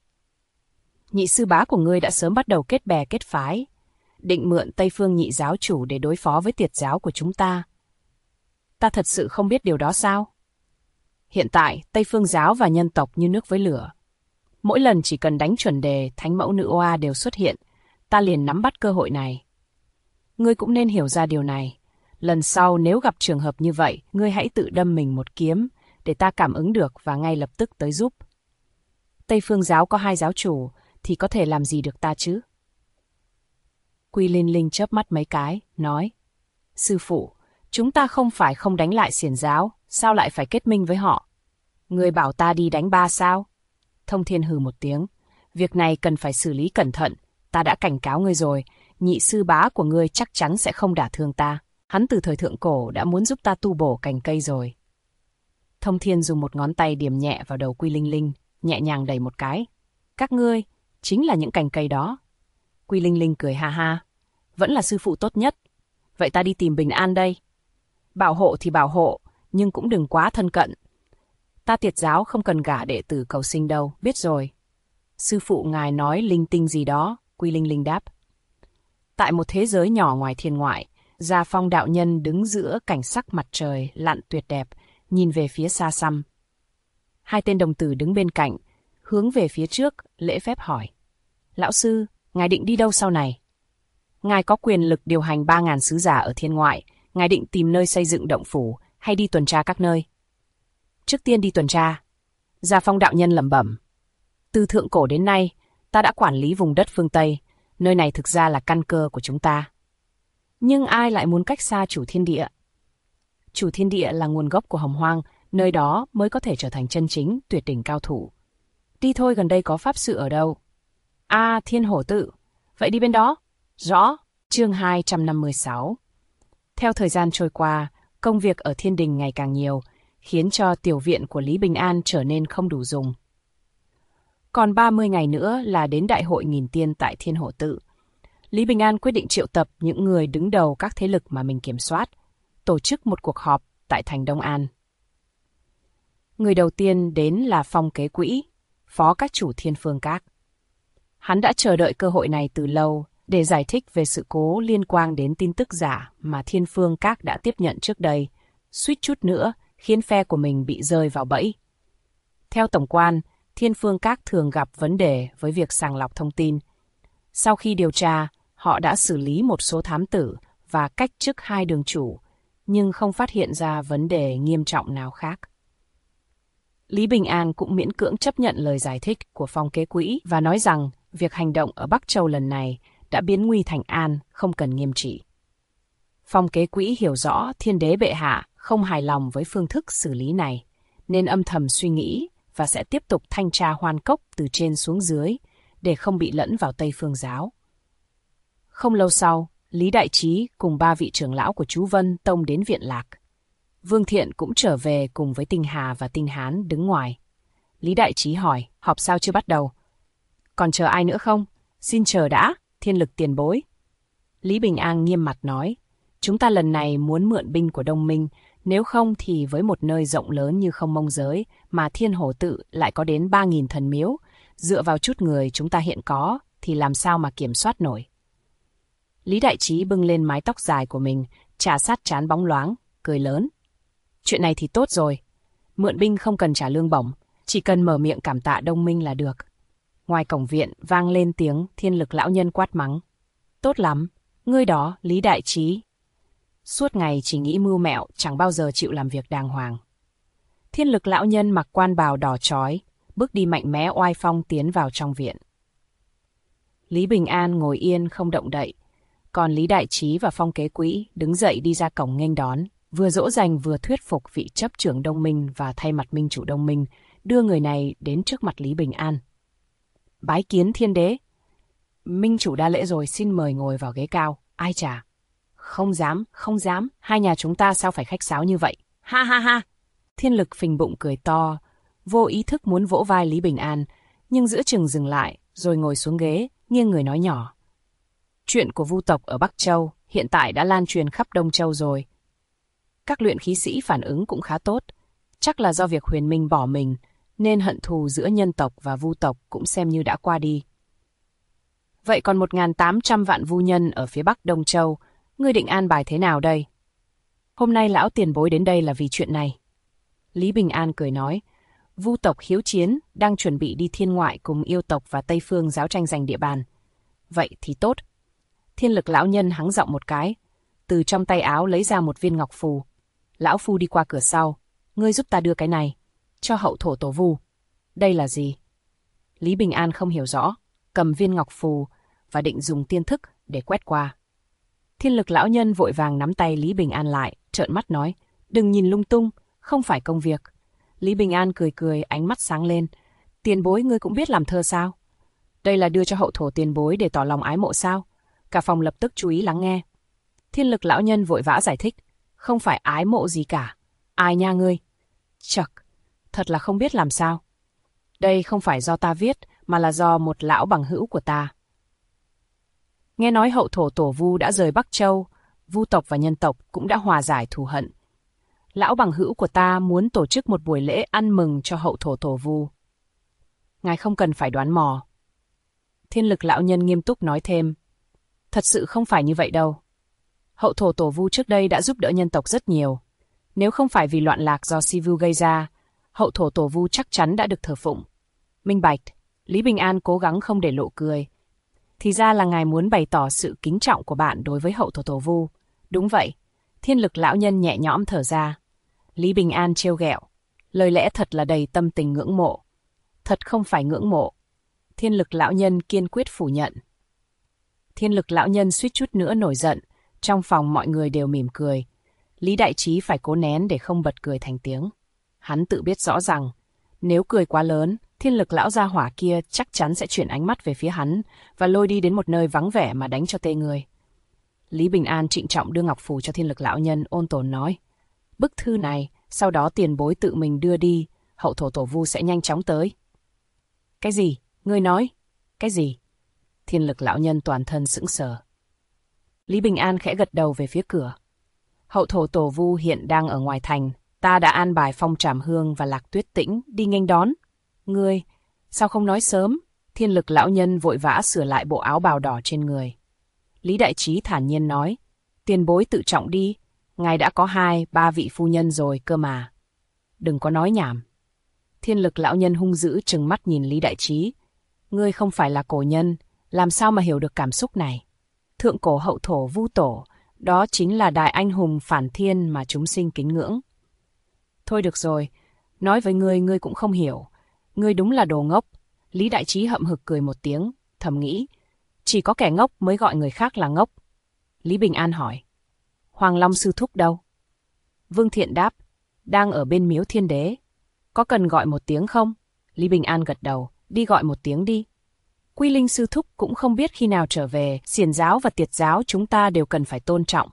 [SPEAKER 1] Nhị sư bá của ngươi đã sớm bắt đầu kết bè kết phái, định mượn Tây Phương nhị giáo chủ để đối phó với tiệt giáo của chúng ta. Ta thật sự không biết điều đó sao? Hiện tại, Tây Phương giáo và nhân tộc như nước với lửa. Mỗi lần chỉ cần đánh chuẩn đề, thánh mẫu nữ oa đều xuất hiện, ta liền nắm bắt cơ hội này. Ngươi cũng nên hiểu ra điều này. Lần sau nếu gặp trường hợp như vậy, ngươi hãy tự đâm mình một kiếm, để ta cảm ứng được và ngay lập tức tới giúp. Tây Phương giáo có 2 giáo chủ, thì có thể làm gì được ta chứ? Quy Linh Linh chớp mắt mấy cái, nói. Sư phụ, chúng ta không phải không đánh lại Xiển giáo, sao lại phải kết minh với họ? Ngươi bảo ta đi đánh ba sao? Thông Thiên hừ một tiếng. Việc này cần phải xử lý cẩn thận, ta đã cảnh cáo ngươi rồi, nhị sư bá của ngươi chắc chắn sẽ không đả thương ta. Hắn từ thời thượng cổ đã muốn giúp ta tu bổ cành cây rồi. Thông Thiên dùng một ngón tay điểm nhẹ vào đầu Quy Linh Linh, nhẹ nhàng đẩy một cái. Các ngươi, chính là những cành cây đó. Quy Linh Linh cười ha ha. Vẫn là sư phụ tốt nhất. Vậy ta đi tìm bình an đây. Bảo hộ thì bảo hộ, nhưng cũng đừng quá thân cận. Ta tiệt giáo không cần gả đệ tử cầu sinh đâu, biết rồi. Sư phụ ngài nói linh tinh gì đó, Quy Linh Linh đáp. Tại một thế giới nhỏ ngoài thiên ngoại, Gia Phong đạo nhân đứng giữa cảnh sắc mặt trời lặn tuyệt đẹp, nhìn về phía xa xăm. 2 tên đồng tử đứng bên cạnh, hướng về phía trước, lễ phép hỏi. Lão sư, ngài định đi đâu sau này? Ngài có quyền lực điều hành 3.000 sứ giả ở thiên ngoại, ngài định tìm nơi xây dựng động phủ hay đi tuần tra các nơi? Trước tiên đi tuần tra. Gia Phong đạo nhân lẩm bẩm. Từ thượng cổ đến nay, ta đã quản lý vùng đất phương Tây, nơi này thực ra là căn cơ của chúng ta. Nhưng ai lại muốn cách xa chủ thiên địa? Chủ thiên địa là nguồn gốc của Hồng Hoang, nơi đó mới có thể trở thành chân chính tuyệt đỉnh cao thủ. Đi thôi, gần đây có pháp sự ở đâu? À, Thiên Hổ Tự. Vậy đi bên đó. Rõ. Chương 256. Theo thời gian trôi qua, công việc ở thiên đình ngày càng nhiều, khiến cho tiểu viện của Lý Bình An trở nên không đủ dùng. Còn 30 ngày nữa là đến đại hội nghìn tiên tại Thiên Hổ Tự. Lý Bình An quyết định triệu tập những người đứng đầu các thế lực mà mình kiểm soát, tổ chức một cuộc họp tại thành Đông An. Người đầu tiên đến là Phong Kế Quỹ, phó các chủ Thiên Phương Các. Hắn đã chờ đợi cơ hội này từ lâu để giải thích về sự cố liên quan đến tin tức giả mà Thiên Phương Các đã tiếp nhận trước đây, suýt chút nữa khiến phe của mình bị rơi vào bẫy. Theo tổng quan, Thiên Phương Các thường gặp vấn đề với việc sàng lọc thông tin. Sau khi điều tra, họ đã xử lý một số thám tử và cách chức 2 đường chủ, nhưng không phát hiện ra vấn đề nghiêm trọng nào khác. Lý Bình An cũng miễn cưỡng chấp nhận lời giải thích của Phong Kế Quỹ và nói rằng việc hành động ở Bắc Châu lần này đã biến nguy thành an, không cần nghiêm trị. Phong Kế Quỹ hiểu rõ Thiên Đế bệ hạ không hài lòng với phương thức xử lý này, nên âm thầm suy nghĩ và sẽ tiếp tục thanh tra Hoan Cốc từ trên xuống dưới để không bị lẫn vào Tây Phương giáo. Không lâu sau, Lý Đại Trí cùng 3 vị trưởng lão của chú Vân Tông đến Viện Lạc. Vương Thiện cũng trở về cùng với Tinh Hà và Tinh Hán đứng ngoài. Lý Đại Trí hỏi, họp sao chưa bắt đầu? Còn chờ ai nữa không? Xin chờ đã, Thiên Lực tiền bối. Lý Bình An nghiêm mặt nói, chúng ta lần này muốn mượn binh của Đông Minh, nếu không thì với một nơi rộng lớn như Không Mông Giới mà Thiên Hổ Tự lại có đến 3.000 thần miếu, dựa vào chút người chúng ta hiện có thì làm sao mà kiểm soát nổi. Lý Đại Trí bưng lên mái tóc dài của mình, chà sát trán bóng loáng, cười lớn. Chuyện này thì tốt rồi, mượn binh không cần trả lương bổng, chỉ cần mở miệng cảm tạ Đông Minh là được. Ngoài cổng viện vang lên tiếng Thiên Lực lão nhân quát mắng. Tốt lắm, ngươi đó, Lý Đại Trí. Suốt ngày chỉ nghĩ mưu mẹo, chẳng bao giờ chịu làm việc đàng hoàng. Thiên Lực lão nhân mặc quan bào đỏ chói, bước đi mạnh mẽ oai phong tiến vào trong viện. Lý Bình An ngồi yên không động đậy, còn Lý Đại Trí và Phong Kế Quỹ đứng dậy đi ra cổng nghênh đón, vừa dỗ dành vừa thuyết phục vị chấp trưởng Đông Minh và thay mặt minh chủ Đông Minh đưa người này đến trước mặt Lý Bình An. Bái kiến Thiên Đế. Minh chủ đa lễ rồi, xin mời ngồi vào ghế cao. Ai chà. Không dám, không dám, hai nhà chúng ta sao phải khách sáo như vậy? Ha ha ha. Thiên Lực phình bụng cười to, vô ý thức muốn vỗ vai Lý Bình An, nhưng giữa chừng dừng lại, rồi ngồi xuống ghế, nghiêng người nói nhỏ. Chuyện của Vu tộc ở Bắc Châu hiện tại đã lan truyền khắp Đông Châu rồi. Các luyện khí sĩ phản ứng cũng khá tốt, chắc là do việc Huyền Minh bỏ mình, nên hận thù giữa nhân tộc và Vu tộc cũng xem như đã qua đi. Vậy còn 1.800 vạn Vu nhân ở phía Bắc Đông Châu, ngươi định an bài thế nào đây? Hôm nay lão tiền bối đến đây là vì chuyện này. Lý Bình An cười nói, Vu tộc hiếu chiến đang chuẩn bị đi thiên ngoại cùng yêu tộc và Tây Phương giáo tranh giành địa bàn. Vậy thì tốt. Thiên Lực lão nhân hắng giọng một cái, từ trong tay áo lấy ra một viên ngọc phù. Lão phu đi qua cửa sau, ngươi giúp ta đưa cái này cho hậu thổ tổ Vu. Đây là gì? Lý Bình An không hiểu rõ, cầm viên ngọc phù và định dùng tiên thức để quét qua. Thiên Lực lão nhân vội vàng nắm tay Lý Bình An lại, trợn mắt nói, đừng nhìn lung tung, không phải công việc. Lý Bình An cười cười, ánh mắt sáng lên. Tiền bối ngươi cũng biết làm thơ sao? Đây là đưa cho hậu thổ tiền bối để tỏ lòng ái mộ sao? Cả phòng lập tức chú ý lắng nghe. Thiên Lực lão nhân vội vã giải thích, không phải ái mộ gì cả. Ai nha ngươi? Chậc, thật là không biết làm sao. Đây không phải do ta viết, mà là do một lão bằng hữu của ta. Nghe nói hậu thổ tổ Vu đã rời Bắc Châu, Vu tộc và nhân tộc cũng đã hòa giải thù hận. Lão bằng hữu của ta muốn tổ chức một buổi lễ ăn mừng cho hậu thổ tổ Vu. Ngài không cần phải đoán mò. Thiên Lực lão nhân nghiêm túc nói thêm, thật sự không phải như vậy đâu. Hậu thổ tổ Vu trước đây đã giúp đỡ nhân tộc rất nhiều. Nếu không phải vì loạn lạc do Sivu gây ra, hậu thổ tổ Vu chắc chắn đã được thờ phụng. Minh bạch, Lý Bình An cố gắng không để lộ cười. Thì ra là ngài muốn bày tỏ sự kính trọng của bạn đối với hậu thổ tổ Vu. Đúng vậy. Thiên Lực lão nhân nhẹ nhõm thở ra. Lý Bình An trêu ghẹo. Lời lẽ thật là đầy tâm tình ngưỡng mộ. Thật không phải ngưỡng mộ. Thiên Lực lão nhân kiên quyết phủ nhận. Thiên Lực lão nhân suýt chút nữa nổi giận. Trong phòng mọi người đều mỉm cười. Lý Đại Trí phải cố nén để không bật cười thành tiếng. Hắn tự biết rõ rằng, nếu cười quá lớn, Thiên lực lão gia hỏa kia chắc chắn sẽ chuyển ánh mắt về phía hắn và lôi đi đến một nơi vắng vẻ mà đánh cho tê người. Lý Bình An trịnh trọng đưa ngọc phù cho thiên lực lão nhân, ôn tồn nói. Bức thư này, sau đó tiền bối tự mình đưa đi, hậu thổ tổ vu sẽ nhanh chóng tới. Cái gì? Ngươi nói? Cái gì? Thiên lực lão nhân toàn thân sững sờ. Lý Bình An khẽ gật đầu về phía cửa. Hậu thổ tổ vu hiện đang ở ngoài thành, ta đã an bài Phong Trảm Hương và Lạc Tuyết Tĩnh đi nghênh đón. Ngươi, sao không nói sớm? Thiên lực lão nhân vội vã sửa lại bộ áo bào đỏ trên người. Lý Đại Trí thản nhiên nói, tiền bối tự trọng đi, ngài đã có 2-3 vị phu nhân rồi cơ mà. Đừng có nói nhảm. Thiên lực lão nhân hung dữ trừng mắt nhìn Lý Đại Trí. Ngươi không phải là cổ nhân, làm sao mà hiểu được cảm xúc này? Thượng cổ hậu thổ vu tổ, đó chính là đại anh hùng phản thiên mà chúng sinh kính ngưỡng. Thôi được rồi, nói với ngươi cũng không hiểu. Ngươi đúng là đồ ngốc. Lý Đại Trí hậm hực cười một tiếng, thầm nghĩ. Chỉ có kẻ ngốc mới gọi người khác là ngốc. Lý Bình An hỏi. Hoàng Long sư thúc đâu? Vương Thiện đáp. Đang ở bên miếu Thiên Đế. Có cần gọi một tiếng không? Lý Bình An gật đầu. Đi gọi một tiếng đi. Quy Linh sư thúc cũng không biết khi nào trở về. Xiển giáo và Tiệt giáo chúng ta đều cần phải tôn trọng.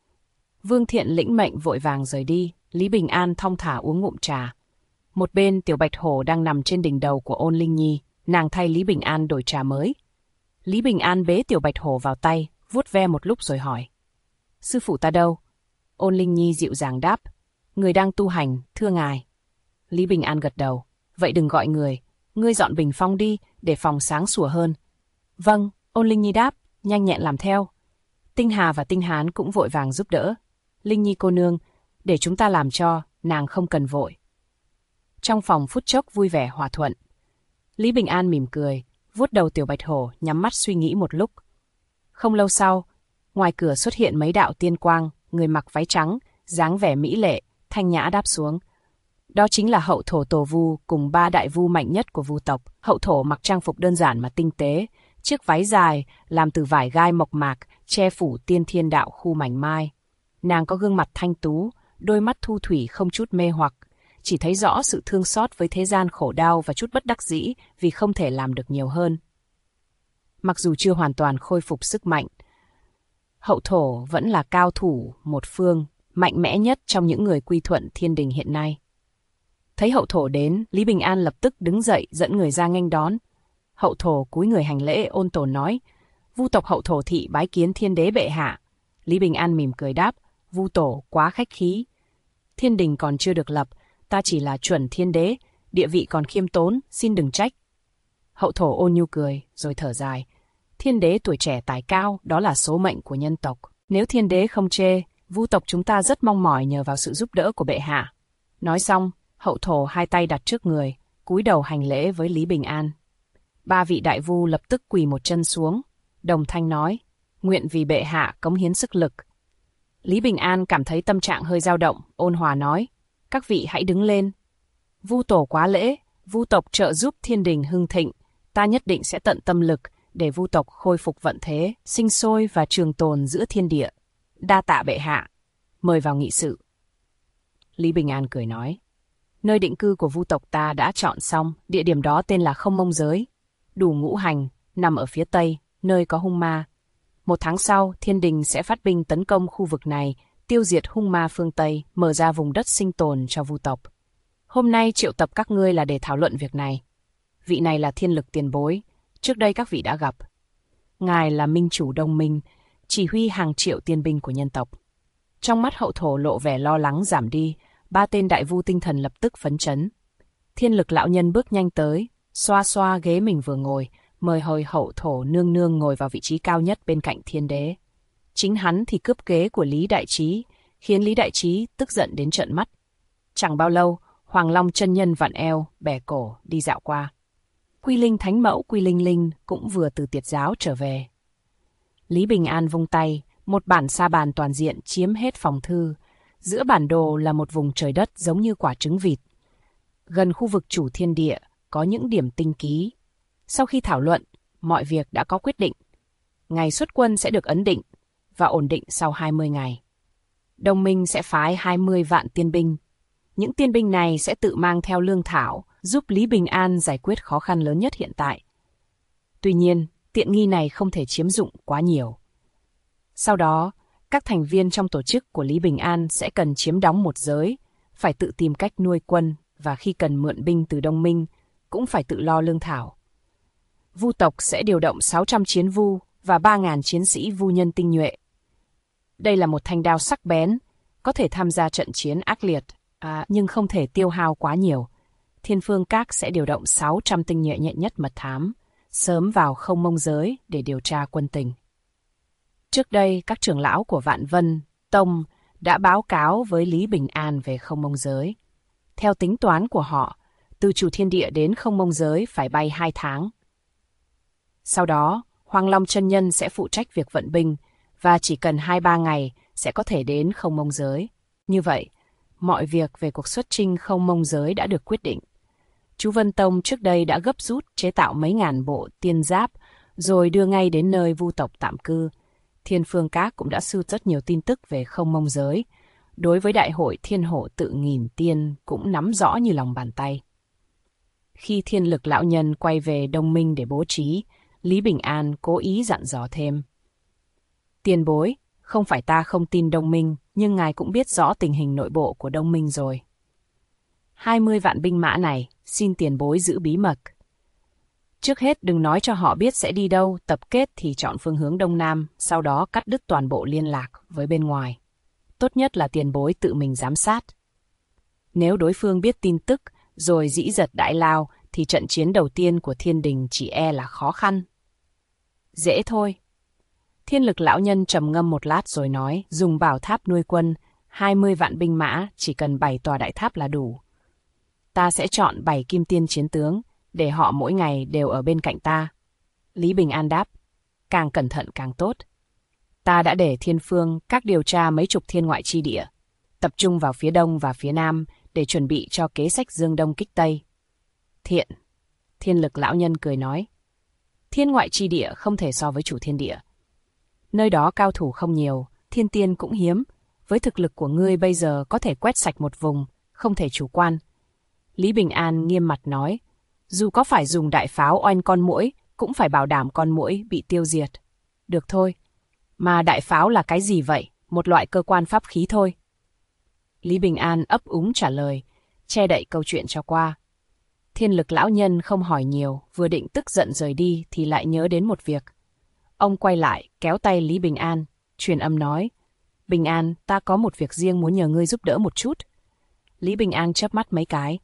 [SPEAKER 1] Vương Thiện lĩnh mệnh vội vàng rời đi. Lý Bình An thong thả uống ngụm trà. Một bên Tiểu Bạch Hổ đang nằm trên đỉnh đầu của Ôn Linh Nhi. Nàng thay Lý Bình An đổi trà mới. Lý Bình An bế Tiểu Bạch Hổ vào tay, vuốt ve một lúc rồi hỏi. Sư phụ ta đâu? Ôn Linh Nhi dịu dàng đáp. Người đang tu hành, thưa ngài. Lý Bình An gật đầu. Vậy đừng gọi người. Ngươi dọn bình phong đi, để phòng sáng sủa hơn. Vâng, Ôn Linh Nhi đáp, nhanh nhẹn làm theo. Tinh Hà và Tinh Hán cũng vội vàng giúp đỡ. Linh Nhi cô nương, để chúng ta làm cho, nàng không cần vội. Trong phòng phút chốc vui vẻ hòa thuận. Lý Bình An mỉm cười, vuốt đầu Tiểu Bạch Hổ, nhắm mắt suy nghĩ một lúc. Không lâu sau, ngoài cửa xuất hiện mấy đạo tiên quang, người mặc váy trắng, dáng vẻ mỹ lệ, thanh nhã đáp xuống. Đó chính là hậu thổ tổ vu cùng 3 đại vu mạnh nhất của vu tộc. Hậu thổ mặc trang phục đơn giản mà tinh tế, chiếc váy dài làm từ vải gai mộc mạc, che phủ tiên thiên đạo khu mảnh mai. Nàng có gương mặt thanh tú, đôi mắt thu thủy không chút mê hoặc, chỉ thấy rõ sự thương xót với thế gian khổ đau và chút bất đắc dĩ vì không thể làm được nhiều hơn. Mặc dù chưa hoàn toàn khôi phục sức mạnh, hậu thổ vẫn là cao thủ một phương, mạnh mẽ nhất trong những người quy thuận thiên đình hiện nay. Thấy hậu thổ đến, Lý Bình An lập tức đứng dậy dẫn người ra nghênh đón. Hậu thổ cúi người hành lễ ôn tồn nói, vu tộc hậu thổ thị bái kiến thiên đế bệ hạ. Lý Bình An mỉm cười đáp, vu tổ quá khách khí. Thiên đình còn chưa được lập, ta chỉ là chuẩn thiên đế, địa vị còn khiêm tốn, xin đừng trách. Hậu thổ ôn nhu cười, rồi thở dài. Thiên đế tuổi trẻ tài cao, đó là số mệnh của nhân tộc. Nếu thiên đế không chê, vu tộc chúng ta rất mong mỏi nhờ vào sự giúp đỡ của bệ hạ. Nói xong, hậu thổ hai tay đặt trước người, cúi đầu hành lễ với Lý Bình An. 3 vị đại vu lập tức quỳ một chân xuống, đồng thanh nói, nguyện vì bệ hạ cống hiến sức lực. Lý Bình An cảm thấy tâm trạng hơi dao động, ôn hòa nói, các vị hãy đứng lên. Vu tổ quá lễ, vu tộc trợ giúp thiên đình hưng thịnh, ta nhất định sẽ tận tâm lực để vu tộc khôi phục vận thế, sinh sôi và trường tồn giữa thiên địa. Đa tạ bệ hạ, mời vào nghị sự. Lý Bình An cười nói, nơi định cư của vu tộc ta đã chọn xong, địa điểm đó tên là Không Mông Giới, Đủ Ngũ Hành, nằm ở phía tây, nơi có hung ma. 1 tháng sau, thiên đình sẽ phát binh tấn công khu vực này, tiêu diệt hung ma phương Tây, mở ra vùng đất sinh tồn cho vu tộc. Hôm nay triệu tập các ngươi là để thảo luận việc này. Vị này là thiên lực tiền bối, trước đây các vị đã gặp. Ngài là minh chủ đồng minh, chỉ huy hàng triệu tiên binh của nhân tộc. Trong mắt hậu thổ lộ vẻ lo lắng giảm đi, 3 tên đại vu tinh thần lập tức phấn chấn. Thiên lực lão nhân bước nhanh tới, xoa xoa ghế mình vừa ngồi, mời hồi hậu thổ nương nương ngồi vào vị trí cao nhất bên cạnh thiên đế. Chính hắn thì cướp ghế của Lý Đại Trí, khiến Lý Đại Trí tức giận đến trợn mắt. Chẳng bao lâu, Hoàng Long chân nhân vặn eo, bẻ cổ, đi dạo qua. Quy Linh thánh mẫu Quy Linh Linh cũng vừa từ Tiệt giáo trở về. Lý Bình An vung tay, một bản sa bàn toàn diện chiếm hết phòng thư. Giữa bản đồ là một vùng trời đất giống như quả trứng vịt. Gần khu vực chủ thiên địa có những điểm tinh ký. Sau khi thảo luận, mọi việc đã có quyết định. Ngày xuất quân sẽ được ấn định và ổn định sau 20 ngày. Đồng minh sẽ phái 20 vạn tiên binh. Những tiên binh này sẽ tự mang theo lương thảo, giúp Lý Bình An giải quyết khó khăn lớn nhất hiện tại. Tuy nhiên, tiện nghi này không thể chiếm dụng quá nhiều. Sau đó, các thành viên trong tổ chức của Lý Bình An sẽ cần chiếm đóng một giới, phải tự tìm cách nuôi quân và khi cần mượn binh từ Đông Minh, cũng phải tự lo lương thảo. Vu tộc sẽ điều động 600 chiến vu và 3.000 chiến sĩ vu nhân tinh nhuệ. Đây là một thanh đao sắc bén, có thể tham gia trận chiến ác liệt, nhưng không thể tiêu hao quá nhiều. Thiên Phương Các sẽ điều động 600 tinh nhuệ nhạy nhất mật thám, sớm vào Không Mông Giới để điều tra quân tình. Trước đây, các trưởng lão của Vạn Vân, Tông đã báo cáo với Lý Bình An về Không Mông Giới. Theo tính toán của họ, từ Chủ Thiên Địa đến Không Mông Giới phải bay 2 tháng. Sau đó, Hoàng Long Chân Nhân sẽ phụ trách việc vận binh và chỉ cần 2-3 ngày sẽ có thể đến Không Mông Giới. Như vậy, mọi việc về cuộc xuất chinh Không Mông Giới đã được quyết định. Chú Vân Tông trước đây đã gấp rút chế tạo mấy ngàn bộ tiên giáp rồi đưa ngay đến nơi vu tộc tạm cư. Thiên Phương Các cũng đã sưu rất nhiều tin tức về Không Mông Giới. Đối với đại hội Thiên Hổ Tự Nghìn Tiên cũng nắm rõ như lòng bàn tay. Khi Thiên Lực lão nhân quay về Đông Minh để bố trí, Lý Bình An cố ý dặn dò thêm. Tiền bối, không phải ta không tin Đông Minh, nhưng ngài cũng biết rõ tình hình nội bộ của Đông Minh rồi. 20 vạn binh mã này, xin tiền bối giữ bí mật. Trước hết đừng nói cho họ biết sẽ đi đâu, tập kết thì chọn phương hướng Đông Nam, sau đó cắt đứt toàn bộ liên lạc với bên ngoài. Tốt nhất là tiền bối tự mình giám sát. Nếu đối phương biết tin tức, rồi dĩ giật đại lao, thì trận chiến đầu tiên của Thiên Đình chỉ e là khó khăn. Dễ thôi. Thiên Lực lão nhân trầm ngâm một lát rồi nói, dùng bảo tháp nuôi quân, 20 vạn binh mã, chỉ cần 7 tòa đại tháp là đủ. Ta sẽ chọn 7 kim tiên chiến tướng, để họ mỗi ngày đều ở bên cạnh ta. Lý Bình An đáp, càng cẩn thận càng tốt. Ta đã để Thiên Phương Các điều tra mấy chục thiên ngoại chi địa, tập trung vào phía đông và phía nam để chuẩn bị cho kế sách dương đông kích tây. Thiện. Thiên Lực lão nhân cười nói, thiên ngoại chi địa không thể so với chủ thiên địa. Nơi đó cao thủ không nhiều, thiên tiên cũng hiếm. Với thực lực của ngươi bây giờ có thể quét sạch một vùng, không thể chủ quan. Lý Bình An nghiêm mặt nói, dù có phải dùng đại pháo oanh con muỗi, cũng phải bảo đảm con muỗi bị tiêu diệt. Được thôi. Mà đại pháo là cái gì vậy? Một loại cơ quan pháp khí thôi. Lý Bình An ấp úng trả lời, che đậy câu chuyện cho qua. Thiên Lực lão nhân không hỏi nhiều, vừa định tức giận rời đi thì lại nhớ đến một việc. Ông quay lại, kéo tay Lý Bình An, truyền âm nói, Bình An, ta có một việc riêng muốn nhờ ngươi giúp đỡ một chút. Lý Bình An chớp mắt mấy cái.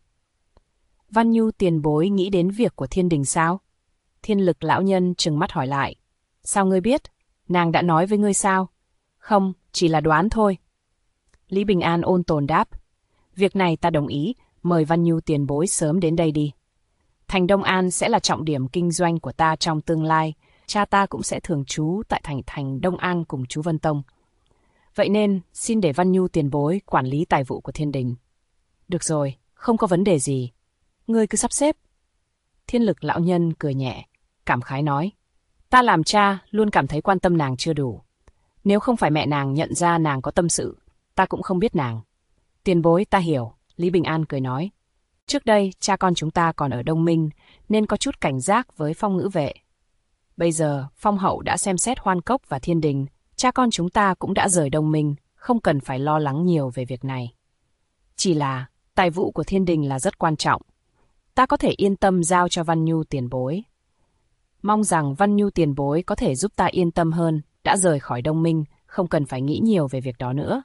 [SPEAKER 1] Văn Nhu tiền bối nghĩ đến việc của Thiên Đình sao? Thiên Lực lão nhân trừng mắt hỏi lại. Sao ngươi biết? Nàng đã nói với ngươi sao? Không, chỉ là đoán thôi. Lý Bình An ôn tồn đáp. Việc này ta đồng ý, mời Văn Nhu tiền bối sớm đến đây đi. Thành Đông An sẽ là trọng điểm kinh doanh của ta trong tương lai. Cha ta cũng sẽ thường trú tại thành Đông An cùng chú Vân Tông. Vậy nên, xin để Văn Nhu tiền bối quản lý tài vụ của Thiên Đình. Được rồi, không có vấn đề gì. Ngươi cứ sắp xếp. Thiên Lực lão nhân cười nhẹ, cảm khái nói. Ta làm cha luôn cảm thấy quan tâm nàng chưa đủ. Nếu không phải mẹ nàng nhận ra nàng có tâm sự, ta cũng không biết nàng. Tiền bối ta hiểu, Lý Bình An cười nói. Trước đây, cha con chúng ta còn ở Đông Minh, nên có chút cảnh giác với Phong Ngữ Vệ. Bây giờ, Phong Hậu đã xem xét Hoan Cốc và Thiên Đình, cha con chúng ta cũng đã rời Đông Minh, không cần phải lo lắng nhiều về việc này. Chỉ là, tài vụ của Thiên Đình là rất quan trọng. Ta có thể yên tâm giao cho Văn Nhu tiền bối. Mong rằng Văn Nhu tiền bối có thể giúp ta yên tâm hơn, đã rời khỏi Đông Minh, không cần phải nghĩ nhiều về việc đó nữa.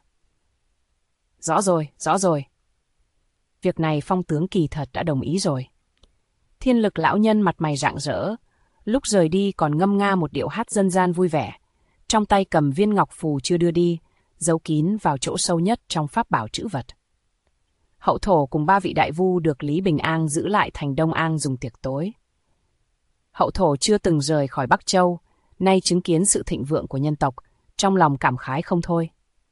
[SPEAKER 1] Rõ rồi, rõ rồi. Việc này Phong tướng kỳ thật đã đồng ý rồi. Thiên Lực lão nhân mặt mày rạng rỡ, lúc rời đi còn ngâm nga một điệu hát dân gian vui vẻ, trong tay cầm viên ngọc phù chưa đưa đi, giấu kín vào chỗ sâu nhất trong pháp bảo trữ vật. Hậu thổ cùng 3 vị đại vu được Lý Bình An giữ lại thành Đông An dùng tiệc tối. Hậu thổ chưa từng rời khỏi Bắc Châu, nay chứng kiến sự thịnh vượng của nhân tộc, trong lòng cảm khái không thôi.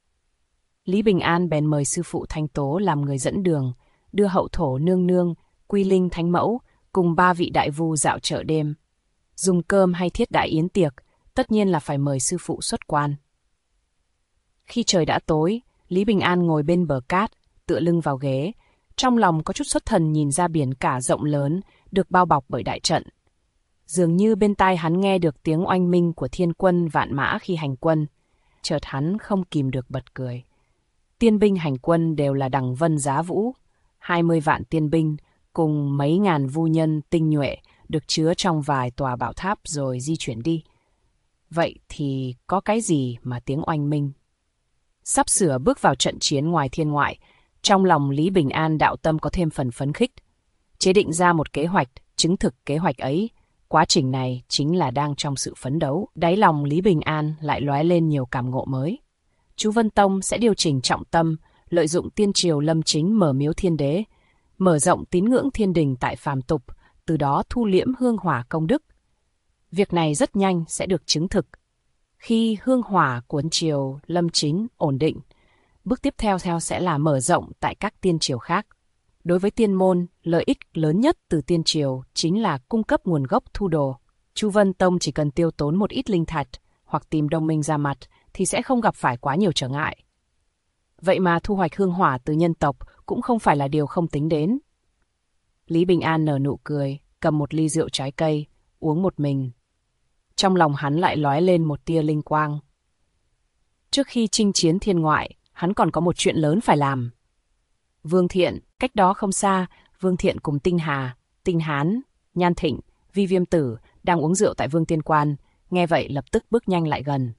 [SPEAKER 1] Lý Bình An bèn mời sư phụ Thanh Tố làm người dẫn đường, đưa hậu thổ nương nương, Quy Linh thánh mẫu cùng 3 vị đại vu dạo chợ đêm. Dùng cơm hay thiết đại yến tiệc, tất nhiên là phải mời sư phụ xuất quan. Khi trời đã tối, Lý Bình An ngồi bên bờ cát, tựa lưng vào ghế, Trong lòng có chút xuất thần nhìn ra biển cả rộng lớn, được bao bọc bởi đại trận. Dường như bên tai hắn nghe được tiếng oanh minh của thiên quân vạn mã khi hành quân. Chợt hắn không kìm được bật cười. Tiên binh hành quân đều là đằng vân giá vũ. 20 vạn tiên binh cùng mấy ngàn vu nhân tinh nhuệ được chứa trong vài tòa bảo tháp rồi di chuyển đi. Vậy thì có cái gì mà tiếng oanh minh? Sắp sửa bước vào trận chiến ngoài thiên ngoại, trong lòng Lý Bình An đạo tâm có thêm phần phấn khích. Chế định ra một kế hoạch, chứng thực kế hoạch ấy. Quá trình này chính là đang trong sự phấn đấu. Đáy lòng Lý Bình An lại lóe lên nhiều cảm ngộ mới. Chú Vân Tông sẽ điều chỉnh trọng tâm, lợi dụng tiên triều lâm chính mở miếu thiên đế, mở rộng tín ngưỡng thiên đình tại phàm tục, từ đó thu liễm hương hỏa công đức. Việc này rất nhanh sẽ được chứng thực. Khi hương hỏa của triều lâm chính ổn định, bước tiếp theo sẽ là mở rộng tại các tiên triều khác. Đối với tiên môn, lợi ích lớn nhất từ tiên triều chính là cung cấp nguồn gốc thu đồ. Chu Vân Tông chỉ cần tiêu tốn một ít linh thạch hoặc tìm đồng minh ra mặt thì sẽ không gặp phải quá nhiều trở ngại. Vậy mà thu hoạch hương hỏa từ nhân tộc cũng không phải là điều không tính đến. Lý Bình An nở nụ cười, cầm một ly rượu trái cây, uống một mình. Trong lòng hắn lại lóe lên một tia linh quang. Trước khi chinh chiến thiên ngoại, hắn còn có một chuyện lớn phải làm. Vương Thiện, cách đó không xa, Vương Thiện cùng Tinh Hà, Tinh Hán, Nhan Thịnh, Vi Viêm Tử đang uống rượu tại Vương Tiên Quan, nghe vậy lập tức bước nhanh lại gần.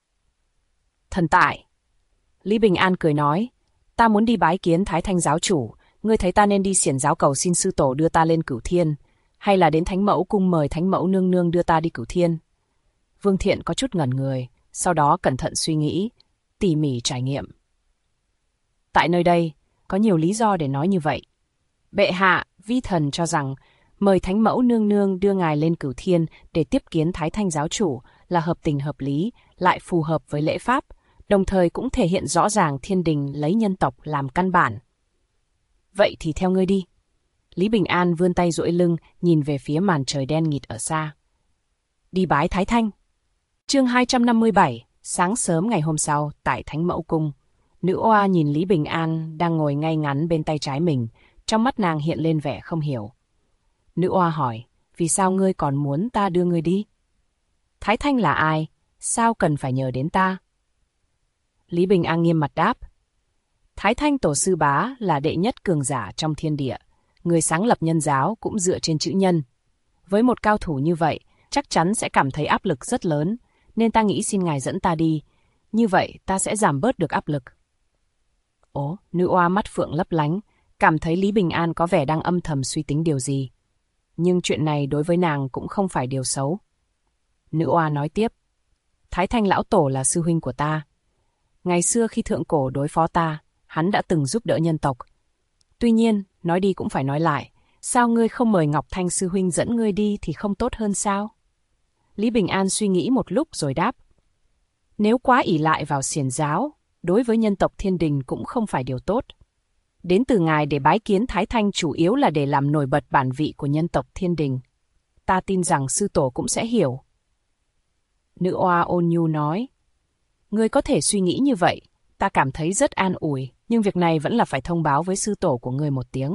[SPEAKER 1] Thần tại! Lý Bình An cười nói, ta muốn đi bái kiến Thái Thanh giáo chủ, ngươi thấy ta nên đi xiển giáo cầu xin sư tổ đưa ta lên Cửu Thiên, hay là đến Thánh Mẫu cung mời Thánh Mẫu nương nương đưa ta đi Cửu Thiên? Vương Thiện có chút ngẩn người, sau đó cẩn thận suy nghĩ, tỉ mỉ trải nghiệm. Tại nơi đây, có nhiều lý do để nói như vậy. Bệ hạ, vi thần cho rằng, mời Thánh Mẫu nương nương đưa ngài lên Cửu Thiên để tiếp kiến Thái Thanh giáo chủ là hợp tình hợp lý, lại phù hợp với lễ pháp, đồng thời cũng thể hiện rõ ràng thiên đình lấy nhân tộc làm căn bản. Vậy thì theo ngươi đi. Lý Bình An vươn tay duỗi lưng, nhìn về phía màn trời đen nghịt ở xa. Đi bái Thái Thanh. Chương 257, sáng sớm ngày hôm sau, tại Thánh Mẫu cung. Nữ oa nhìn Lý Bình An đang ngồi ngay ngắn bên tay trái mình, trong mắt nàng hiện lên vẻ không hiểu. Nữ oa hỏi, vì sao ngươi còn muốn ta đưa ngươi đi? Thái Thanh là ai? Sao cần phải nhờ đến ta? Lý Bình An nghiêm mặt đáp. Thái Thanh tổ sư bá là đệ nhất cường giả trong thiên địa, người sáng lập nhân giáo cũng dựa trên chữ nhân. Với một cao thủ như vậy, chắc chắn sẽ cảm thấy áp lực rất lớn, nên ta nghĩ xin ngài dẫn ta đi, như vậy ta sẽ giảm bớt được áp lực. Ồ, nữ oa mắt phượng lấp lánh, cảm thấy Lý Bình An có vẻ đang âm thầm suy tính điều gì. Nhưng chuyện này đối với nàng cũng không phải điều xấu. Nữ oa nói tiếp, Thái Thanh lão tổ là sư huynh của ta. Ngày xưa khi thượng cổ đối phó ta, hắn đã từng giúp đỡ nhân tộc. Tuy nhiên, nói đi cũng phải nói lại, sao ngươi không mời Ngọc Thanh sư huynh dẫn ngươi đi thì không tốt hơn sao? Lý Bình An suy nghĩ một lúc rồi đáp. Nếu quá ỷ lại vào xiển giáo, đối với nhân tộc thiên đình cũng không phải điều tốt. Đến từ ngài để bái kiến Thái Thanh chủ yếu là để làm nổi bật bản vị của nhân tộc thiên đình. Ta tin rằng sư tổ cũng sẽ hiểu. Nữ oa ôn nhu nói. Ngươi có thể suy nghĩ như vậy, ta cảm thấy rất an ủi, nhưng việc này vẫn là phải thông báo với sư tổ của ngươi một tiếng.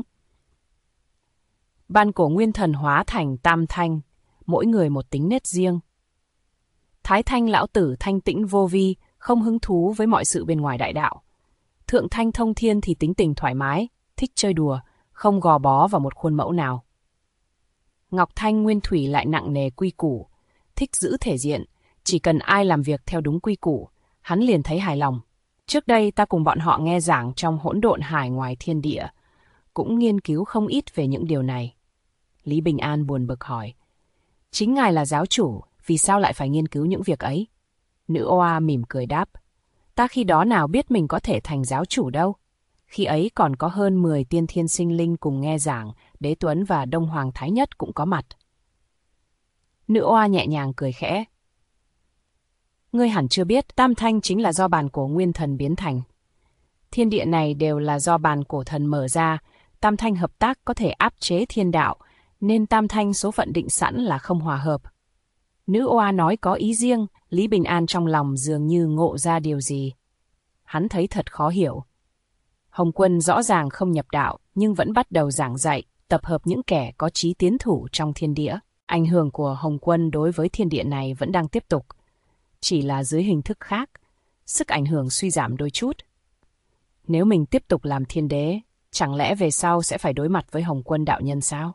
[SPEAKER 1] Ban cổ nguyên thần hóa thành tam thanh, mỗi người một tính nết riêng. Thái Thanh lão tử thanh tĩnh vô vi, không hứng thú với mọi sự bên ngoài đại đạo. Thượng Thanh thông thiên thì tính tình thoải mái, thích chơi đùa, không gò bó vào một khuôn mẫu nào. Ngọc Thanh nguyên thủy lại nặng nề quy củ, thích giữ thể diện, chỉ cần ai làm việc theo đúng quy củ, hắn liền thấy hài lòng. Trước đây ta cùng bọn họ nghe giảng trong hỗn độn hải ngoài thiên địa, cũng nghiên cứu không ít về những điều này. Lý Bình An buồn bực hỏi, chính ngài là giáo chủ, vì sao lại phải nghiên cứu những việc ấy? Nữ oa mỉm cười đáp, ta khi đó nào biết mình có thể thành giáo chủ đâu. Khi ấy còn có hơn 10 tiên thiên sinh linh cùng nghe giảng, Đế Tuấn và Đông Hoàng Thái Nhất cũng có mặt. Nữ oa nhẹ nhàng cười khẽ. Ngươi hẳn chưa biết, Tam Thanh chính là do bàn cổ nguyên thần biến thành. Thiên địa này đều là do bàn cổ thần mở ra, Tam Thanh hợp tác có thể áp chế thiên đạo, nên Tam Thanh số phận định sẵn là không hòa hợp. Nữ oa nói có ý riêng, Lý Bình An trong lòng dường như ngộ ra điều gì. Hắn thấy thật khó hiểu. Hồng Quân rõ ràng không nhập đạo, nhưng vẫn bắt đầu giảng dạy, tập hợp những kẻ có chí tiến thủ trong thiên địa. Ảnh hưởng của Hồng Quân đối với thiên địa này vẫn đang tiếp tục, chỉ là dưới hình thức khác, sức ảnh hưởng suy giảm đôi chút. Nếu mình tiếp tục làm thiên đế, chẳng lẽ về sau sẽ phải đối mặt với Hồng Quân đạo nhân sao?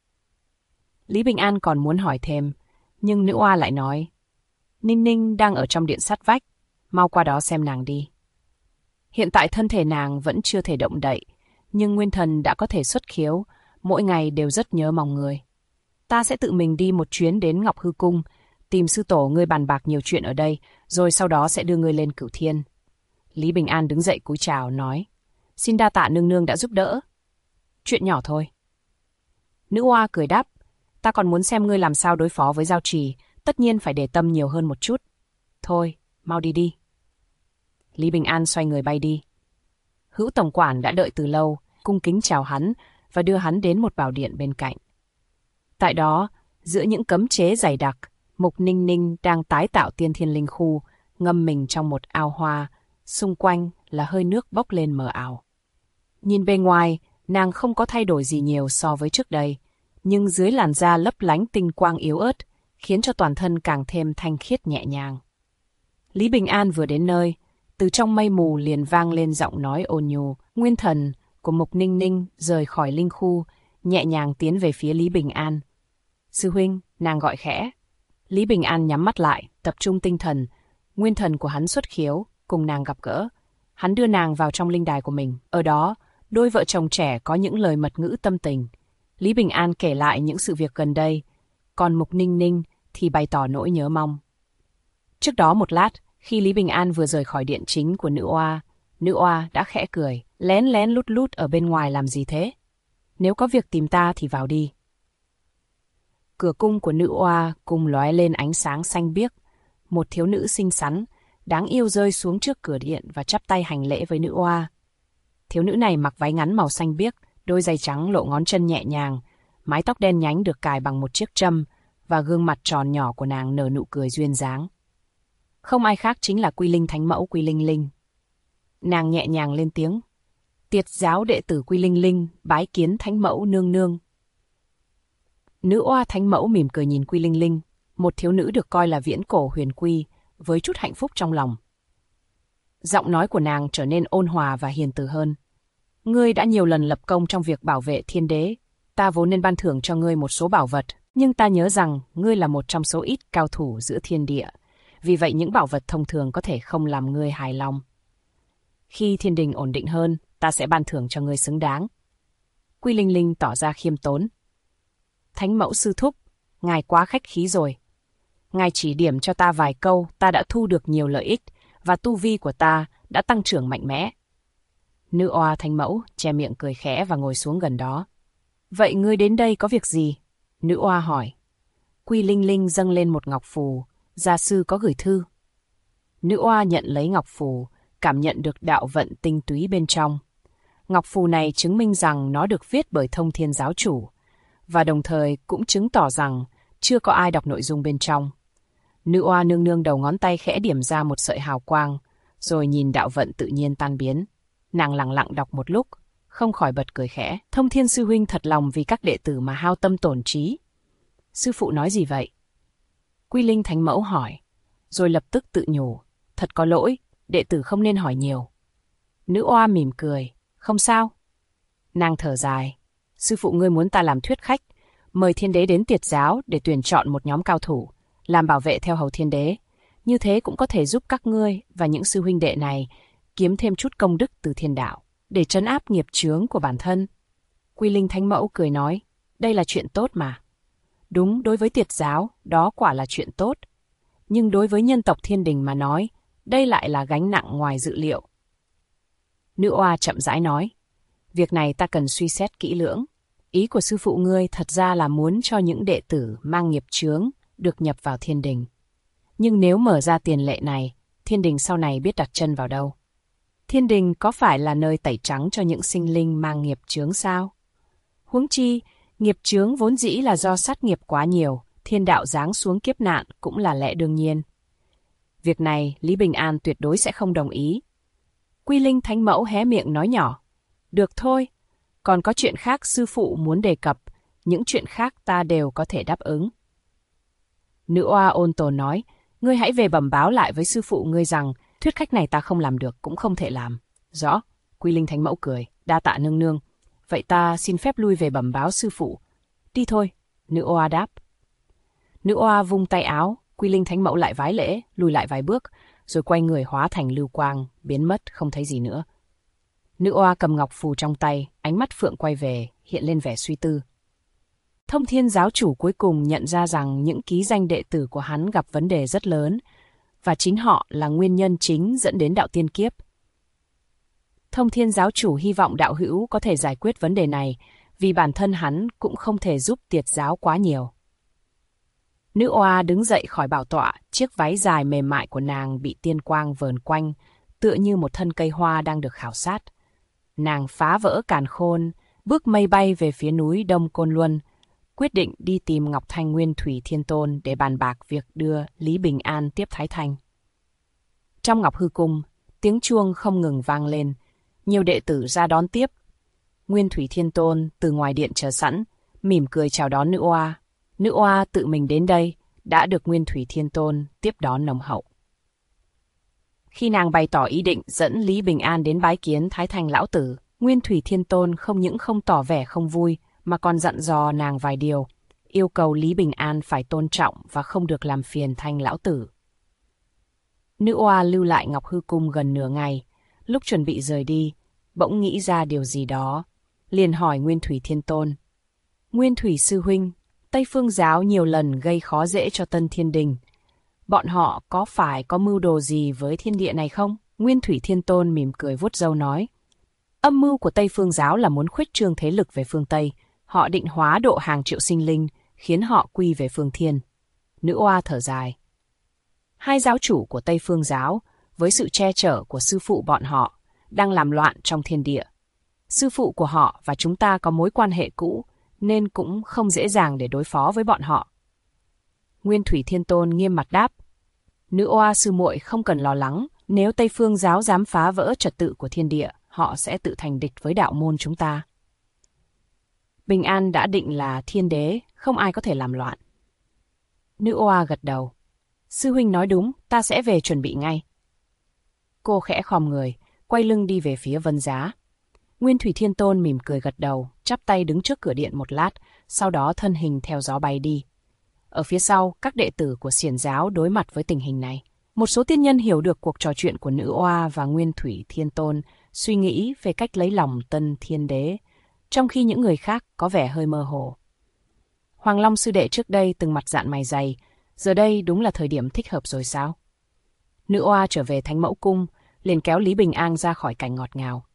[SPEAKER 1] Lý Bình An còn muốn hỏi thêm, nhưng nữ oa lại nói, Ninh Ninh đang ở trong điện sát vách, mau qua đó xem nàng đi. Hiện tại thân thể nàng vẫn chưa thể động đậy, nhưng nguyên thần đã có thể xuất khiếu, mỗi ngày đều rất nhớ mong người. Ta sẽ tự mình đi một chuyến đến Ngọc Hư Cung, tìm sư tổ ngươi bàn bạc nhiều chuyện ở đây, rồi sau đó sẽ đưa ngươi lên Cửu Thiên. Lý Bình An đứng dậy cúi chào, nói, xin đa tạ nương nương đã giúp đỡ. Chuyện nhỏ thôi. Nữ oa cười đáp, ta còn muốn xem ngươi làm sao đối phó với Giao Trì, tất nhiên phải để tâm nhiều hơn một chút. Thôi, mau đi đi. Lý Bình An xoay người bay đi. Hữu tổng quản đã đợi từ lâu, cung kính chào hắn và đưa hắn đến một bảo điện bên cạnh. Tại đó, giữa những cấm chế dày đặc, Mục Ninh Ninh đang tái tạo tiên thiên linh khu, ngâm mình trong một ao hoa, xung quanh là hơi nước bốc lên mờ ảo. Nhìn bề ngoài, nàng không có thay đổi gì nhiều so với trước đây, nhưng dưới làn da lấp lánh tinh quang yếu ớt, khiến cho toàn thân càng thêm thanh khiết nhẹ nhàng. Lý Bình An vừa đến nơi, từ trong mây mù liền vang lên giọng nói ôn nhu, nguyên thần của Mục Ninh Ninh rời khỏi linh khu, nhẹ nhàng tiến về phía Lý Bình An. Sư huynh, nàng gọi khẽ. Lý Bình An nhắm mắt lại, tập trung tinh thần, nguyên thần của hắn xuất khiếu, cùng nàng gặp gỡ. Hắn đưa nàng vào trong linh đài của mình. Ở đó, đôi vợ chồng trẻ có những lời mật ngữ tâm tình. Lý Bình An kể lại những sự việc gần đây, còn Mục Ninh Ninh thì bày tỏ nỗi nhớ mong. Trước đó một lát, khi Lý Bình An vừa rời khỏi điện chính của nữ oa đã khẽ cười, lén lén lút lút ở bên ngoài làm gì thế? Nếu có việc tìm ta thì vào đi. Cửa cung của nữ oa cùng lóe lên ánh sáng xanh biếc. Một thiếu nữ xinh xắn, đáng yêu rơi xuống trước cửa điện và chắp tay hành lễ với nữ oa. Thiếu nữ này mặc váy ngắn màu xanh biếc, đôi giày trắng lộ ngón chân nhẹ nhàng, mái tóc đen nhánh được cài bằng một chiếc trâm và gương mặt tròn nhỏ của nàng nở nụ cười duyên dáng. Không ai khác chính là Quy Linh Thánh Mẫu Quy Linh Linh. Nàng nhẹ nhàng lên tiếng, Tiệt giáo đệ tử Quy Linh Linh bái kiến Thánh Mẫu nương nương. Nữ oa Thánh Mẫu mỉm cười nhìn Quy Linh Linh, một thiếu nữ được coi là viễn cổ huyền quy, với chút hạnh phúc trong lòng. Giọng nói của nàng trở nên ôn hòa và hiền từ hơn. Ngươi đã nhiều lần lập công trong việc bảo vệ thiên đế, ta vốn nên ban thưởng cho ngươi một số bảo vật, nhưng ta nhớ rằng ngươi là một trong số ít cao thủ giữa thiên địa, vì vậy những bảo vật thông thường có thể không làm ngươi hài lòng. Khi thiên đình ổn định hơn, ta sẽ ban thưởng cho ngươi xứng đáng. Quy Linh Linh tỏ ra khiêm tốn. Thánh Mẫu sư thúc, ngài quá khách khí rồi. Ngài chỉ điểm cho ta vài câu, ta đã thu được nhiều lợi ích, và tu vi của ta đã tăng trưởng mạnh mẽ. Nữ oa Thánh Mẫu che miệng cười khẽ và ngồi xuống gần đó. Vậy ngươi đến đây có việc gì? Nữ oa hỏi. Quy Linh Linh dâng lên một ngọc phù, gia sư có gửi thư. Nữ oa nhận lấy ngọc phù, cảm nhận được đạo vận tinh túy bên trong. Ngọc phù này chứng minh rằng nó được viết bởi Thông Thiên giáo chủ, và đồng thời cũng chứng tỏ rằng chưa có ai đọc nội dung bên trong. Nữ oa nương nương đầu ngón tay khẽ điểm ra một sợi hào quang, rồi nhìn đạo vận tự nhiên tan biến. Nàng lặng lặng đọc một lúc, không khỏi bật cười khẽ. Thông Thiên sư huynh thật lòng vì các đệ tử mà hao tâm tổn trí. Sư phụ nói gì vậy? Quy Linh Thánh Mẫu hỏi, rồi lập tức tự nhủ. Thật có lỗi, đệ tử không nên hỏi nhiều. Nữ oa mỉm cười, không sao. Nàng thở dài, sư phụ ngươi muốn ta làm thuyết khách, mời thiên đế đến tiệt giáo để tuyển chọn một nhóm cao thủ, làm bảo vệ theo hầu thiên đế. Như thế cũng có thể giúp các ngươi và những sư huynh đệ này kiếm thêm chút công đức từ thiên đạo, để trấn áp nghiệp chướng của bản thân. Quy Linh Thánh Mẫu cười nói, đây là chuyện tốt mà. Đúng, đối với tiệt giáo, đó quả là chuyện tốt. Nhưng đối với nhân tộc thiên đình mà nói, đây lại là gánh nặng ngoài dự liệu. Nữ oa chậm rãi nói, việc này ta cần suy xét kỹ lưỡng. Ý của sư phụ ngươi thật ra là muốn cho những đệ tử mang nghiệp chướng được nhập vào thiên đình. Nhưng nếu mở ra tiền lệ này, thiên đình sau này biết đặt chân vào đâu? Thiên đình có phải là nơi tẩy trắng cho những sinh linh mang nghiệp chướng sao? Huống chi, nghiệp chướng vốn dĩ là do sát nghiệp quá nhiều, thiên đạo giáng xuống kiếp nạn cũng là lẽ đương nhiên. Việc này Lý Bình An tuyệt đối sẽ không đồng ý. Quy Linh Thánh Mẫu hé miệng nói nhỏ, Được thôi, còn có chuyện khác sư phụ muốn đề cập, những chuyện khác ta đều có thể đáp ứng. Nữ oa ôn tồn nói, ngươi hãy về bẩm báo lại với sư phụ ngươi rằng, thuyết khách này ta không làm được cũng không thể làm. Rõ, Quy Linh Thánh Mẫu cười, đa tạ nương nương. Vậy ta xin phép lui về bẩm báo sư phụ. Đi thôi, nữ oa đáp. Nữ oa vung tay áo, Quy Linh Thánh Mẫu lại vái lễ, lùi lại vài bước, rồi quay người hóa thành lưu quang, biến mất không thấy gì nữa. Nữ oa cầm ngọc phù trong tay, ánh mắt phượng quay về, hiện lên vẻ suy tư. Thông Thiên giáo chủ cuối cùng nhận ra rằng những ký danh đệ tử của hắn gặp vấn đề rất lớn, và chính họ là nguyên nhân chính dẫn đến đạo tiên kiếp. Thông Thiên giáo chủ hy vọng đạo hữu có thể giải quyết vấn đề này, vì bản thân hắn cũng không thể giúp Tiệt giáo quá nhiều. Nữ oa đứng dậy khỏi bảo tọa, chiếc váy dài mềm mại của nàng bị tiên quang vờn quanh, tựa như một thân cây hoa đang được khảo sát. Nàng phá vỡ càn khôn, bước mây bay về phía núi Đông Côn Luân, quyết định đi tìm Ngọc Thanh Nguyên Thủy Thiên Tôn để bàn bạc việc đưa Lý Bình An tiếp Thái Thanh. Trong Ngọc Hư Cung, tiếng chuông không ngừng vang lên, nhiều đệ tử ra đón tiếp. Nguyên Thủy Thiên Tôn từ ngoài điện chờ sẵn, mỉm cười chào đón nữ oa. Nữ oa tự mình đến đây, đã được Nguyên Thủy Thiên Tôn tiếp đón nồng hậu. Khi nàng bày tỏ ý định dẫn Lý Bình An đến bái kiến Thái Thanh lão tử, Nguyên Thủy Thiên Tôn không những không tỏ vẻ không vui, mà còn dặn dò nàng vài điều, yêu cầu Lý Bình An phải tôn trọng và không được làm phiền Thanh lão tử. Nữ oa lưu lại Ngọc Hư Cung gần nửa ngày, lúc chuẩn bị rời đi, bỗng nghĩ ra điều gì đó, liền hỏi Nguyên Thủy Thiên Tôn. Nguyên Thủy sư huynh, Tây Phương giáo nhiều lần gây khó dễ cho Tân Thiên Đình. Bọn họ có phải có mưu đồ gì với thiên địa này không? Nguyên Thủy Thiên Tôn mỉm cười vuốt râu nói. Âm mưu của Tây Phương giáo là muốn khuếch trương thế lực về phương Tây. Họ định hóa độ hàng triệu sinh linh, khiến họ quy về phương Thiên. Nữ oa thở dài. Hai giáo chủ của Tây Phương giáo, với sự che chở của sư phụ bọn họ, đang làm loạn trong thiên địa. Sư phụ của họ và chúng ta có mối quan hệ cũ, nên cũng không dễ dàng để đối phó với bọn họ. Nguyên Thủy Thiên Tôn nghiêm mặt đáp. Nữ oa sư muội không cần lo lắng, nếu Tây Phương giáo dám phá vỡ trật tự của thiên địa, họ sẽ tự thành địch với đạo môn chúng ta. Bình An đã định là thiên đế, không ai có thể làm loạn. Nữ oa gật đầu. Sư huynh nói đúng, ta sẽ về chuẩn bị ngay. Cô khẽ khom người, quay lưng đi về phía Vân Giá. Nguyên Thủy Thiên Tôn mỉm cười gật đầu, chắp tay đứng trước cửa điện một lát, sau đó thân hình theo gió bay đi. Ở phía sau, các đệ tử của Xiển giáo đối mặt với tình hình này. Một số tiên nhân hiểu được cuộc trò chuyện của nữ oa và Nguyên Thủy Thiên Tôn, suy nghĩ về cách lấy lòng Tân Thiên Đế, trong khi những người khác có vẻ hơi mơ hồ. Hoàng Long sư đệ trước đây từng mặt dạn mày dày, giờ đây đúng là thời điểm thích hợp rồi sao? Nữ oa trở về Thánh Mẫu Cung, liền kéo Lý Bình An ra khỏi cảnh ngọt ngào.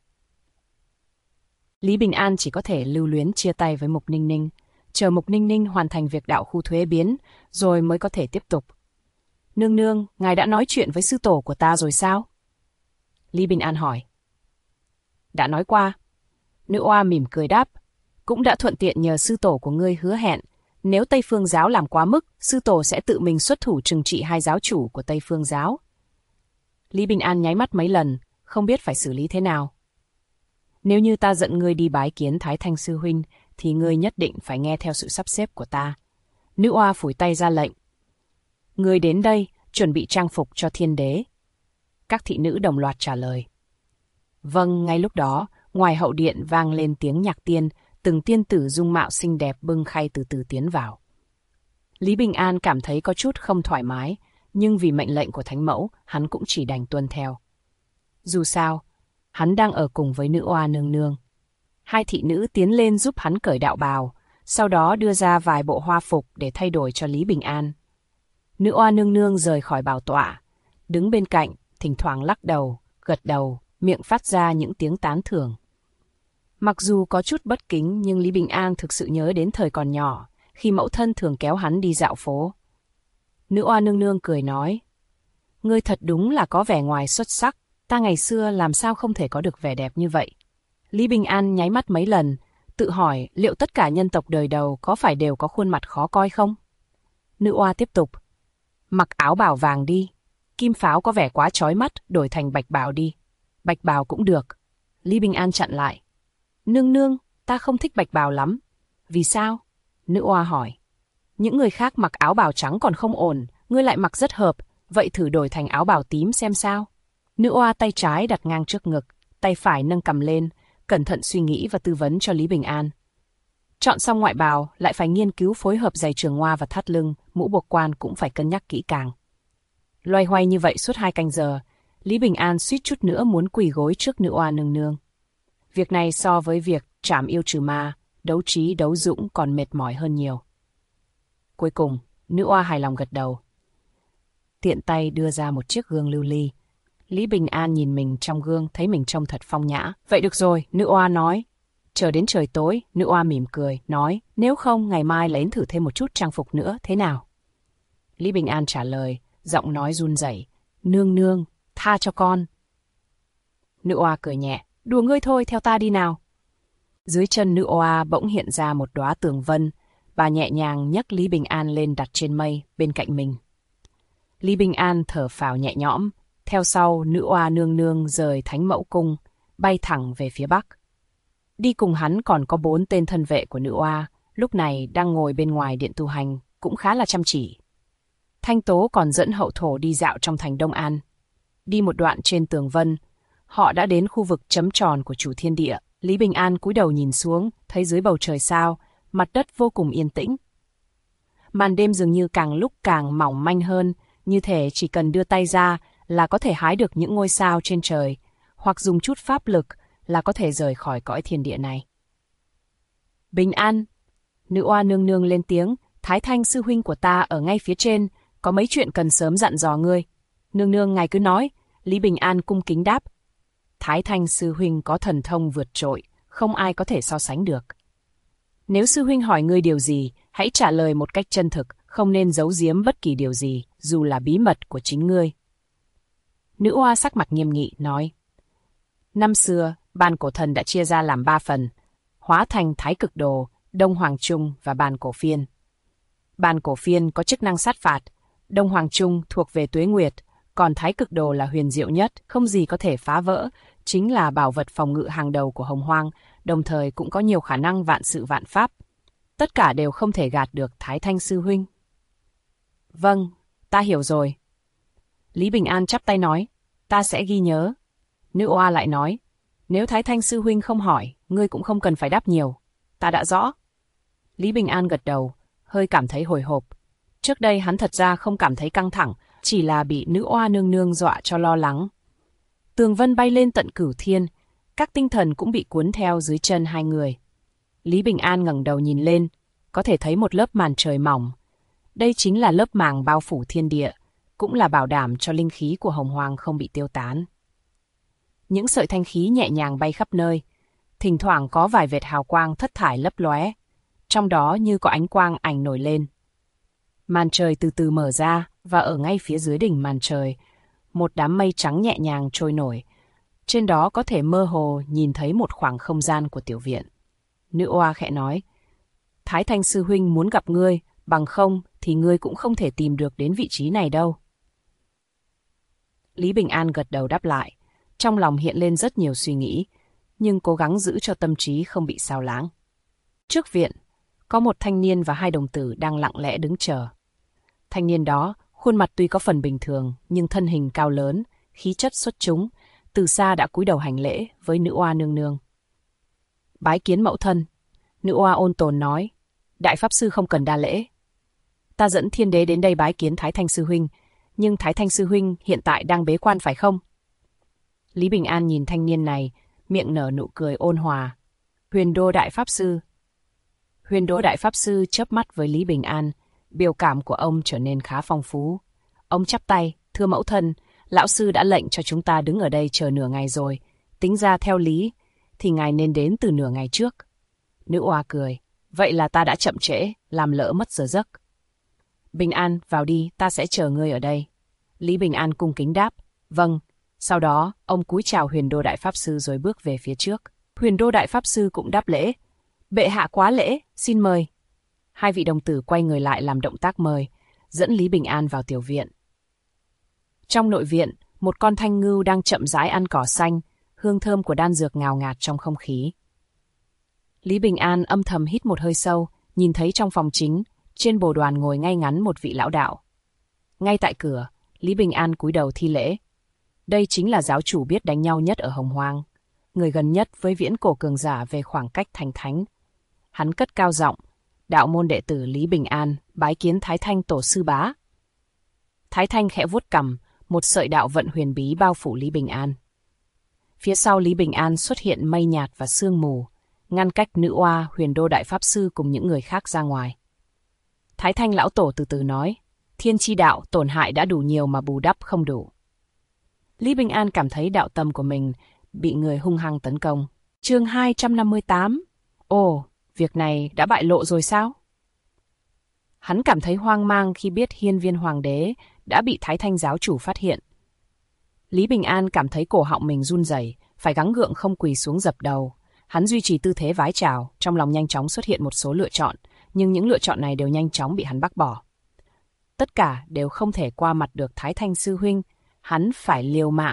[SPEAKER 1] Lý Bình An chỉ có thể lưu luyến chia tay với Mục Ninh Ninh, chờ Mục Ninh Ninh hoàn thành việc đạo khu thuế biến, rồi mới có thể tiếp tục. Nương nương, ngài đã nói chuyện với sư tổ của ta rồi sao? Lý Bình An hỏi. Đã nói qua. Nữ oa mỉm cười đáp. Cũng đã thuận tiện nhờ sư tổ của ngươi hứa hẹn, nếu Tây Phương giáo làm quá mức, sư tổ sẽ tự mình xuất thủ trừng trị hai giáo chủ của Tây Phương giáo. Lý Bình An nháy mắt mấy lần, không biết phải xử lý thế nào. Nếu như ta dẫn ngươi đi bái kiến Thái Thanh sư huynh, thì ngươi nhất định phải nghe theo sự sắp xếp của ta. Nữ oa phủi tay ra lệnh. Ngươi đến đây, chuẩn bị trang phục cho thiên đế. Các thị nữ đồng loạt trả lời. Vâng, ngay lúc đó, ngoài hậu điện vang lên tiếng nhạc tiên, từng tiên tử dung mạo xinh đẹp bưng khay từ từ tiến vào. Lý Bình An cảm thấy có chút không thoải mái, nhưng vì mệnh lệnh của Thánh Mẫu, hắn cũng chỉ đành tuân theo. Dù sao, hắn đang ở cùng với nữ oa nương nương. Hai thị nữ tiến lên giúp hắn cởi đạo bào, sau đó đưa ra vài bộ hoa phục để thay đổi cho Lý Bình An. Nữ oa nương nương rời khỏi bảo tọa, đứng bên cạnh, thỉnh thoảng lắc đầu, gật đầu, miệng phát ra những tiếng tán thưởng. Mặc dù có chút bất kính nhưng Lý Bình An thực sự nhớ đến thời còn nhỏ, khi mẫu thân thường kéo hắn đi dạo phố. Nữ oa nương nương cười nói, ngươi thật đúng là có vẻ ngoài xuất sắc, ta ngày xưa làm sao không thể có được vẻ đẹp như vậy. Lý Bình An nháy mắt mấy lần, tự hỏi liệu tất cả nhân tộc đời đầu có phải đều có khuôn mặt khó coi không? Nữ oa tiếp tục, mặc áo bào vàng đi, kim pháo có vẻ quá chói mắt, đổi thành bạch bào đi. Bạch bào cũng được. Lý Bình An chặn lại. Nương nương, ta không thích bạch bào lắm. Vì sao? Nữ oa hỏi. Những người khác mặc áo bào trắng còn không ổn, ngươi lại mặc rất hợp, vậy thử đổi thành áo bào tím xem sao. Nữ oa tay trái đặt ngang trước ngực, tay phải nâng cằm lên, cẩn thận suy nghĩ và tư vấn cho Lý Bình An. Chọn xong ngoại bào, lại phải nghiên cứu phối hợp giày trường hoa và thắt lưng, mũ buộc quan cũng phải cân nhắc kỹ càng. Loay hoay như vậy suốt 2 canh giờ, Lý Bình An suýt chút nữa muốn quỳ gối trước nữ oa nương nương. Việc này so với việc trảm yêu trừ ma, đấu trí đấu dũng còn mệt mỏi hơn nhiều. Cuối cùng, nữ oa hài lòng gật đầu. Tiện tay đưa ra một chiếc gương lưu ly. Lý Bình An nhìn mình trong gương thấy mình trông thật phong nhã. Vậy được rồi, nữ oa nói. Chờ đến trời tối, nữ oa mỉm cười, nói, nếu không ngày mai lấy thử thêm một chút trang phục nữa, thế nào? Lý Bình An trả lời, giọng nói run rẩy, nương nương, tha cho con. Nữ oa cười nhẹ, đùa ngươi thôi, theo ta đi nào. Dưới chân nữ oa bỗng hiện ra một đóa tường vân, bà nhẹ nhàng nhấc Lý Bình An lên đặt trên mây bên cạnh mình. Lý Bình An thở phào nhẹ nhõm, theo sau nữ oa nương nương rời Thánh Mẫu Cung, bay thẳng về phía bắc. Đi cùng hắn còn có 4 tên thân vệ của nữ oa, lúc này đang ngồi bên ngoài điện tu hành, cũng khá là chăm chỉ. Thanh Tố còn dẫn hậu thổ đi dạo trong thành Đông An. Đi một đoạn trên tường vân, họ đã đến khu vực chấm tròn của chủ thiên địa. Lý Bình An cúi đầu nhìn xuống, thấy dưới bầu trời sao, mặt đất vô cùng yên tĩnh. Màn đêm dường như càng lúc càng mỏng manh hơn, như thể chỉ cần đưa tay ra là có thể hái được những ngôi sao trên trời, hoặc dùng chút pháp lực là có thể rời khỏi cõi thiên địa này. Bình An, nữ oa nương nương lên tiếng, Thái Thanh sư huynh của ta ở ngay phía trên, có mấy chuyện cần sớm dặn dò ngươi. Nương nương ngài cứ nói. Lý Bình An cung kính đáp. Thái Thanh sư huynh có thần thông vượt trội, không ai có thể so sánh được. Nếu sư huynh hỏi ngươi điều gì, hãy trả lời một cách chân thực, không nên giấu giếm bất kỳ điều gì, dù là bí mật của chính ngươi. Nữ oa sắc mặt nghiêm nghị, nói. Năm xưa, Bàn Cổ Thần đã chia ra làm 3 phần, hóa thành Thái Cực Đồ, Đông Hoàng Trung và Bàn Cổ Phiên. Bàn Cổ Phiên có chức năng sát phạt, Đông Hoàng Trung thuộc về tuế nguyệt, còn Thái Cực Đồ là huyền diệu nhất, không gì có thể phá vỡ, chính là bảo vật phòng ngự hàng đầu của Hồng Hoang, đồng thời cũng có nhiều khả năng vạn sự vạn pháp. Tất cả đều không thể gạt được Thái Thanh sư huynh. Vâng, ta hiểu rồi. Lý Bình An chắp tay nói, ta sẽ ghi nhớ. Nữ oa lại nói, nếu Thái Thanh sư huynh không hỏi, ngươi cũng không cần phải đáp nhiều. Ta đã rõ. Lý Bình An gật đầu, hơi cảm thấy hồi hộp. Trước đây hắn thật ra không cảm thấy căng thẳng, chỉ là bị nữ oa nương nương dọa cho lo lắng. Tường vân bay lên tận cửu thiên, các tinh thần cũng bị cuốn theo dưới chân hai người. Lý Bình An ngẩng đầu nhìn lên, có thể thấy một lớp màn trời mỏng. Đây chính là lớp màng bao phủ thiên địa, cũng là bảo đảm cho linh khí của Hồng Hoang không bị tiêu tán. Những sợi thanh khí nhẹ nhàng bay khắp nơi, thỉnh thoảng có vài vệt hào quang thất thải lấp lóe, trong đó như có ánh quang ảnh nổi lên. Màn trời từ từ mở ra, và ở ngay phía dưới đỉnh màn trời, một đám mây trắng nhẹ nhàng trôi nổi. Trên đó có thể mơ hồ nhìn thấy một khoảng không gian của tiểu viện. Nữ oa khẽ nói, Thái Thanh sư huynh muốn gặp ngươi, bằng không thì ngươi cũng không thể tìm được đến vị trí này đâu. Lý Bình An gật đầu đáp lại, trong lòng hiện lên rất nhiều suy nghĩ, nhưng cố gắng giữ cho tâm trí không bị xao lãng. Trước viện, có một thanh niên và 2 đồng tử đang lặng lẽ đứng chờ. Thanh niên đó, khuôn mặt tuy có phần bình thường, nhưng thân hình cao lớn, khí chất xuất chúng, từ xa đã cúi đầu hành lễ với nữ oa nương nương. Bái kiến mẫu thân, nữ oa ôn tồn nói, đại pháp sư không cần đa lễ. Ta dẫn thiên đế đến đây bái kiến Thái Thanh sư huynh, nhưng Thái Thanh sư huynh hiện tại đang bế quan phải không? Lý Bình An nhìn thanh niên này, miệng nở nụ cười ôn hòa. Huyền Đô đại pháp sư. Huyền Đô đại pháp sư chớp mắt với Lý Bình An, biểu cảm của ông trở nên khá phong phú. Ông chắp tay, thưa mẫu thân, lão sư đã lệnh cho chúng ta đứng ở đây chờ nửa ngày rồi. Tính ra theo lý, thì ngài nên đến từ nửa ngày trước. Nữ oa cười, vậy là ta đã chậm trễ, làm lỡ mất giờ giấc. Bình An, vào đi, ta sẽ chờ ngươi ở đây. Lý Bình An cung kính đáp, vâng. Sau đó, ông cúi chào Huyền Đô đại pháp sư rồi bước về phía trước. Huyền Đô đại pháp sư cũng đáp lễ. Bệ hạ quá lễ, xin mời. 2 vị đồng tử quay người lại làm động tác mời, dẫn Lý Bình An vào tiểu viện. Trong nội viện, một con thanh ngưu đang chậm rãi ăn cỏ xanh, hương thơm của đan dược ngào ngạt trong không khí. Lý Bình An âm thầm hít một hơi sâu, nhìn thấy trong phòng chính, trên bồ đoàn ngồi ngay ngắn một vị lão đạo. Ngay tại cửa, Lý Bình An cúi đầu thi lễ. Đây chính là giáo chủ biết đánh nhau nhất ở Hồng Hoang, người gần nhất với viễn cổ cường giả về khoảng cách thành thánh. Hắn cất cao giọng, đạo môn đệ tử Lý Bình An bái kiến Thái Thanh tổ sư bá. Thái Thanh khẽ vuốt cằm, một sợi đạo vận huyền bí bao phủ Lý Bình An. Phía sau Lý Bình An xuất hiện mây nhạt và sương mù, ngăn cách nữ oa Huyền Đô Đại Pháp Sư cùng những người khác ra ngoài. Thái Thanh lão tổ từ từ nói, thiên chi đạo tổn hại đã đủ nhiều mà bù đắp không đủ. Lý Bình An cảm thấy đạo tâm của mình bị người hung hăng tấn công. Chương 258. Ồ, việc này đã bại lộ rồi sao? Hắn cảm thấy hoang mang khi biết Hiên Viên Hoàng đế đã bị Thái Thanh giáo chủ phát hiện. Lý Bình An cảm thấy cổ họng mình run rẩy, phải gắng gượng không quỳ xuống dập đầu. Hắn duy trì tư thế vái chào, trong lòng nhanh chóng xuất hiện một số lựa chọn, nhưng những lựa chọn này đều nhanh chóng bị hắn bác bỏ. Tất cả đều không thể qua mặt được Thái Thanh sư huynh, hắn phải liều mạng.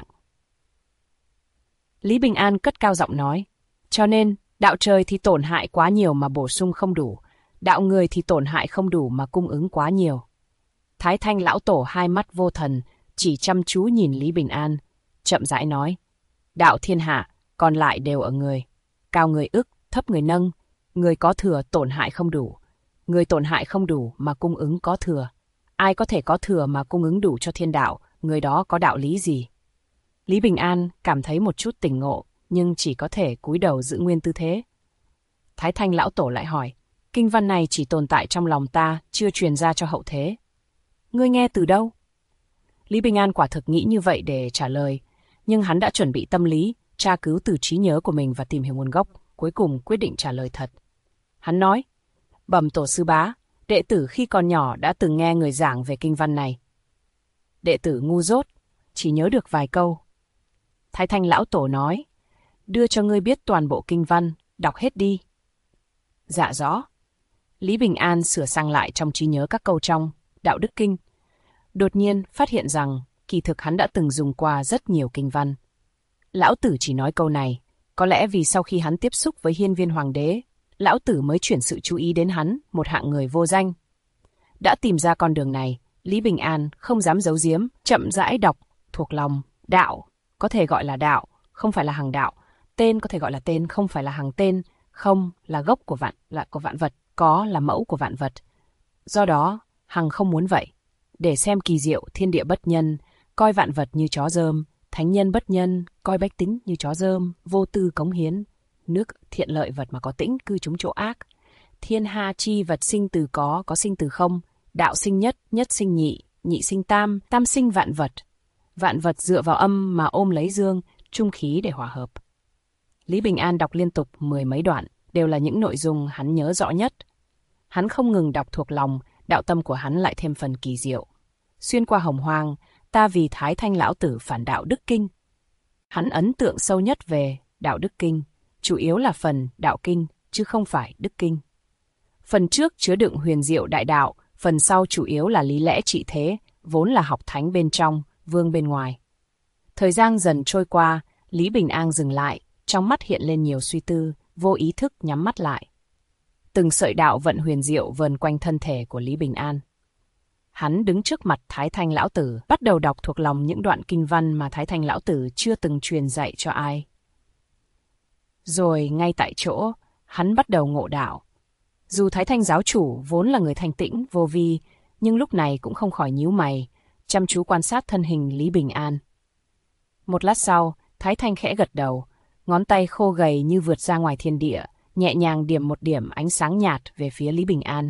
[SPEAKER 1] Lý Bình An cất cao giọng nói, cho nên, đạo trời thì tổn hại quá nhiều mà bổ sung không đủ, đạo người thì tổn hại không đủ mà cung ứng quá nhiều. Thái Thanh lão tổ hai mắt vô thần, chỉ chăm chú nhìn Lý Bình An, chậm rãi nói, đạo thiên hạ, còn lại đều ở người. Cao người ức, thấp người nâng, người có thừa tổn hại không đủ. Người tổn hại không đủ mà cung ứng có thừa. Ai có thể có thừa mà cung ứng đủ cho thiên đạo, người đó có đạo lý gì? Lý Bình An cảm thấy một chút tỉnh ngộ, nhưng chỉ có thể cúi đầu giữ nguyên tư thế. Thái Thanh lão tổ lại hỏi, kinh văn này chỉ tồn tại trong lòng ta, chưa truyền ra cho hậu thế. Ngươi nghe từ đâu? Lý Bình An quả thực nghĩ như vậy để trả lời, nhưng hắn đã chuẩn bị tâm lý, tra cứu từ trí nhớ của mình và tìm hiểu nguồn gốc, cuối cùng quyết định trả lời thật. Hắn nói, bẩm tổ sư bá, đệ tử khi còn nhỏ đã từng nghe người giảng về kinh văn này. Đệ tử ngu dốt, chỉ nhớ được vài câu. Thái Thanh lão tổ nói, đưa cho ngươi biết toàn bộ kinh văn, đọc hết đi. Dạ rõ. Lý Bình An sửa sang lại trong trí nhớ các câu trong Đạo Đức Kinh. Đột nhiên phát hiện rằng kỳ thực hắn đã từng dùng qua rất nhiều kinh văn. Lão tử chỉ nói câu này, có lẽ vì sau khi hắn tiếp xúc với Hiên Viên Hoàng đế, lão tử mới chuyển sự chú ý đến hắn, một hạng người vô danh. Đã tìm ra con đường này, Lý Bình An không dám giấu giếm, chậm rãi đọc, thuộc lòng. Đạo, có thể gọi là đạo, không phải là hằng đạo. Tên có thể gọi là tên, không phải là hằng tên. Không là gốc của vạn vật, có là mẫu của vạn vật. Do đó, hằng không muốn vậy. Để xem kỳ diệu thiên địa bất nhân, coi vạn vật như chó dơm, thánh nhân bất nhân, coi bách tính như chó dơm, vô tư cống hiến. Nước thiện lợi vật mà có tĩnh, cư chúng chỗ ác. Thiên hạ chi vật sinh từ có sinh từ không. Đạo sinh nhất, nhất sinh nhị, nhị sinh tam, tam sinh vạn vật. Vạn vật dựa vào âm mà ôm lấy dương, trung khí để hòa hợp. Lý Bình An đọc liên tục 10 mấy đoạn, đều là những nội dung hắn nhớ rõ nhất. Hắn không ngừng đọc thuộc lòng, đạo tâm của hắn lại thêm phần kỳ diệu. Xuyên qua Hồng Hoang, ta vì Thái Thanh lão tử phản Đạo Đức Kinh. Hắn ấn tượng sâu nhất về Đạo Đức Kinh, chủ yếu là phần Đạo Kinh, chứ không phải Đức Kinh. Phần trước chứa đựng huyền diệu đại đạo, phần sau chủ yếu là lý lẽ trị thế, vốn là học thánh bên trong, vương bên ngoài. Thời gian dần trôi qua, Lý Bình An dừng lại, trong mắt hiện lên nhiều suy tư, vô ý thức nhắm mắt lại. Từng sợi đạo vận huyền diệu vờn quanh thân thể của Lý Bình An. Hắn đứng trước mặt Thái Thanh lão tử, bắt đầu đọc thuộc lòng những đoạn kinh văn mà Thái Thanh lão tử chưa từng truyền dạy cho ai. Rồi ngay tại chỗ, hắn bắt đầu ngộ đạo. Dù Thái Thanh giáo chủ vốn là người thanh tĩnh, vô vi, nhưng lúc này cũng không khỏi nhíu mày, chăm chú quan sát thân hình Lý Bình An. Một lát sau, Thái Thanh khẽ gật đầu, ngón tay khô gầy như vượt ra ngoài thiên địa, nhẹ nhàng điểm một điểm ánh sáng nhạt về phía Lý Bình An.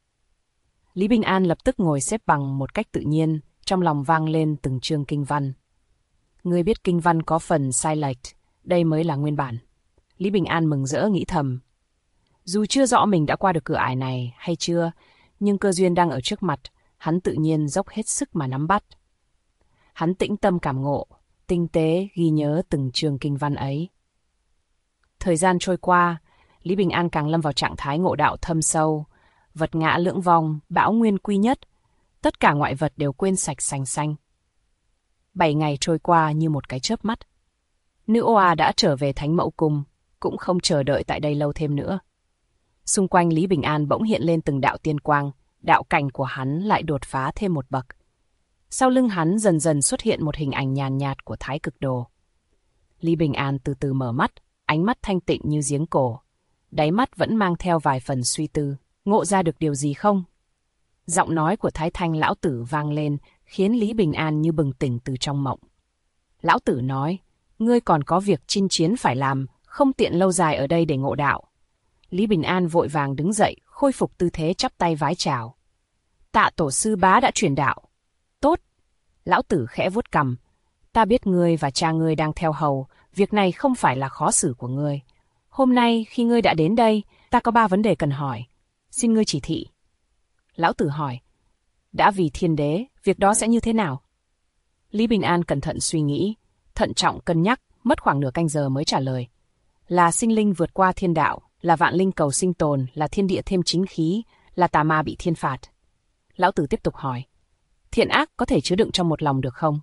[SPEAKER 1] Lý Bình An lập tức ngồi xếp bằng một cách tự nhiên, trong lòng vang lên từng chương kinh văn. Ngươi biết kinh văn có phần sai lệch, đây mới là nguyên bản. Lý Bình An mừng rỡ nghĩ thầm. Dù chưa rõ mình đã qua được cửa ải này hay chưa, nhưng cơ duyên đang ở trước mặt, hắn tự nhiên dốc hết sức mà nắm bắt. Hắn tĩnh tâm cảm ngộ, tinh tế ghi nhớ từng chương kinh văn ấy. Thời gian trôi qua, Lý Bình An càng lâm vào trạng thái ngộ đạo thâm sâu, vật ngã lưỡng vong, bão nguyên quy nhất, tất cả ngoại vật đều quên sạch sành xanh. 7 ngày trôi qua như một cái chớp mắt. Nữ oa đã trở về Thánh Mẫu Cung cũng không chờ đợi tại đây lâu thêm nữa. Xung quanh Lý Bình An bỗng hiện lên từng đạo tiên quang, đạo cảnh của hắn lại đột phá thêm một bậc. Sau lưng hắn dần dần xuất hiện một hình ảnh nhàn nhạt của Thái Cực Đồ. Lý Bình An từ từ mở mắt, ánh mắt thanh tịnh như giếng cổ. Đáy mắt vẫn mang theo vài phần suy tư, ngộ ra được điều gì không? Giọng nói của Thái Thanh lão tử vang lên, khiến Lý Bình An như bừng tỉnh từ trong mộng. Lão tử nói, ngươi còn có việc chinh chiến phải làm, không tiện lâu dài ở đây để ngộ đạo. Lý Bình An vội vàng đứng dậy, khôi phục tư thế chắp tay vái chào. Tạ tổ sư bá đã truyền đạo. Tốt. Lão tử khẽ vuốt cằm. Ta biết ngươi và cha ngươi đang theo hầu, việc này không phải là khó xử của ngươi. Hôm nay khi ngươi đã đến đây, ta có 3 vấn đề cần hỏi. Xin ngươi chỉ thị. Lão tử hỏi. Đã vì thiên đế, việc đó sẽ như thế nào? Lý Bình An cẩn thận suy nghĩ, thận trọng cân nhắc, mất khoảng nửa canh giờ mới trả lời. Là sinh linh vượt qua thiên đạo, là vạn linh cầu sinh tồn, là thiên địa thêm chính khí, là tà ma bị thiên phạt. Lão tử tiếp tục hỏi. Thiện ác có thể chứa đựng trong một lòng được không?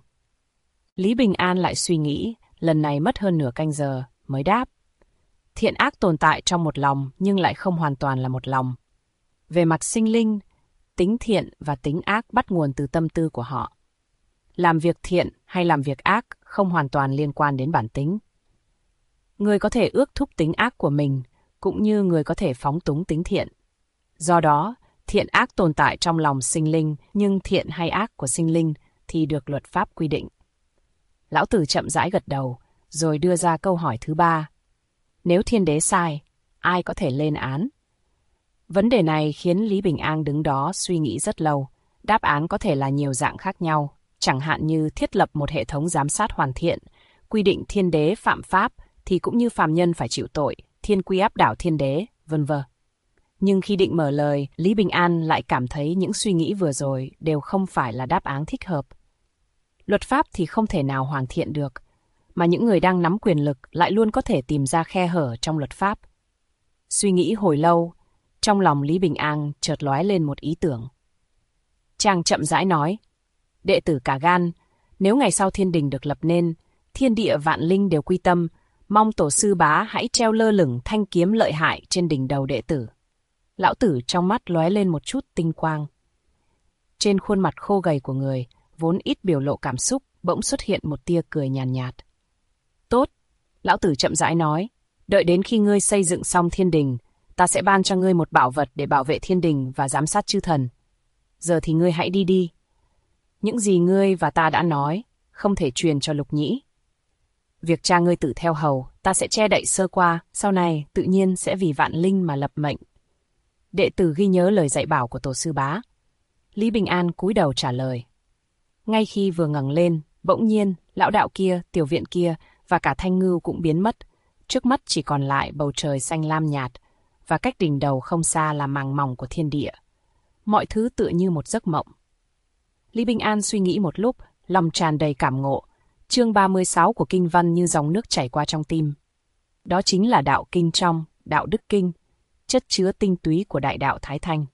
[SPEAKER 1] Lý Bình An lại suy nghĩ, lần này mất hơn nửa canh giờ, mới đáp. Thiện ác tồn tại trong một lòng nhưng lại không hoàn toàn là một lòng. Về mặt sinh linh, tính thiện và tính ác bắt nguồn từ tâm tư của họ. Làm việc thiện hay làm việc ác không hoàn toàn liên quan đến bản tính. Người có thể ước thúc tính ác của mình, cũng như người có thể phóng túng tính thiện. Do đó, thiện ác tồn tại trong lòng sinh linh, nhưng thiện hay ác của sinh linh thì được luật pháp quy định. Lão tử chậm rãi gật đầu, rồi đưa ra câu hỏi thứ 3. Nếu thiên đế sai, ai có thể lên án? Vấn đề này khiến Lý Bình An đứng đó suy nghĩ rất lâu. Đáp án có thể là nhiều dạng khác nhau, chẳng hạn như thiết lập một hệ thống giám sát hoàn thiện, quy định thiên đế phạm pháp thì cũng như phàm nhân phải chịu tội, thiên quy áp đảo thiên đế, vân vân. Nhưng khi định mở lời, Lý Bình An lại cảm thấy những suy nghĩ vừa rồi đều không phải là đáp án thích hợp. Luật pháp thì không thể nào hoàn thiện được, mà những người đang nắm quyền lực lại luôn có thể tìm ra khe hở trong luật pháp. Suy nghĩ hồi lâu, trong lòng Lý Bình An chợt lóe lên một ý tưởng. Chàng chậm rãi nói, đệ tử cả gan, nếu ngày sau thiên đình được lập nên, thiên địa vạn linh đều quy tâm, mong tổ sư bá hãy treo lơ lửng thanh kiếm lợi hại trên đỉnh đầu đệ tử. Lão tử trong mắt lóe lên một chút tinh quang. Trên khuôn mặt khô gầy của người, vốn ít biểu lộ cảm xúc, bỗng xuất hiện một tia cười nhàn nhạt. Tốt, lão tử chậm rãi nói, đợi đến khi ngươi xây dựng xong thiên đình, ta sẽ ban cho ngươi một bảo vật để bảo vệ thiên đình và giám sát chư thần. Giờ thì ngươi hãy đi đi. Những gì ngươi và ta đã nói, không thể truyền cho Lục Nhĩ. Việc cha ngươi tự theo hầu, ta sẽ che đậy sơ qua, sau này tự nhiên sẽ vì vạn linh mà lập mệnh. Đệ tử ghi nhớ lời dạy bảo của tổ sư bá. Lý Bình An cúi đầu trả lời. Ngay khi vừa ngẩng lên, bỗng nhiên, lão đạo kia, tiểu viện kia và cả Thanh Ngưu cũng biến mất. Trước mắt chỉ còn lại bầu trời xanh lam nhạt, và cách đỉnh đầu không xa là màng mỏng của thiên địa. Mọi thứ tựa như một giấc mộng. Lý Bình An suy nghĩ một lúc, lòng tràn đầy cảm ngộ. Chương 36 của kinh văn như dòng nước chảy qua trong tim. Đó chính là đạo kinh trong, đạo đức kinh, chất chứa tinh túy của đại đạo Thái Thanh.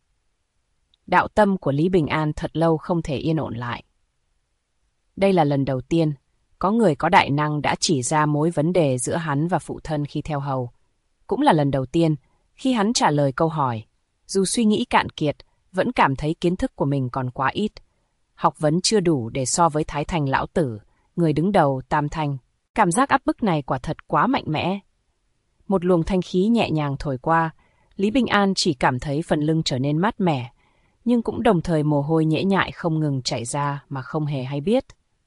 [SPEAKER 1] Đạo tâm của Lý Bình An thật lâu không thể yên ổn lại. Đây là lần đầu tiên, có người có đại năng đã chỉ ra mối vấn đề giữa hắn và phụ thân khi theo hầu. Cũng là lần đầu tiên, khi hắn trả lời câu hỏi, dù suy nghĩ cạn kiệt, vẫn cảm thấy kiến thức của mình còn quá ít. Học vấn chưa đủ để so với Thái Thành lão tử, người đứng đầu Tam Thanh. Cảm giác áp bức này quả thật quá mạnh mẽ. Một luồng thanh khí nhẹ nhàng thổi qua, Lý Bình An chỉ cảm thấy phần lưng trở nên mát mẻ, nhưng cũng đồng thời mồ hôi nhễ nhại không ngừng chảy ra mà không hề hay biết.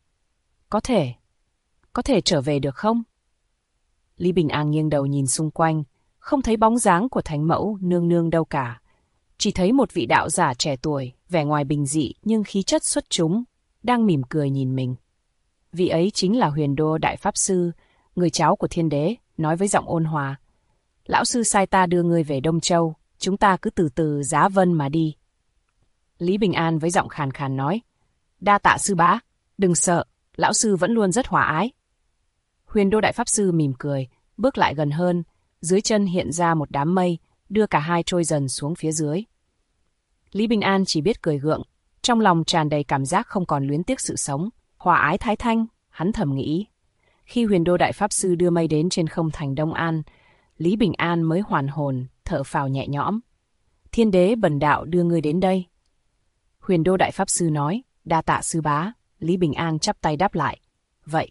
[SPEAKER 1] Có thể trở về được không? Lý Bình An nghiêng đầu nhìn xung quanh, không thấy bóng dáng của thánh mẫu nương nương đâu cả. Chỉ thấy một vị đạo giả trẻ tuổi, vẻ ngoài bình dị nhưng khí chất xuất chúng, đang mỉm cười nhìn mình. Vị ấy chính là Huyền Đô Đại Pháp Sư, người cháu của thiên đế, nói với giọng ôn hòa. Lão sư sai ta đưa ngươi về Đông Châu, chúng ta cứ từ từ giá vân mà đi. Lý Bình An với giọng khàn khàn nói. Đa tạ sư bá, đừng sợ, lão sư vẫn luôn rất hòa ái. Huyền Đô Đại Pháp Sư mỉm cười, bước lại gần hơn, dưới chân hiện ra một đám mây, đưa cả hai trôi dần xuống phía dưới. Lý Bình An chỉ biết cười gượng, trong lòng tràn đầy cảm giác không còn luyến tiếc sự sống. Hòa ái Thái Thanh, hắn thầm nghĩ. Khi Huyền Đô Đại Pháp Sư đưa mây đến trên không thành Đông An, Lý Bình An mới hoàn hồn, thở phào nhẹ nhõm. Thiên đế bần đạo đưa ngươi đến đây. Huyền Đô Đại Pháp Sư nói, đa tạ sư bá. Lý Bình An chắp tay đáp lại. Vậy,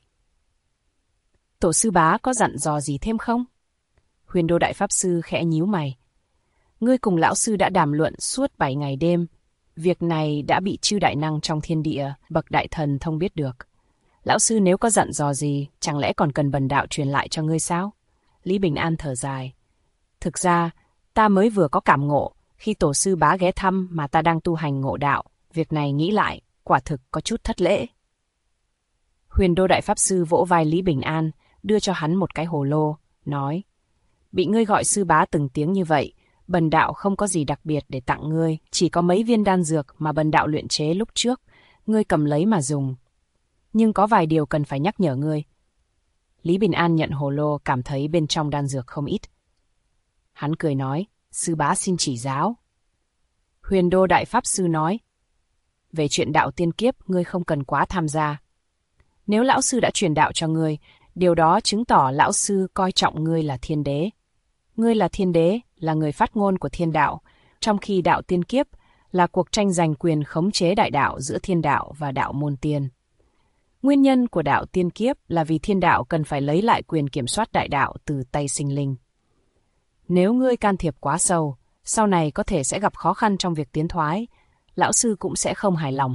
[SPEAKER 1] tổ sư bá có dặn dò gì thêm không? Huyền Đô Đại Pháp Sư khẽ nhíu mày. Ngươi cùng lão sư đã đàm luận suốt 7 ngày đêm. Việc này đã bị chư đại năng trong thiên địa, bậc đại thần thông biết được. Lão sư nếu có dặn dò gì, chẳng lẽ còn cần bần đạo truyền lại cho ngươi sao? Lý Bình An thở dài. Thực ra, ta mới vừa có cảm ngộ, khi tổ sư bá ghé thăm mà ta đang tu hành ngộ đạo. Việc này nghĩ lại, quả thực có chút thất lễ. Huyền Đô Đại Pháp Sư vỗ vai Lý Bình An, đưa cho hắn một cái hồ lô, nói. Bị ngươi gọi sư bá từng tiếng như vậy, bần đạo không có gì đặc biệt để tặng ngươi, chỉ có mấy viên đan dược mà bần đạo luyện chế lúc trước, ngươi cầm lấy mà dùng. Nhưng có vài điều cần phải nhắc nhở ngươi. Lý Bình An nhận hồ lô, cảm thấy bên trong đan dược không ít. Hắn cười nói, sư bá xin chỉ giáo. Huyền Đô Đại Pháp Sư nói, về chuyện đạo tiên kiếp ngươi không cần quá tham gia. Nếu lão sư đã truyền đạo cho ngươi, điều đó chứng tỏ lão sư coi trọng ngươi là thiên đế. Ngươi là thiên đế, là người phát ngôn của thiên đạo, trong khi đạo tiên kiếp là cuộc tranh giành quyền khống chế đại đạo giữa thiên đạo và đạo môn tiên. Nguyên nhân của đạo tiên kiếp là vì thiên đạo cần phải lấy lại quyền kiểm soát đại đạo từ tay sinh linh. Nếu ngươi can thiệp quá sâu, sau này có thể sẽ gặp khó khăn trong việc tiến thoái, lão sư cũng sẽ không hài lòng.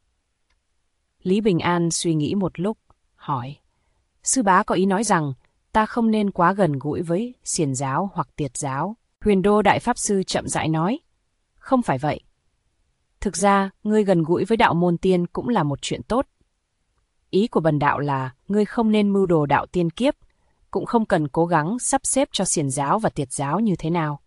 [SPEAKER 1] Lý Bình An suy nghĩ một lúc, hỏi. Sư bá có ý nói rằng, ta không nên quá gần gũi với xiển giáo hoặc tiệt giáo. Huyền Đô Đại Pháp Sư chậm rãi nói. Không phải vậy. Thực ra, ngươi gần gũi với đạo môn tiên cũng là một chuyện tốt. Ý của bần đạo là, ngươi không nên mưu đồ đạo tiên kiếp, cũng không cần cố gắng sắp xếp cho xiển giáo và tiệt giáo như thế nào.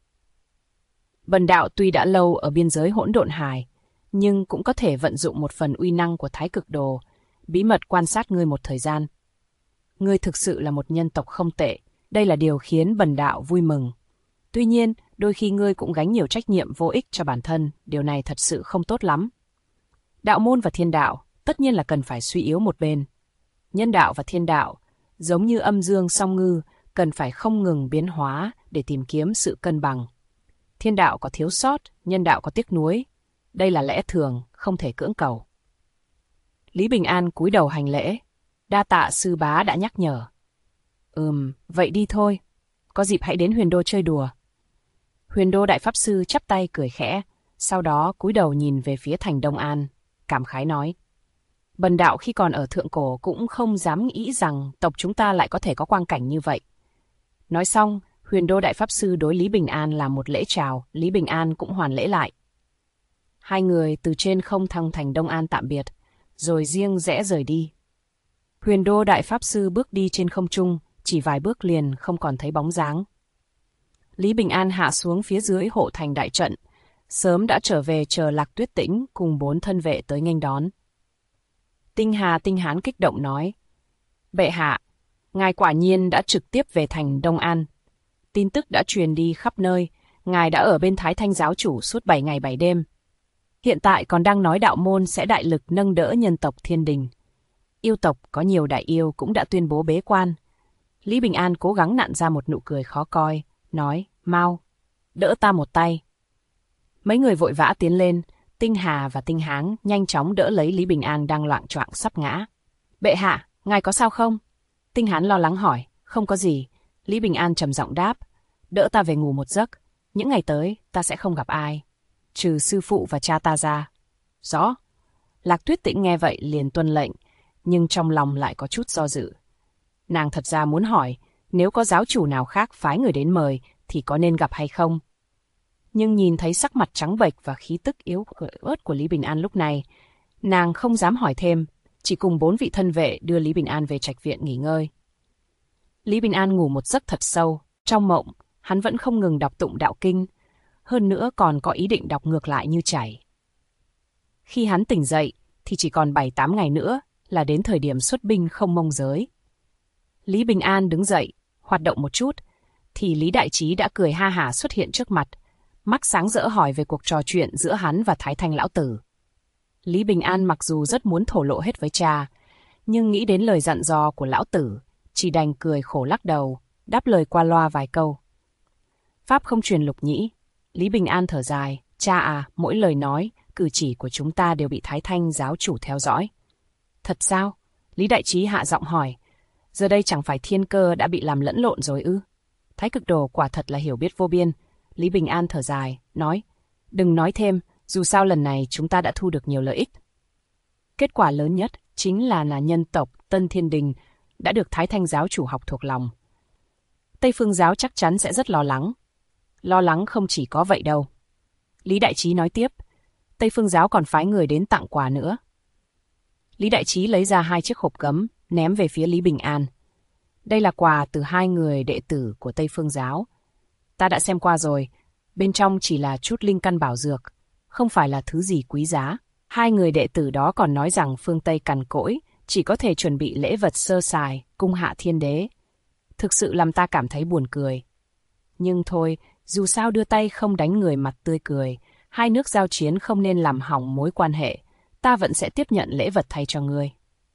[SPEAKER 1] Bần đạo tuy đã lâu ở biên giới hỗn độn hải, nhưng cũng có thể vận dụng một phần uy năng của Thái Cực Đồ, bí mật quan sát ngươi một thời gian. Ngươi thực sự là một nhân tộc không tệ, đây là điều khiến bần đạo vui mừng. Tuy nhiên, đôi khi ngươi cũng gánh nhiều trách nhiệm vô ích cho bản thân, điều này thật sự không tốt lắm. Đạo môn và thiên đạo, tất nhiên là cần phải suy yếu một bên. Nhân đạo và thiên đạo, giống như âm dương song ngư, cần phải không ngừng biến hóa để tìm kiếm sự cân bằng. Thiên đạo có thiếu sót, nhân đạo có tiếc nuối. Đây là lẽ thường, không thể cưỡng cầu. Lý Bình An cúi đầu hành lễ. Đa tạ sư bá đã nhắc nhở. Vậy đi thôi. Có dịp hãy đến Huyền Đô chơi đùa. Huyền Đô Đại Pháp Sư chắp tay cười khẽ, sau đó cúi đầu nhìn về phía thành Đông An, cảm khái nói. Bần đạo khi còn ở thượng cổ cũng không dám nghĩ rằng tộc chúng ta lại có thể có quang cảnh như vậy. Nói xong, Huyền Đô Đại Pháp Sư đối Lý Bình An làm một lễ chào, Lý Bình An cũng hoàn lễ lại. Hai người từ trên không thăng thành Đông An tạm biệt, rồi riêng rẽ rời đi. Huyền Đô Đại Pháp Sư bước đi trên không trung, chỉ vài bước liền không còn thấy bóng dáng. Lý Bình An hạ xuống phía dưới hộ thành đại trận, sớm đã trở về chờ Lạc Tuyết Tĩnh cùng 4 thân vệ tới nghênh đón. Tinh Hà Tinh Hán kích động nói, bệ hạ, ngài quả nhiên đã trực tiếp về thành Đông An. Tin tức đã truyền đi khắp nơi, ngài đã ở bên Thái Thanh giáo chủ suốt 7 ngày 7 đêm. Hiện tại còn đang nói đạo môn sẽ đại lực nâng đỡ nhân tộc thiên đình. Yêu tộc có nhiều đại yêu cũng đã tuyên bố bế quan. Lý Bình An cố gắng nặn ra một nụ cười khó coi, nói, mau, đỡ ta một tay. Mấy người vội vã tiến lên, Tinh Hà và Tinh Hán nhanh chóng đỡ lấy Lý Bình An đang loạng choạng sắp ngã. Bệ hạ, ngài có sao không? Tinh Hán lo lắng hỏi, không có gì. Lý Bình An trầm giọng đáp, đỡ ta về ngủ một giấc, những ngày tới ta sẽ không gặp ai, trừ sư phụ và cha ta ra. Rõ. Lạc Tuyết Tĩnh nghe vậy liền tuân lệnh, nhưng trong lòng lại có chút do dự. Nàng thật ra muốn hỏi, nếu có giáo chủ nào khác phái người đến mời, thì có nên gặp hay không? Nhưng nhìn thấy sắc mặt trắng bệch và khí tức yếu ớt của Lý Bình An lúc này, nàng không dám hỏi thêm, chỉ cùng 4 vị thân vệ đưa Lý Bình An về trạch viện nghỉ ngơi. Lý Bình An ngủ một giấc thật sâu, trong mộng, hắn vẫn không ngừng đọc tụng đạo kinh, hơn nữa còn có ý định đọc ngược lại như chảy. Khi hắn tỉnh dậy, thì chỉ còn 7-8 ngày nữa là đến thời điểm xuất binh không mông giới. Lý Bình An đứng dậy, hoạt động một chút, thì Lý Đại Trí đã cười ha hả xuất hiện trước mặt, mắt sáng rỡ hỏi về cuộc trò chuyện giữa hắn và Thái Thanh lão tử. Lý Bình An mặc dù rất muốn thổ lộ hết với cha, nhưng nghĩ đến lời dặn dò của lão tử, chỉ đành cười khổ lắc đầu, đáp lời qua loa vài câu. Pháp không truyền lục nhĩ. Lý Bình An thở dài, cha à, mỗi lời nói, cử chỉ của chúng ta đều bị Thái Thanh giáo chủ theo dõi. Thật sao? Lý Đại Trí hạ giọng hỏi. Giờ đây chẳng phải thiên cơ đã bị làm lẫn lộn rồi ư? Thái Cực Đồ quả thật là hiểu biết vô biên. Lý Bình An thở dài, nói, đừng nói thêm, dù sao lần này chúng ta đã thu được nhiều lợi ích. Kết quả lớn nhất chính là nhân tộc Tân Thiên Đình đã được Thái Thanh giáo chủ học thuộc lòng. Tây Phương giáo chắc chắn sẽ rất lo lắng. Lo lắng không chỉ có vậy đâu. Lý Đại Trí nói tiếp, Tây Phương giáo còn phái người đến tặng quà nữa. Lý Đại Trí lấy ra 2 chiếc hộp gấm, ném về phía Lý Bình An. Đây là quà từ 2 người đệ tử của Tây Phương giáo. Ta đã xem qua rồi, bên trong chỉ là chút linh căn bảo dược, không phải là thứ gì quý giá. 2 người đệ tử đó còn nói rằng phương Tây cằn cỗi, chỉ có thể chuẩn bị lễ vật sơ sài, cung hạ thiên đế. Thực sự làm ta cảm thấy buồn cười. Nhưng thôi, dù sao đưa tay không đánh người mặt tươi cười, 2 nước giao chiến không nên làm hỏng mối quan hệ, ta vẫn sẽ tiếp nhận lễ vật thay cho ngươi.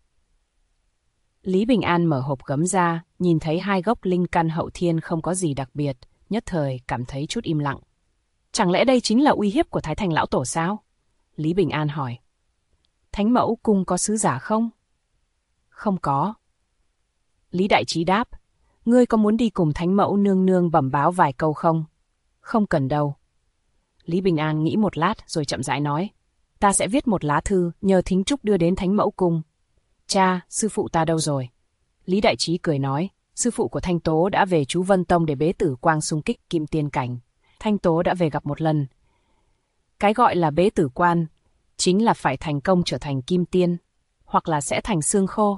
[SPEAKER 1] Lý Bình An mở hộp gấm ra, nhìn thấy 2 gốc linh căn hậu thiên không có gì đặc biệt, nhất thời cảm thấy chút im lặng. Chẳng lẽ đây chính là uy hiếp của Thái Thành lão tổ sao? Lý Bình An hỏi. Thánh mẫu cung có sứ giả không? Không có. Lý Đại Trí đáp. Ngươi có muốn đi cùng Thánh mẫu nương nương bẩm báo vài câu không? Không cần đâu. Lý Bình An nghĩ một lát rồi chậm rãi nói. Ta sẽ viết một lá thư nhờ thính trúc đưa đến Thánh mẫu cung. Cha, sư phụ ta đâu rồi? Lý Đại Trí cười nói. Sư phụ của Thanh Tố đã về chú Vân Tông để bế tử quang xung kích kim tiên cảnh. Thanh Tố đã về gặp một lần. Cái gọi là bế tử quan chính là phải thành công trở thành kim tiên, hoặc là sẽ thành xương khô.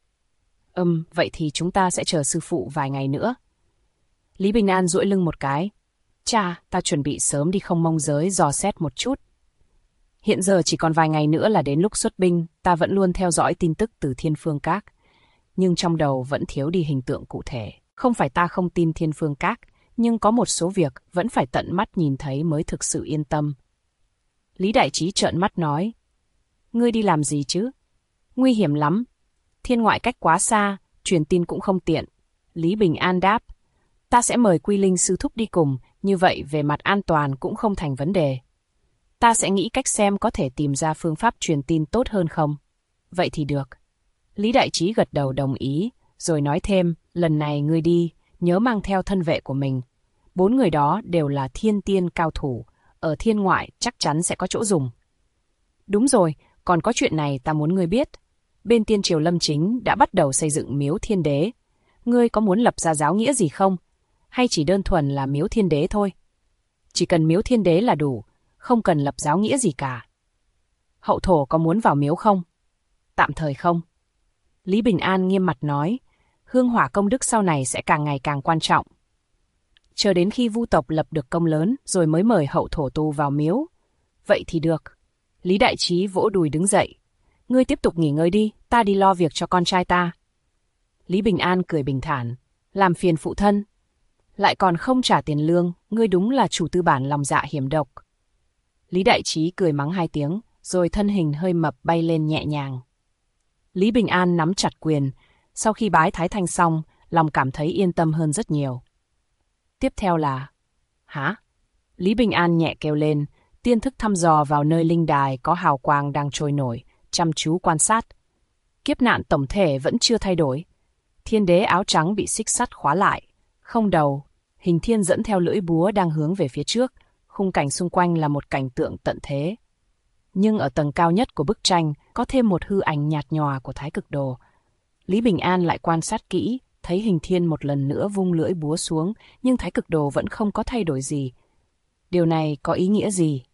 [SPEAKER 1] Vậy thì chúng ta sẽ chờ sư phụ vài ngày nữa. Lý Bình An duỗi lưng một cái. Cha, ta chuẩn bị sớm đi Không Mông giới dò xét một chút. Hiện giờ chỉ còn vài ngày nữa là đến lúc xuất binh, ta vẫn luôn theo dõi tin tức từ Thiên Phương Các. Nhưng trong đầu vẫn thiếu đi hình tượng cụ thể. Không phải ta không tin Thiên Phương Các, nhưng có một số việc vẫn phải tận mắt nhìn thấy mới thực sự yên tâm. Lý Đại Trí trợn mắt nói. Ngươi đi làm gì chứ? Nguy hiểm lắm. Thiên ngoại cách quá xa, truyền tin cũng không tiện. Lý Bình An đáp. Ta sẽ mời Quy Linh sư thúc đi cùng, như vậy về mặt an toàn cũng không thành vấn đề. Ta sẽ nghĩ cách xem có thể tìm ra phương pháp truyền tin tốt hơn không. Vậy thì được. Lý Đại Trí gật đầu đồng ý, rồi nói thêm, lần này ngươi đi, nhớ mang theo thân vệ của mình. 4 người đó đều là thiên tiên cao thủ, ở thiên ngoại chắc chắn sẽ có chỗ dùng. Đúng rồi, còn có chuyện này ta muốn ngươi biết. Bên Tiên Triều Lâm Chính đã bắt đầu xây dựng miếu thiên đế. Ngươi có muốn lập ra giáo nghĩa gì không? Hay chỉ đơn thuần là miếu thiên đế thôi? Chỉ cần miếu thiên đế là đủ, không cần lập giáo nghĩa gì cả. Hậu thổ có muốn vào miếu không? Tạm thời không. Lý Bình An nghiêm mặt nói, hương hỏa công đức sau này sẽ càng ngày càng quan trọng. Chờ đến khi Vu tộc lập được công lớn rồi mới mời hậu thổ tu vào miếu. Vậy thì được. Lý Đại Trí vỗ đùi đứng dậy. Ngươi tiếp tục nghỉ ngơi đi, ta đi lo việc cho con trai ta. Lý Bình An cười bình thản. Làm phiền phụ thân. Lại còn không trả tiền lương, ngươi đúng là chủ tư bản lòng dạ hiểm độc. Lý Đại Trí cười mắng 2 tiếng, rồi thân hình hơi mập bay lên nhẹ nhàng. Lý Bình An nắm chặt quyền. Sau khi bái Thái Thanh xong, lòng cảm thấy yên tâm hơn rất nhiều. Tiếp theo là... Hả? Lý Bình An nhẹ kêu lên, tiên thức thăm dò vào nơi linh đài có hào quang đang trôi nổi, chăm chú quan sát. Kiếp nạn tổng thể vẫn chưa thay đổi. Thiên đế áo trắng bị xích sắt khóa lại. Không đầu, hình thiên dẫn theo lưỡi búa đang hướng về phía trước. Khung cảnh xung quanh là một cảnh tượng tận thế. Nhưng ở tầng cao nhất của bức tranh có thêm một hư ảnh nhạt nhòa của Thái Cực Đồ. Lý Bình An lại quan sát kỹ, thấy hình thiên một lần nữa vung lưỡi búa xuống, nhưng Thái Cực Đồ vẫn không có thay đổi gì. Điều này có ý nghĩa gì?